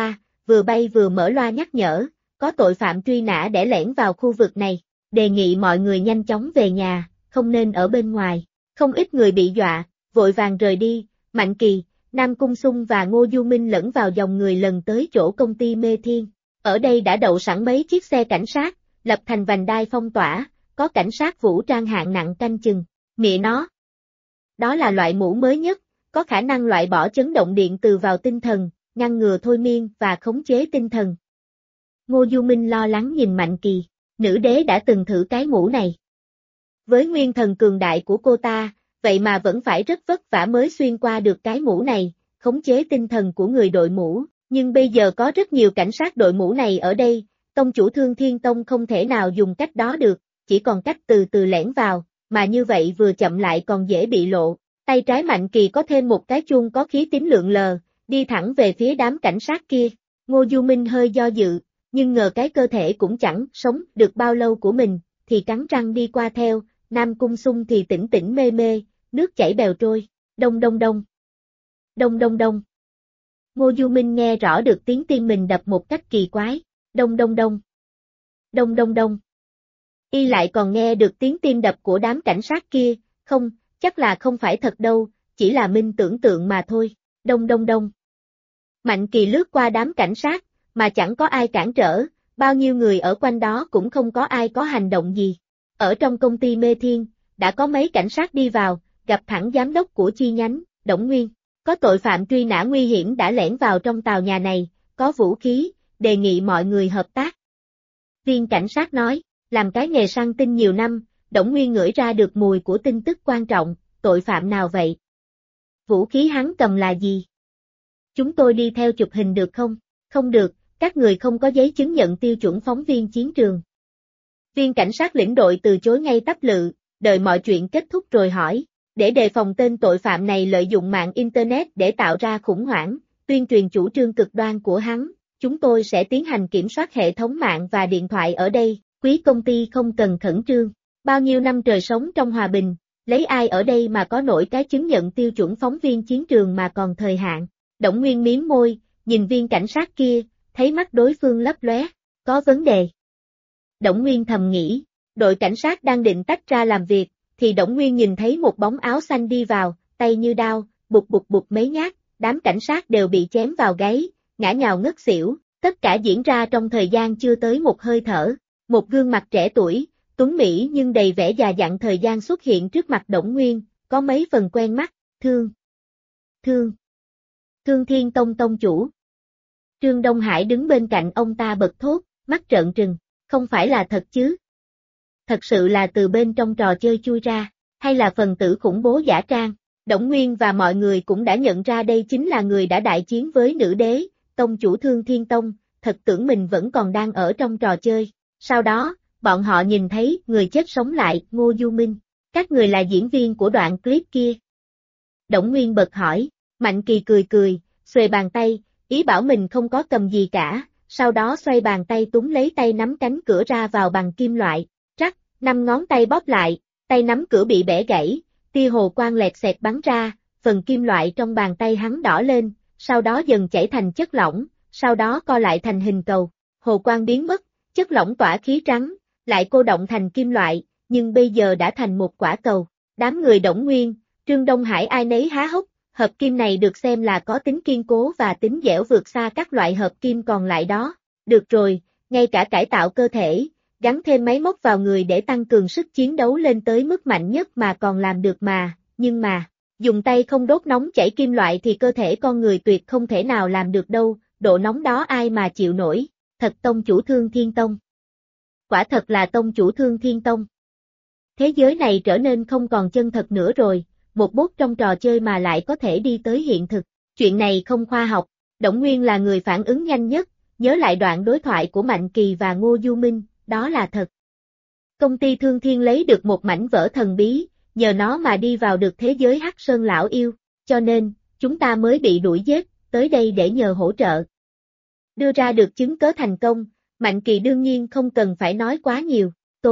bay vừa mở loa nhắc nhở, có tội phạm truy nã để lẻn vào khu vực này, đề nghị mọi người nhanh chóng về nhà, không nên ở bên ngoài. Không ít người bị dọa, vội vàng rời đi, Mạnh Kỳ, Nam Cung Sung và Ngô Du Minh lẫn vào dòng người lần tới chỗ công ty Mê Thiên. Ở đây đã đậu sẵn mấy chiếc xe cảnh sát, lập thành vành đai phong tỏa, có cảnh sát vũ trang hạng nặng canh chừng, mẹ nó. Đó là loại mũ mới nhất, có khả năng loại bỏ chấn động điện từ vào tinh thần, ngăn ngừa thôi miên và khống chế tinh thần. Ngô Du Minh lo lắng nhìn Mạnh Kỳ, nữ đế đã từng thử cái mũ này. Với nguyên thần cường đại của cô ta, vậy mà vẫn phải rất vất vả mới xuyên qua được cái mũ này, khống chế tinh thần của người đội mũ, nhưng bây giờ có rất nhiều cảnh sát đội mũ này ở đây, tông chủ Thương Thiên Tông không thể nào dùng cách đó được, chỉ còn cách từ từ lẻn vào, mà như vậy vừa chậm lại còn dễ bị lộ. Tay trái Mạnh Kỳ có thêm một cái chuông có khí tím lượn lờ, đi thẳng về phía đám cảnh sát kia. Ngô Du Minh hơi do dự, nhưng ngờ cái cơ thể cũng chẳng sống được bao lâu của mình, thì cắn răng đi qua theo. Nam Cung Sung thì tỉnh tỉnh mê mê, nước chảy bèo trôi, đông đông đông. Đông đông đông. Ngô Du Minh nghe rõ được tiếng tim mình đập một cách kỳ quái. Đông đông đông. Đông đông đông. Y lại còn nghe được tiếng tim đập của đám cảnh sát kia, không, chắc là không phải thật đâu, chỉ là Minh tưởng tượng mà thôi. Đông đông đông. Mạnh Kỳ lướt qua đám cảnh sát, mà chẳng có ai cản trở, bao nhiêu người ở quanh đó cũng không có ai có hành động gì. Ở trong công ty Mê Thiên, đã có mấy cảnh sát đi vào, gặp thẳng giám đốc của chi nhánh, Đổng Nguyên. Có tội phạm truy nã nguy hiểm đã lẻn vào trong tòa nhà này, có vũ khí, đề nghị mọi người hợp tác. Viên cảnh sát nói, làm cái nghề săn tin nhiều năm, Đổng Nguyên ngửi ra được mùi của tin tức quan trọng, tội phạm nào vậy? Vũ khí hắn cầm là gì? Chúng tôi đi theo chụp hình được không? Không được, các người không có giấy chứng nhận tiêu chuẩn phóng viên chiến trường. Viên cảnh sát lĩnh đội từ chối ngay tắp lự, đợi mọi chuyện kết thúc rồi hỏi, để đề phòng tên tội phạm này lợi dụng mạng Internet để tạo ra khủng hoảng, tuyên truyền chủ trương cực đoan của hắn, chúng tôi sẽ tiến hành kiểm soát hệ thống mạng và điện thoại ở đây, quý công ty không cần khẩn trương, bao nhiêu năm trời sống trong hòa bình, lấy ai ở đây mà có nổi cái chứng nhận tiêu chuẩn phóng viên chiến trường mà còn thời hạn. Đổng Nguyên mím môi, nhìn viên cảnh sát kia, thấy mắt đối phương lấp lóe, có vấn đề. Đổng Nguyên thầm nghĩ, đội cảnh sát đang định tách ra làm việc, thì Đổng Nguyên nhìn thấy một bóng áo xanh đi vào, tay như đao, bụt bụt bụt mấy nhát, đám cảnh sát đều bị chém vào gáy, ngã nhào ngất xỉu, tất cả diễn ra trong thời gian chưa tới một hơi thở. Một gương mặt trẻ tuổi, tuấn mỹ nhưng đầy vẻ già dặn thời gian xuất hiện trước mặt Đổng Nguyên, có mấy phần quen mắt, Thương Thiên Tông tông chủ. Trương Đông Hải đứng bên cạnh ông ta bật thốt, mắt trợn trừng, không phải là thật chứ? Thật sự là từ bên trong trò chơi chui ra, hay là phần tử khủng bố giả trang? Đổng Nguyên và mọi người cũng đã nhận ra đây chính là người đã đại chiến với nữ đế, tông chủ Thương Thiên Tông, thật tưởng mình vẫn còn đang ở trong trò chơi. Sau đó, bọn họ nhìn thấy người chết sống lại, Ngô Du Minh. Các người là diễn viên của đoạn clip kia. Đổng Nguyên bật hỏi, Mạnh Kỳ cười, xuề bàn tay, ý bảo mình không có cầm gì cả, sau đó xoay bàn tay túm lấy tay nắm cánh cửa ra vào bằng kim loại, rắc, 5 ngón tay bóp lại, tay nắm cửa bị bẻ gãy, tia hồ quang lẹt xẹt bắn ra, phần kim loại trong bàn tay hắn đỏ lên, sau đó dần chảy thành chất lỏng, sau đó co lại thành hình cầu, hồ quang biến mất, chất lỏng tỏa khí trắng, lại cô động thành kim loại, nhưng bây giờ đã thành một quả cầu. Đám người Đổng Nguyên, Trương Đông Hải ai nấy há hốc, hợp kim này được xem là có tính kiên cố và tính dẻo vượt xa các loại hợp kim còn lại đó. Được rồi, ngay cả cải tạo cơ thể, gắn thêm máy móc vào người để tăng cường sức chiến đấu lên tới mức mạnh nhất mà còn làm được mà, nhưng mà, dùng tay không đốt nóng chảy kim loại thì cơ thể con người tuyệt không thể nào làm được đâu, độ nóng đó ai mà chịu nổi. Thật tông chủ Thương Thiên Tông. Quả thật là tông chủ Thương Thiên Tông. Thế giới này trở nên không còn chân thật nữa rồi, một bốt trong trò chơi mà lại có thể đi tới hiện thực. Chuyện này không khoa học, Đổng Nguyên là người phản ứng nhanh nhất, nhớ lại đoạn đối thoại của Mạnh Kỳ và Ngô Du Minh, đó là thật. Công ty Thương Thiên lấy được một mảnh vỡ thần bí, nhờ nó mà đi vào được thế giới Hắc Sơn Lão Yêu, cho nên, chúng ta mới bị đuổi giết, tới đây để nhờ hỗ trợ. Đưa ra được chứng cớ thành công, Mạnh Kỳ đương nhiên không cần phải nói quá nhiều,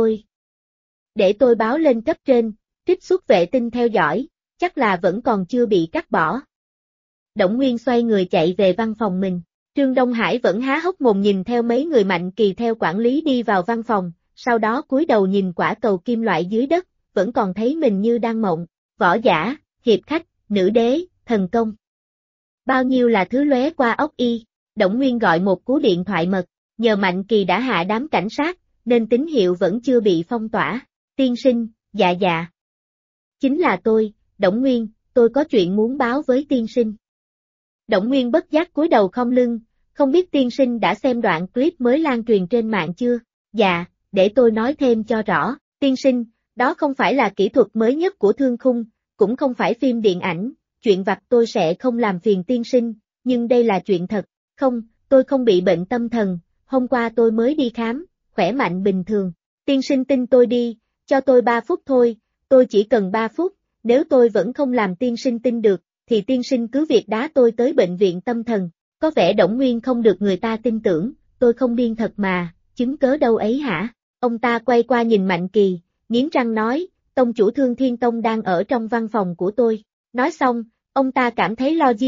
để tôi báo lên cấp trên, trích xuất vệ tinh theo dõi, chắc là vẫn còn chưa bị cắt bỏ. Đổng Nguyên xoay người chạy về văn phòng mình, Trương Đông Hải vẫn há hốc mồm nhìn theo mấy người Mạnh Kỳ theo quản lý đi vào văn phòng, sau đó cúi đầu nhìn quả cầu kim loại dưới đất, vẫn còn thấy mình như đang mộng, võ giả, hiệp khách, nữ đế, thần công. Bao nhiêu là thứ lóe qua óc y. Đổng Nguyên gọi một cú điện thoại mật, nhờ Mạnh Kỳ đã hạ đám cảnh sát, nên tín hiệu vẫn chưa bị phong tỏa. Tiên sinh, dạ. Chính là tôi, Đổng Nguyên, tôi có chuyện muốn báo với tiên sinh. Đổng Nguyên bất giác cúi đầu khom lưng, không biết tiên sinh đã xem đoạn clip mới lan truyền trên mạng chưa? Dạ, để tôi nói thêm cho rõ. Tiên sinh, đó không phải là kỹ thuật mới nhất của Thương Khung, cũng không phải phim điện ảnh, chuyện vặt tôi sẽ không làm phiền tiên sinh, nhưng đây là chuyện thật. Không, tôi không bị bệnh tâm thần, hôm qua tôi mới đi khám, khỏe mạnh bình thường. Tiên sinh tin tôi đi, cho tôi 3 phút thôi, tôi chỉ cần 3 phút, nếu tôi vẫn không làm tiên sinh tin được, thì tiên sinh cứ việc đá tôi tới bệnh viện tâm thần. Có vẻ Đổng Nguyên không được người ta tin tưởng, tôi không điên thật mà, chứng cớ đâu ấy hả? Ông ta quay qua nhìn Mạnh Kỳ, nghiến răng nói, tông chủ Thương Thiên Tông đang ở trong văn phòng của tôi. Nói xong, ông ta cảm thấy logic,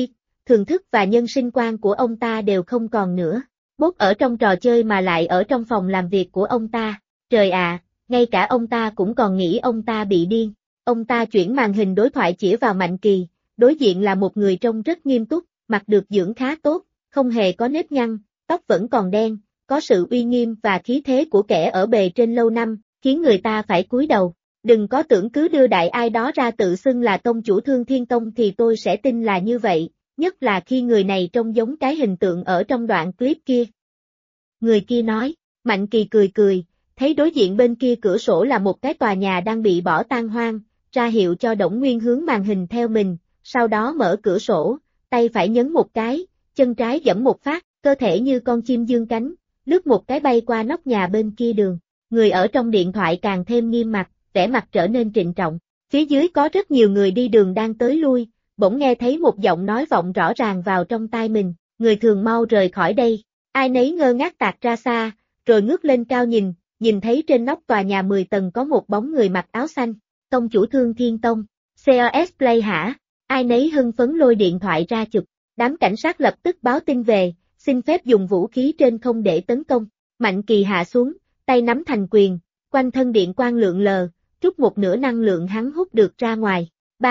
thường thức và nhân sinh quan của ông ta đều không còn nữa. Bốt ở trong trò chơi mà lại ở trong phòng làm việc của ông ta. Trời ạ, ngay cả ông ta cũng còn nghĩ ông ta bị điên. Ông ta chuyển màn hình đối thoại chĩa vào Mạnh Kỳ, đối diện là một người trông rất nghiêm túc, mặt được dưỡng khá tốt, không hề có nếp nhăn, tóc vẫn còn đen, có sự uy nghiêm và khí thế của kẻ ở bề trên lâu năm, khiến người ta phải cúi đầu. Đừng có tưởng cứ đưa đại ai đó ra tự xưng là tông chủ Thương Thiên Tông thì tôi sẽ tin là như vậy, nhất là khi người này trông giống cái hình tượng ở trong đoạn clip kia. Người kia nói, Mạnh Kỳ cười cười, thấy đối diện bên kia cửa sổ là một cái tòa nhà đang bị bỏ tang hoang, ra hiệu cho Đổng Nguyên hướng màn hình theo mình, sau đó mở cửa sổ, tay phải nhấn một cái, chân trái giẫm một phát, cơ thể như con chim dương cánh, lướt một cái bay qua nóc nhà bên kia đường. Người ở trong điện thoại càng thêm nghiêm mặt, vẻ mặt trở nên trịnh trọng. Phía dưới có rất nhiều người đi đường đang tới lui, bỗng nghe thấy một giọng nói vọng rõ ràng vào trong tai mình, người thường mau rời khỏi đây. Ai nấy ngơ ngác tạt ra xa, rồi ngước lên cao nhìn thấy trên nóc tòa nhà 10 tầng có một bóng người mặc áo xanh. Tông chủ Thương Thiên Tông, COS Play hả? Ai nấy hưng phấn lôi điện thoại ra chụp. Đám cảnh sát lập tức báo tin về, xin phép dùng vũ khí trên không để tấn công. Mạnh Kỳ hạ xuống, tay nắm thành quyền, quanh thân điện quang lượn lờ, rút một nửa năng lượng hắn hút được ra ngoài.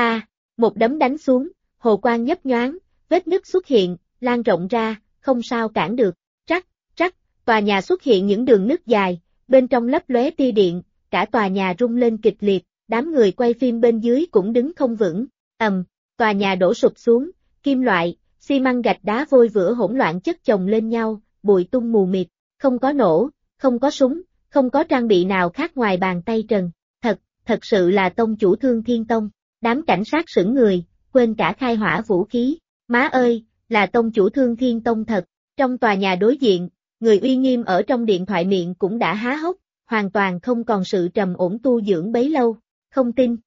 Một đấm đánh xuống, hồ quang nhấp nhoáng, vết nứt xuất hiện, lan rộng ra, không sao cản được. Rắc, tòa nhà xuất hiện những đường nứt dài, bên trong lấp lóe tia điện, cả tòa nhà rung lên kịch liệt, đám người quay phim bên dưới cũng đứng không vững. Tòa nhà đổ sụp xuống, kim loại, xi măng gạch đá vôi vữa hỗn loạn chất chồng lên nhau, bụi tung mù mịt, không có nổ, không có súng, không có trang bị nào khác ngoài bàn tay trần. Thật sự là tông chủ Thương Thiên Tông. Đám cảnh sát sững người, quên cả khai hỏa vũ khí. Má ơi, là tông chủ Thương Thiên Tông thật. Trong tòa nhà đối diện, người uy nghiêm ở trong điện thoại miệng cũng đã há hốc, hoàn toàn không còn sự trầm ổn tu dưỡng bấy lâu. Không tin.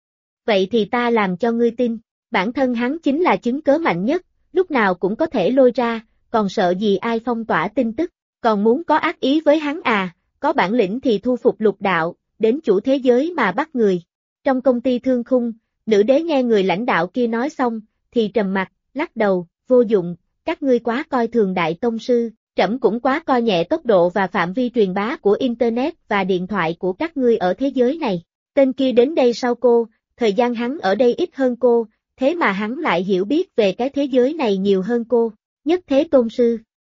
Vậy thì ta làm cho ngươi tin. Bản thân hắn chính là chứng cớ mạnh nhất, lúc nào cũng có thể lôi ra, còn sợ gì ai phong tỏa tin tức. Còn muốn có ác ý với hắn à, có bản lĩnh thì thu phục Lục Đạo, đến chủ thế giới mà bắt người. Trong công ty Thương Khung, nữ đế nghe người lãnh đạo kia nói xong, thì trầm mặt, lắc đầu, vô dụng, các ngươi quá coi thường đại tông sư, trẫm cũng quá coi nhẹ tốc độ và phạm vi truyền bá của Internet và điện thoại của các ngươi ở thế giới này. Tên kia đến đây sau cô, thời gian hắn ở đây ít hơn cô, thế mà hắn lại hiểu biết về cái thế giới này nhiều hơn cô. Nhất Thế Tôn Sư.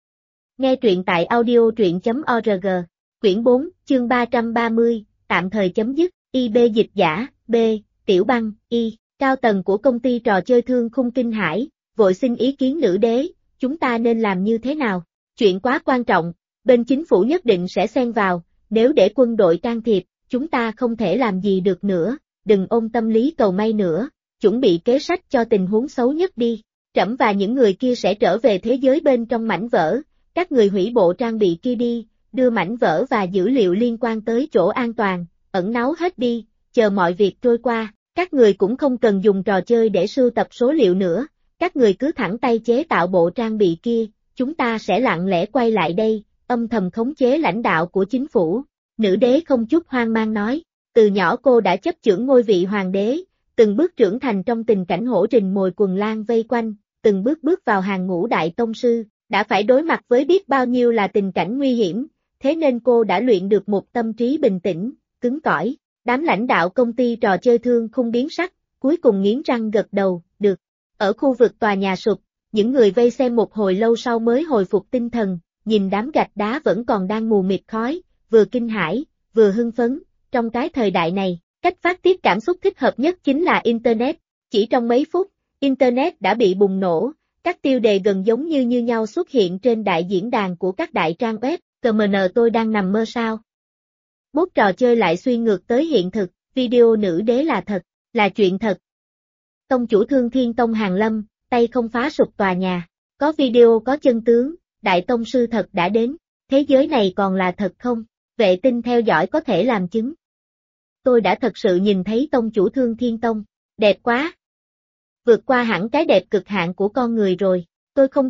Nghe truyện tại audio.org, quyển 4, chương 330, tạm thời chấm dứt, IB dịch giả, B, Tiểu Băng, Y, cao tầng của công ty trò chơi Thương Khung kinh hãi, vội xin ý kiến nữ đế, chúng ta nên làm như thế nào? Chuyện quá quan trọng, bên chính phủ nhất định sẽ xen vào, nếu để quân đội can thiệp, chúng ta không thể làm gì được nữa, đừng ôm tâm lý cầu may nữa, chuẩn bị kế sách cho tình huống xấu nhất đi. Trẫm và những người kia sẽ trở về thế giới bên trong mảnh vỡ, các người hủy bộ trang bị kia đi, đưa mảnh vỡ và dữ liệu liên quan tới chỗ an toàn, ẩn náu hết đi, chờ mọi việc trôi qua, các người cũng không cần dùng trò chơi để sưu tập số liệu nữa, các người cứ thẳng tay chế tạo bộ trang bị kia, chúng ta sẽ lặng lẽ quay lại đây, âm thầm khống chế lãnh đạo của chính phủ. Nữ đế không chút hoang mang nói, từ nhỏ cô đã chấp chưởng ngôi vị hoàng đế, từng bước trưởng thành trong tình cảnh hổ rình mồi quần lang vây quanh, từng bước bước vào hàng ngũ đại tông sư, đã phải đối mặt với biết bao nhiêu là tình cảnh nguy hiểm, thế nên cô đã luyện được một tâm trí bình tĩnh, cứng cỏi. Đám lãnh đạo công ty trò chơi Thương Khung biến sắc, cuối cùng nghiến răng gật đầu, được. Ở khu vực tòa nhà sụp, những người vây xem một hồi lâu sau mới hồi phục tinh thần, nhìn đám gạch đá vẫn còn đang mù mịt khói, vừa kinh hãi, vừa hưng phấn. Trong cái thời đại này, cách phát tiết cảm xúc thích hợp nhất chính là Internet. Chỉ trong mấy phút, Internet đã bị bùng nổ, các tiêu đề gần giống như nhau xuất hiện trên đại diễn đàn của các đại trang web. CMN tôi đang nằm mơ sao? Bốt trò chơi lại suy ngược tới hiện thực, video nữ đế là thật, là chuyện thật. Tông chủ Thương Thiên Tông Hàn Lâm, tay không phá sụp tòa nhà, có video có chân tướng, đại tông sư thật đã đến, thế giới này còn là thật không? Vệ tinh theo dõi có thể làm chứng. Tôi đã thật sự nhìn thấy tông chủ Thương Thiên Tông, đẹp quá. Vượt qua hẳn cái đẹp cực hạn của con người rồi, tôi không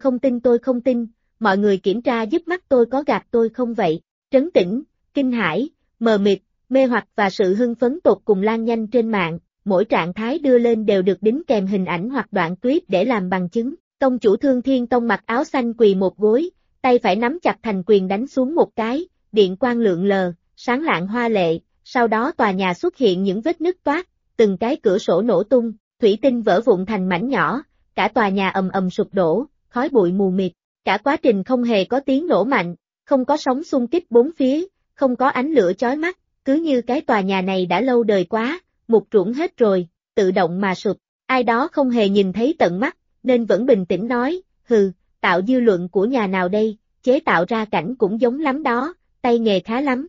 tin, mọi người kiểm tra giúp mắt tôi có gạt tôi không vậy? Trấn tĩnh, kinh hãi, mờ mịt, mê hoặc và sự hưng phấn tột cùng lan nhanh trên mạng, mỗi trạng thái đưa lên đều được đính kèm hình ảnh hoặc đoạn clip để làm bằng chứng. Tông chủ Thương Thiên Tông mặc áo xanh quỳ một gối, tay phải nắm chặt thành quyền đánh xuống một cái, điện quang lượn lờ, sáng lạng hoa lệ, sau đó tòa nhà xuất hiện những vết nứt toát, từng cái cửa sổ nổ tung, thủy tinh vỡ vụn thành mảnh nhỏ, cả tòa nhà ầm ầm sụp đổ, khói bụi mù mịt, cả quá trình không hề có tiếng nổ mạnh, không có sóng xung kích bốn phía, không có ánh lửa chói mắt, cứ như cái tòa nhà này đã lâu đời quá, mục ruỗng hết rồi, tự động mà sụp, ai đó không hề nhìn thấy tận mắt, nên vẫn bình tĩnh nói, hừ, tạo dư luận của nhà nào đây, chế tạo ra cảnh cũng giống lắm đó, tay nghề khá lắm.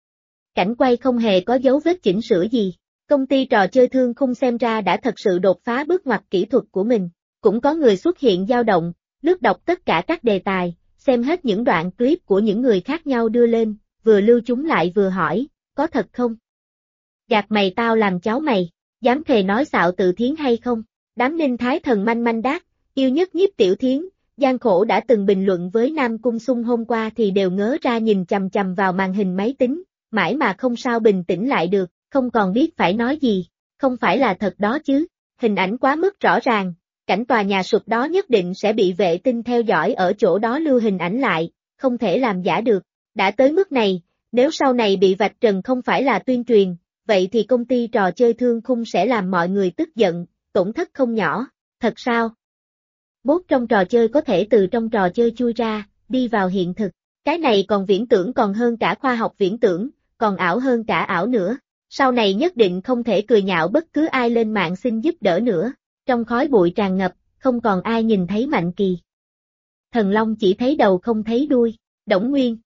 Cảnh quay không hề có dấu vết chỉnh sửa gì, công ty trò chơi Thương Khung xem ra đã thật sự đột phá bước ngoặt kỹ thuật của mình, cũng có người xuất hiện dao động, lướt đọc tất cả các đề tài, xem hết những đoạn clip của những người khác nhau đưa lên, vừa lưu chúng lại vừa hỏi, có thật không? Gạt mày tao làm cháu mày, dám thề nói xạo tự thiến hay không? Đám Ninh Thái Thần manh manh đát, yêu nhất Nhiếp Tiểu Thiến, gian khổ đã từng bình luận với Nam Cung Sung hôm qua thì đều ngớ ra nhìn chằm chằm vào màn hình máy tính, mãi mà không sao bình tĩnh lại được, không còn biết phải nói gì, không phải là thật đó chứ, hình ảnh quá mức rõ ràng, cảnh tòa nhà sụp đó nhất định sẽ bị vệ tinh theo dõi ở chỗ đó lưu hình ảnh lại, không thể làm giả được, đã tới mức này, nếu sau này bị vạch trần không phải là tuyên truyền, vậy thì công ty trò chơi Thương Khung sẽ làm mọi người tức giận, tổn thất không nhỏ, thật sao? Bốt trong trò chơi có thể từ trong trò chơi chui ra, đi vào hiện thực, cái này còn viễn tưởng còn hơn cả khoa học viễn tưởng, còn ảo hơn cả ảo nữa, sau này nhất định không thể cười nhạo bất cứ ai lên mạng xin giúp đỡ nữa, trong khói bụi tràn ngập, không còn ai nhìn thấy Mạnh Kỳ. Thần Long chỉ thấy đầu không thấy đuôi, Đổng Nguyên.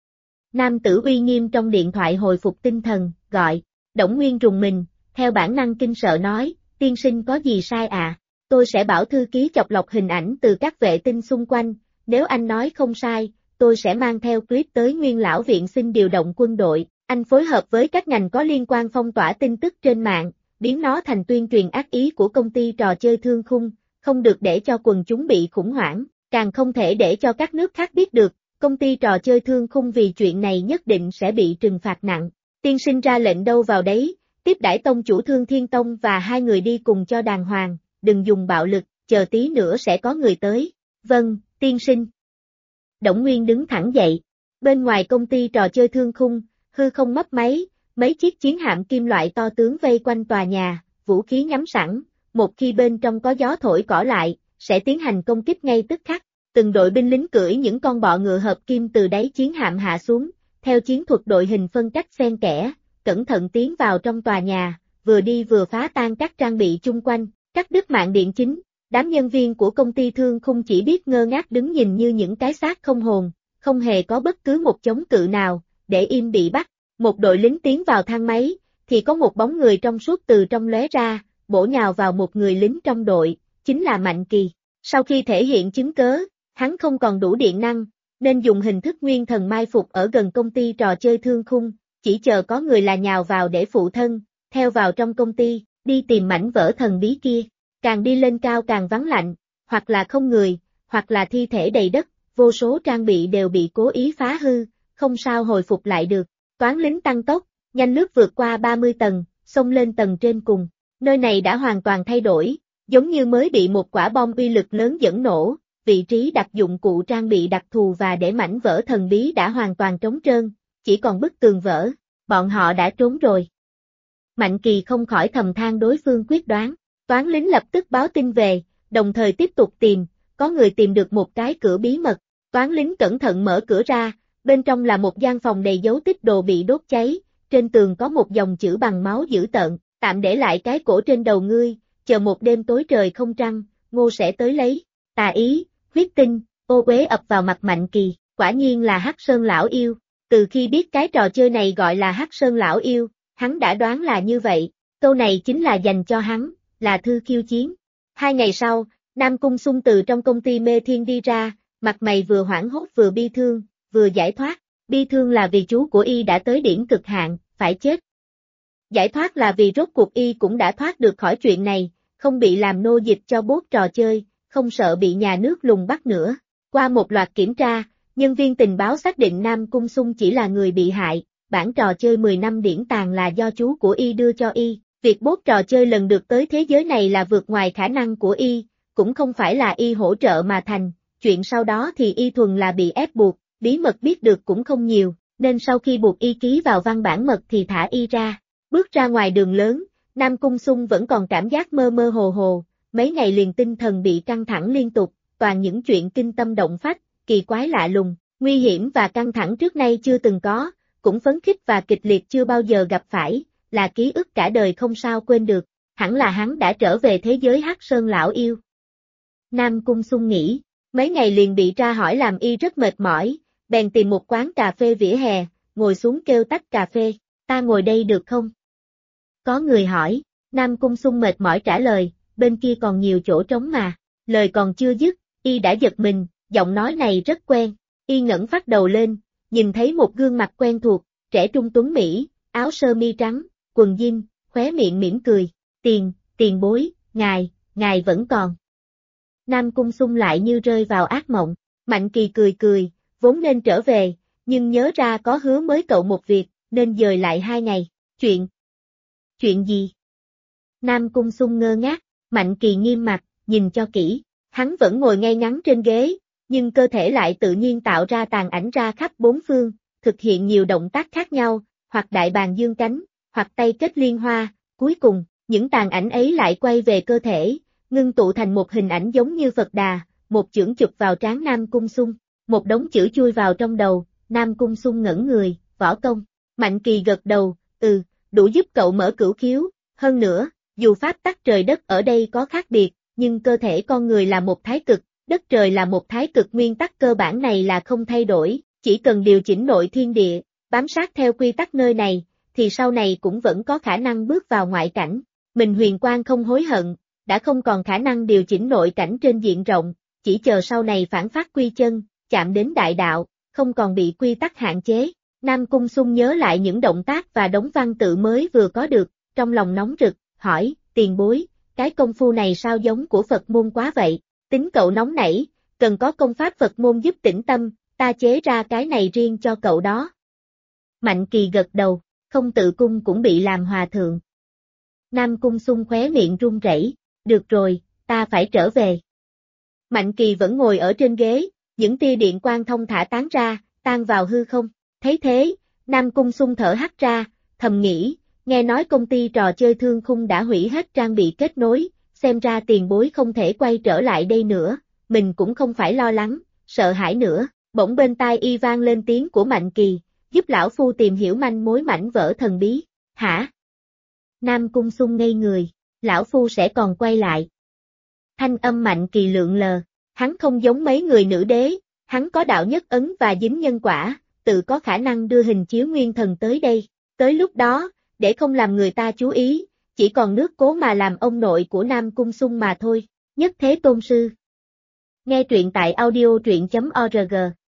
Nam tử uy nghiêm trong điện thoại hồi phục tinh thần, gọi, Đổng Nguyên rùng mình, theo bản năng kinh sợ nói, tiên sinh có gì sai à? Tôi sẽ bảo thư ký chọc lọc hình ảnh từ các vệ tinh xung quanh, nếu anh nói không sai, tôi sẽ mang theo clip tới Nguyên Lão Viện xin điều động quân đội, anh phối hợp với các ngành có liên quan phong tỏa tin tức trên mạng, biến nó thành tuyên truyền ác ý của công ty trò chơi Thương Khung, không được để cho quần chúng bị khủng hoảng, càng không thể để cho các nước khác biết được, công ty trò chơi Thương Khung vì chuyện này nhất định sẽ bị trừng phạt nặng. Tiên sinh ra lệnh đâu vào đấy, tiếp đãi tông chủ Thương Thiên Tông và hai người đi cùng cho đàng hoàng, đừng dùng bạo lực, chờ tí nữa sẽ có người tới. Vâng, tiên sinh. Đổng Nguyên đứng thẳng dậy. Bên ngoài công ty trò chơi Thương Khung, hư không mấp máy, mấy chiếc chiến hạm kim loại to tướng vây quanh tòa nhà, vũ khí nhắm sẵn, một khi bên trong có gió thổi cỏ lại, sẽ tiến hành công kích ngay tức khắc. Từng đội binh lính cưỡi những con bọ ngựa hợp kim từ đáy chiến hạm hạ xuống, theo chiến thuật đội hình phân cách xen kẽ, cẩn thận tiến vào trong tòa nhà, vừa đi vừa phá tan các trang bị chung quanh, cắt đứt mạng điện chính. Đám nhân viên của công ty Thương Khung chỉ biết ngơ ngác đứng nhìn như những cái xác không hồn, không hề có bất cứ một chống cự nào, để im bị bắt. Một đội lính tiến vào thang máy, thì có một bóng người trong suốt từ trong lóe ra, bổ nhào vào một người lính trong đội, chính là Mạnh Kỳ. Sau khi thể hiện chứng cớ, hắn không còn đủ điện năng, nên dùng hình thức nguyên thần mai phục ở gần công ty trò chơi Thương Khung, chỉ chờ có người là nhào vào để phụ thân, theo vào trong công ty, đi tìm mảnh vỡ thần bí kia. Càng đi lên cao càng vắng lạnh, hoặc là không người, hoặc là thi thể đầy đất, vô số trang bị đều bị cố ý phá hư, không sao hồi phục lại được. Toán lính tăng tốc, nhanh lướt vượt qua 30 tầng, xông lên tầng trên cùng. Nơi này đã hoàn toàn thay đổi, giống như mới bị một quả bom uy lực lớn dẫn nổ, vị trí đặt dụng cụ trang bị đặc thù và để mảnh vỡ thần bí đã hoàn toàn trống trơn, chỉ còn bức tường vỡ, bọn họ đã trốn rồi. Mạnh Kỳ không khỏi thầm than đối phương quyết đoán. Toán lính lập tức báo tin về, đồng thời tiếp tục tìm, có người tìm được một cái cửa bí mật. Toán lính cẩn thận mở cửa ra, bên trong là một gian phòng đầy dấu tích đồ bị đốt cháy, trên tường có một dòng chữ bằng máu dữ tợn, tạm để lại cái cổ trên đầu ngươi, chờ một đêm tối trời không trăng, Ngô sẽ tới lấy. Tà ý, huyết tinh, ô uế ập vào mặt Mạnh Kỳ, quả nhiên là Hắc Sơn lão yêu. Từ khi biết cái trò chơi này gọi là Hắc Sơn lão yêu, hắn đã đoán là như vậy, câu này chính là dành cho hắn. Là thư khiêu chiến. 2 ngày sau, Nam Cung Sung từ trong công ty Mê Thiên đi ra, mặt mày vừa hoảng hốt vừa bi thương, vừa giải thoát. Bi thương là vì chú của y đã tới điểm cực hạn, phải chết. Giải thoát là vì rốt cuộc y cũng đã thoát được khỏi chuyện này, không bị làm nô dịch cho bốt trò chơi, không sợ bị nhà nước lùng bắt nữa. Qua một loạt kiểm tra, nhân viên tình báo xác định Nam Cung Sung chỉ là người bị hại, bản trò chơi 10 năm điển tàng là do chú của y đưa cho y. Việc bốt trò chơi lần được tới thế giới này là vượt ngoài khả năng của y, cũng không phải là y hỗ trợ mà thành, chuyện sau đó thì y thuần là bị ép buộc, bí mật biết được cũng không nhiều, nên sau khi buộc y ký vào văn bản mật thì thả y ra. Bước ra ngoài đường lớn, Nam Cung Sung vẫn còn cảm giác mơ mơ hồ hồ, mấy ngày liền tinh thần bị căng thẳng liên tục, toàn những chuyện kinh tâm động phách, kỳ quái lạ lùng, nguy hiểm và căng thẳng trước nay chưa từng có, cũng phấn khích và kịch liệt chưa bao giờ gặp phải, là ký ức cả đời không sao quên được, hẳn là hắn đã trở về thế giới Hắc Sơn lão yêu. Nam Cung Sung nghĩ, mấy ngày liền bị tra hỏi làm y rất mệt mỏi, bèn tìm một quán cà phê vỉa hè, ngồi xuống kêu tách cà phê, ta ngồi đây được không? Có người hỏi, Nam Cung Sung mệt mỏi trả lời, bên kia còn nhiều chỗ trống mà, lời còn chưa dứt, y đã giật mình, giọng nói này rất quen, y ngẩng phát đầu lên, nhìn thấy một gương mặt quen thuộc, trẻ trung tuấn Mỹ, áo sơ mi trắng, quần jean, khóe miệng mỉm cười, tiền bối, ngài vẫn còn. Nam Cung Sung lại như rơi vào ác mộng, Mạnh Kỳ cười, vốn nên trở về, nhưng nhớ ra có hứa mới cậu một việc, nên dời lại 2 ngày, chuyện gì? Nam Cung Sung ngơ ngác, Mạnh Kỳ nghiêm mặt, nhìn cho kỹ, hắn vẫn ngồi ngay ngắn trên ghế, nhưng cơ thể lại tự nhiên tạo ra tàn ảnh ra khắp bốn phương, thực hiện nhiều động tác khác nhau, hoặc đại bàng dương cánh, hoặc tay kết liên hoa, cuối cùng, những tàn ảnh ấy lại quay về cơ thể, ngưng tụ thành một hình ảnh giống như Phật Đà, một chưởng chụp vào trán Nam Cung Sung, một đống chữ chui vào trong đầu, Nam Cung Sung ngẩn người, võ công, Mạnh Kỳ gật đầu, đủ giúp cậu mở cửu khiếu, hơn nữa, dù pháp tắc trời đất ở đây có khác biệt, nhưng cơ thể con người là một thái cực, đất trời là một thái cực, nguyên tắc cơ bản này là không thay đổi, chỉ cần điều chỉnh nội thiên địa, bám sát theo quy tắc nơi này, thì sau này cũng vẫn có khả năng bước vào ngoại cảnh. Mình Huyền Quang không hối hận, đã không còn khả năng điều chỉnh nội cảnh trên diện rộng, chỉ chờ sau này phản phát quy chân, chạm đến đại đạo, không còn bị quy tắc hạn chế. Nam Cung Sung nhớ lại những động tác và đống văn tự mới vừa có được, trong lòng nóng rực, hỏi, tiền bối, cái công phu này sao giống của Phật môn quá vậy? Tính cậu nóng nảy, cần có công pháp Phật môn giúp tĩnh tâm, ta chế ra cái này riêng cho cậu đó. Mạnh Kỳ gật đầu, không tự cung cũng bị làm hòa thượng. Nam Cung Sung khóe miệng run rẩy, được rồi, ta phải trở về. Mạnh Kỳ vẫn ngồi ở trên ghế, những tia điện quang thông thả tán ra, tan vào hư không. Thấy thế, Nam Cung Sung thở hắt ra, thầm nghĩ, nghe nói công ty trò chơi Thương Khung đã hủy hết trang bị kết nối, xem ra tiền bối không thể quay trở lại đây nữa, mình cũng không phải lo lắng, sợ hãi nữa, bỗng bên tai y vang lên tiếng của Mạnh Kỳ, giúp lão phu tìm hiểu manh mối mảnh vỡ thần bí, hả? Nam Cung Sung ngây người, lão phu sẽ còn quay lại. Thanh âm Mạnh Kỳ lượn lờ, hắn không giống mấy người nữ đế, hắn có đạo nhất ấn và dính nhân quả, tự có khả năng đưa hình chiếu nguyên thần tới đây, tới lúc đó, để không làm người ta chú ý, chỉ còn nước cố mà làm ông nội của Nam Cung Sung mà thôi, nhất thế tôn sư. Nghe truyện tại audio truyện.org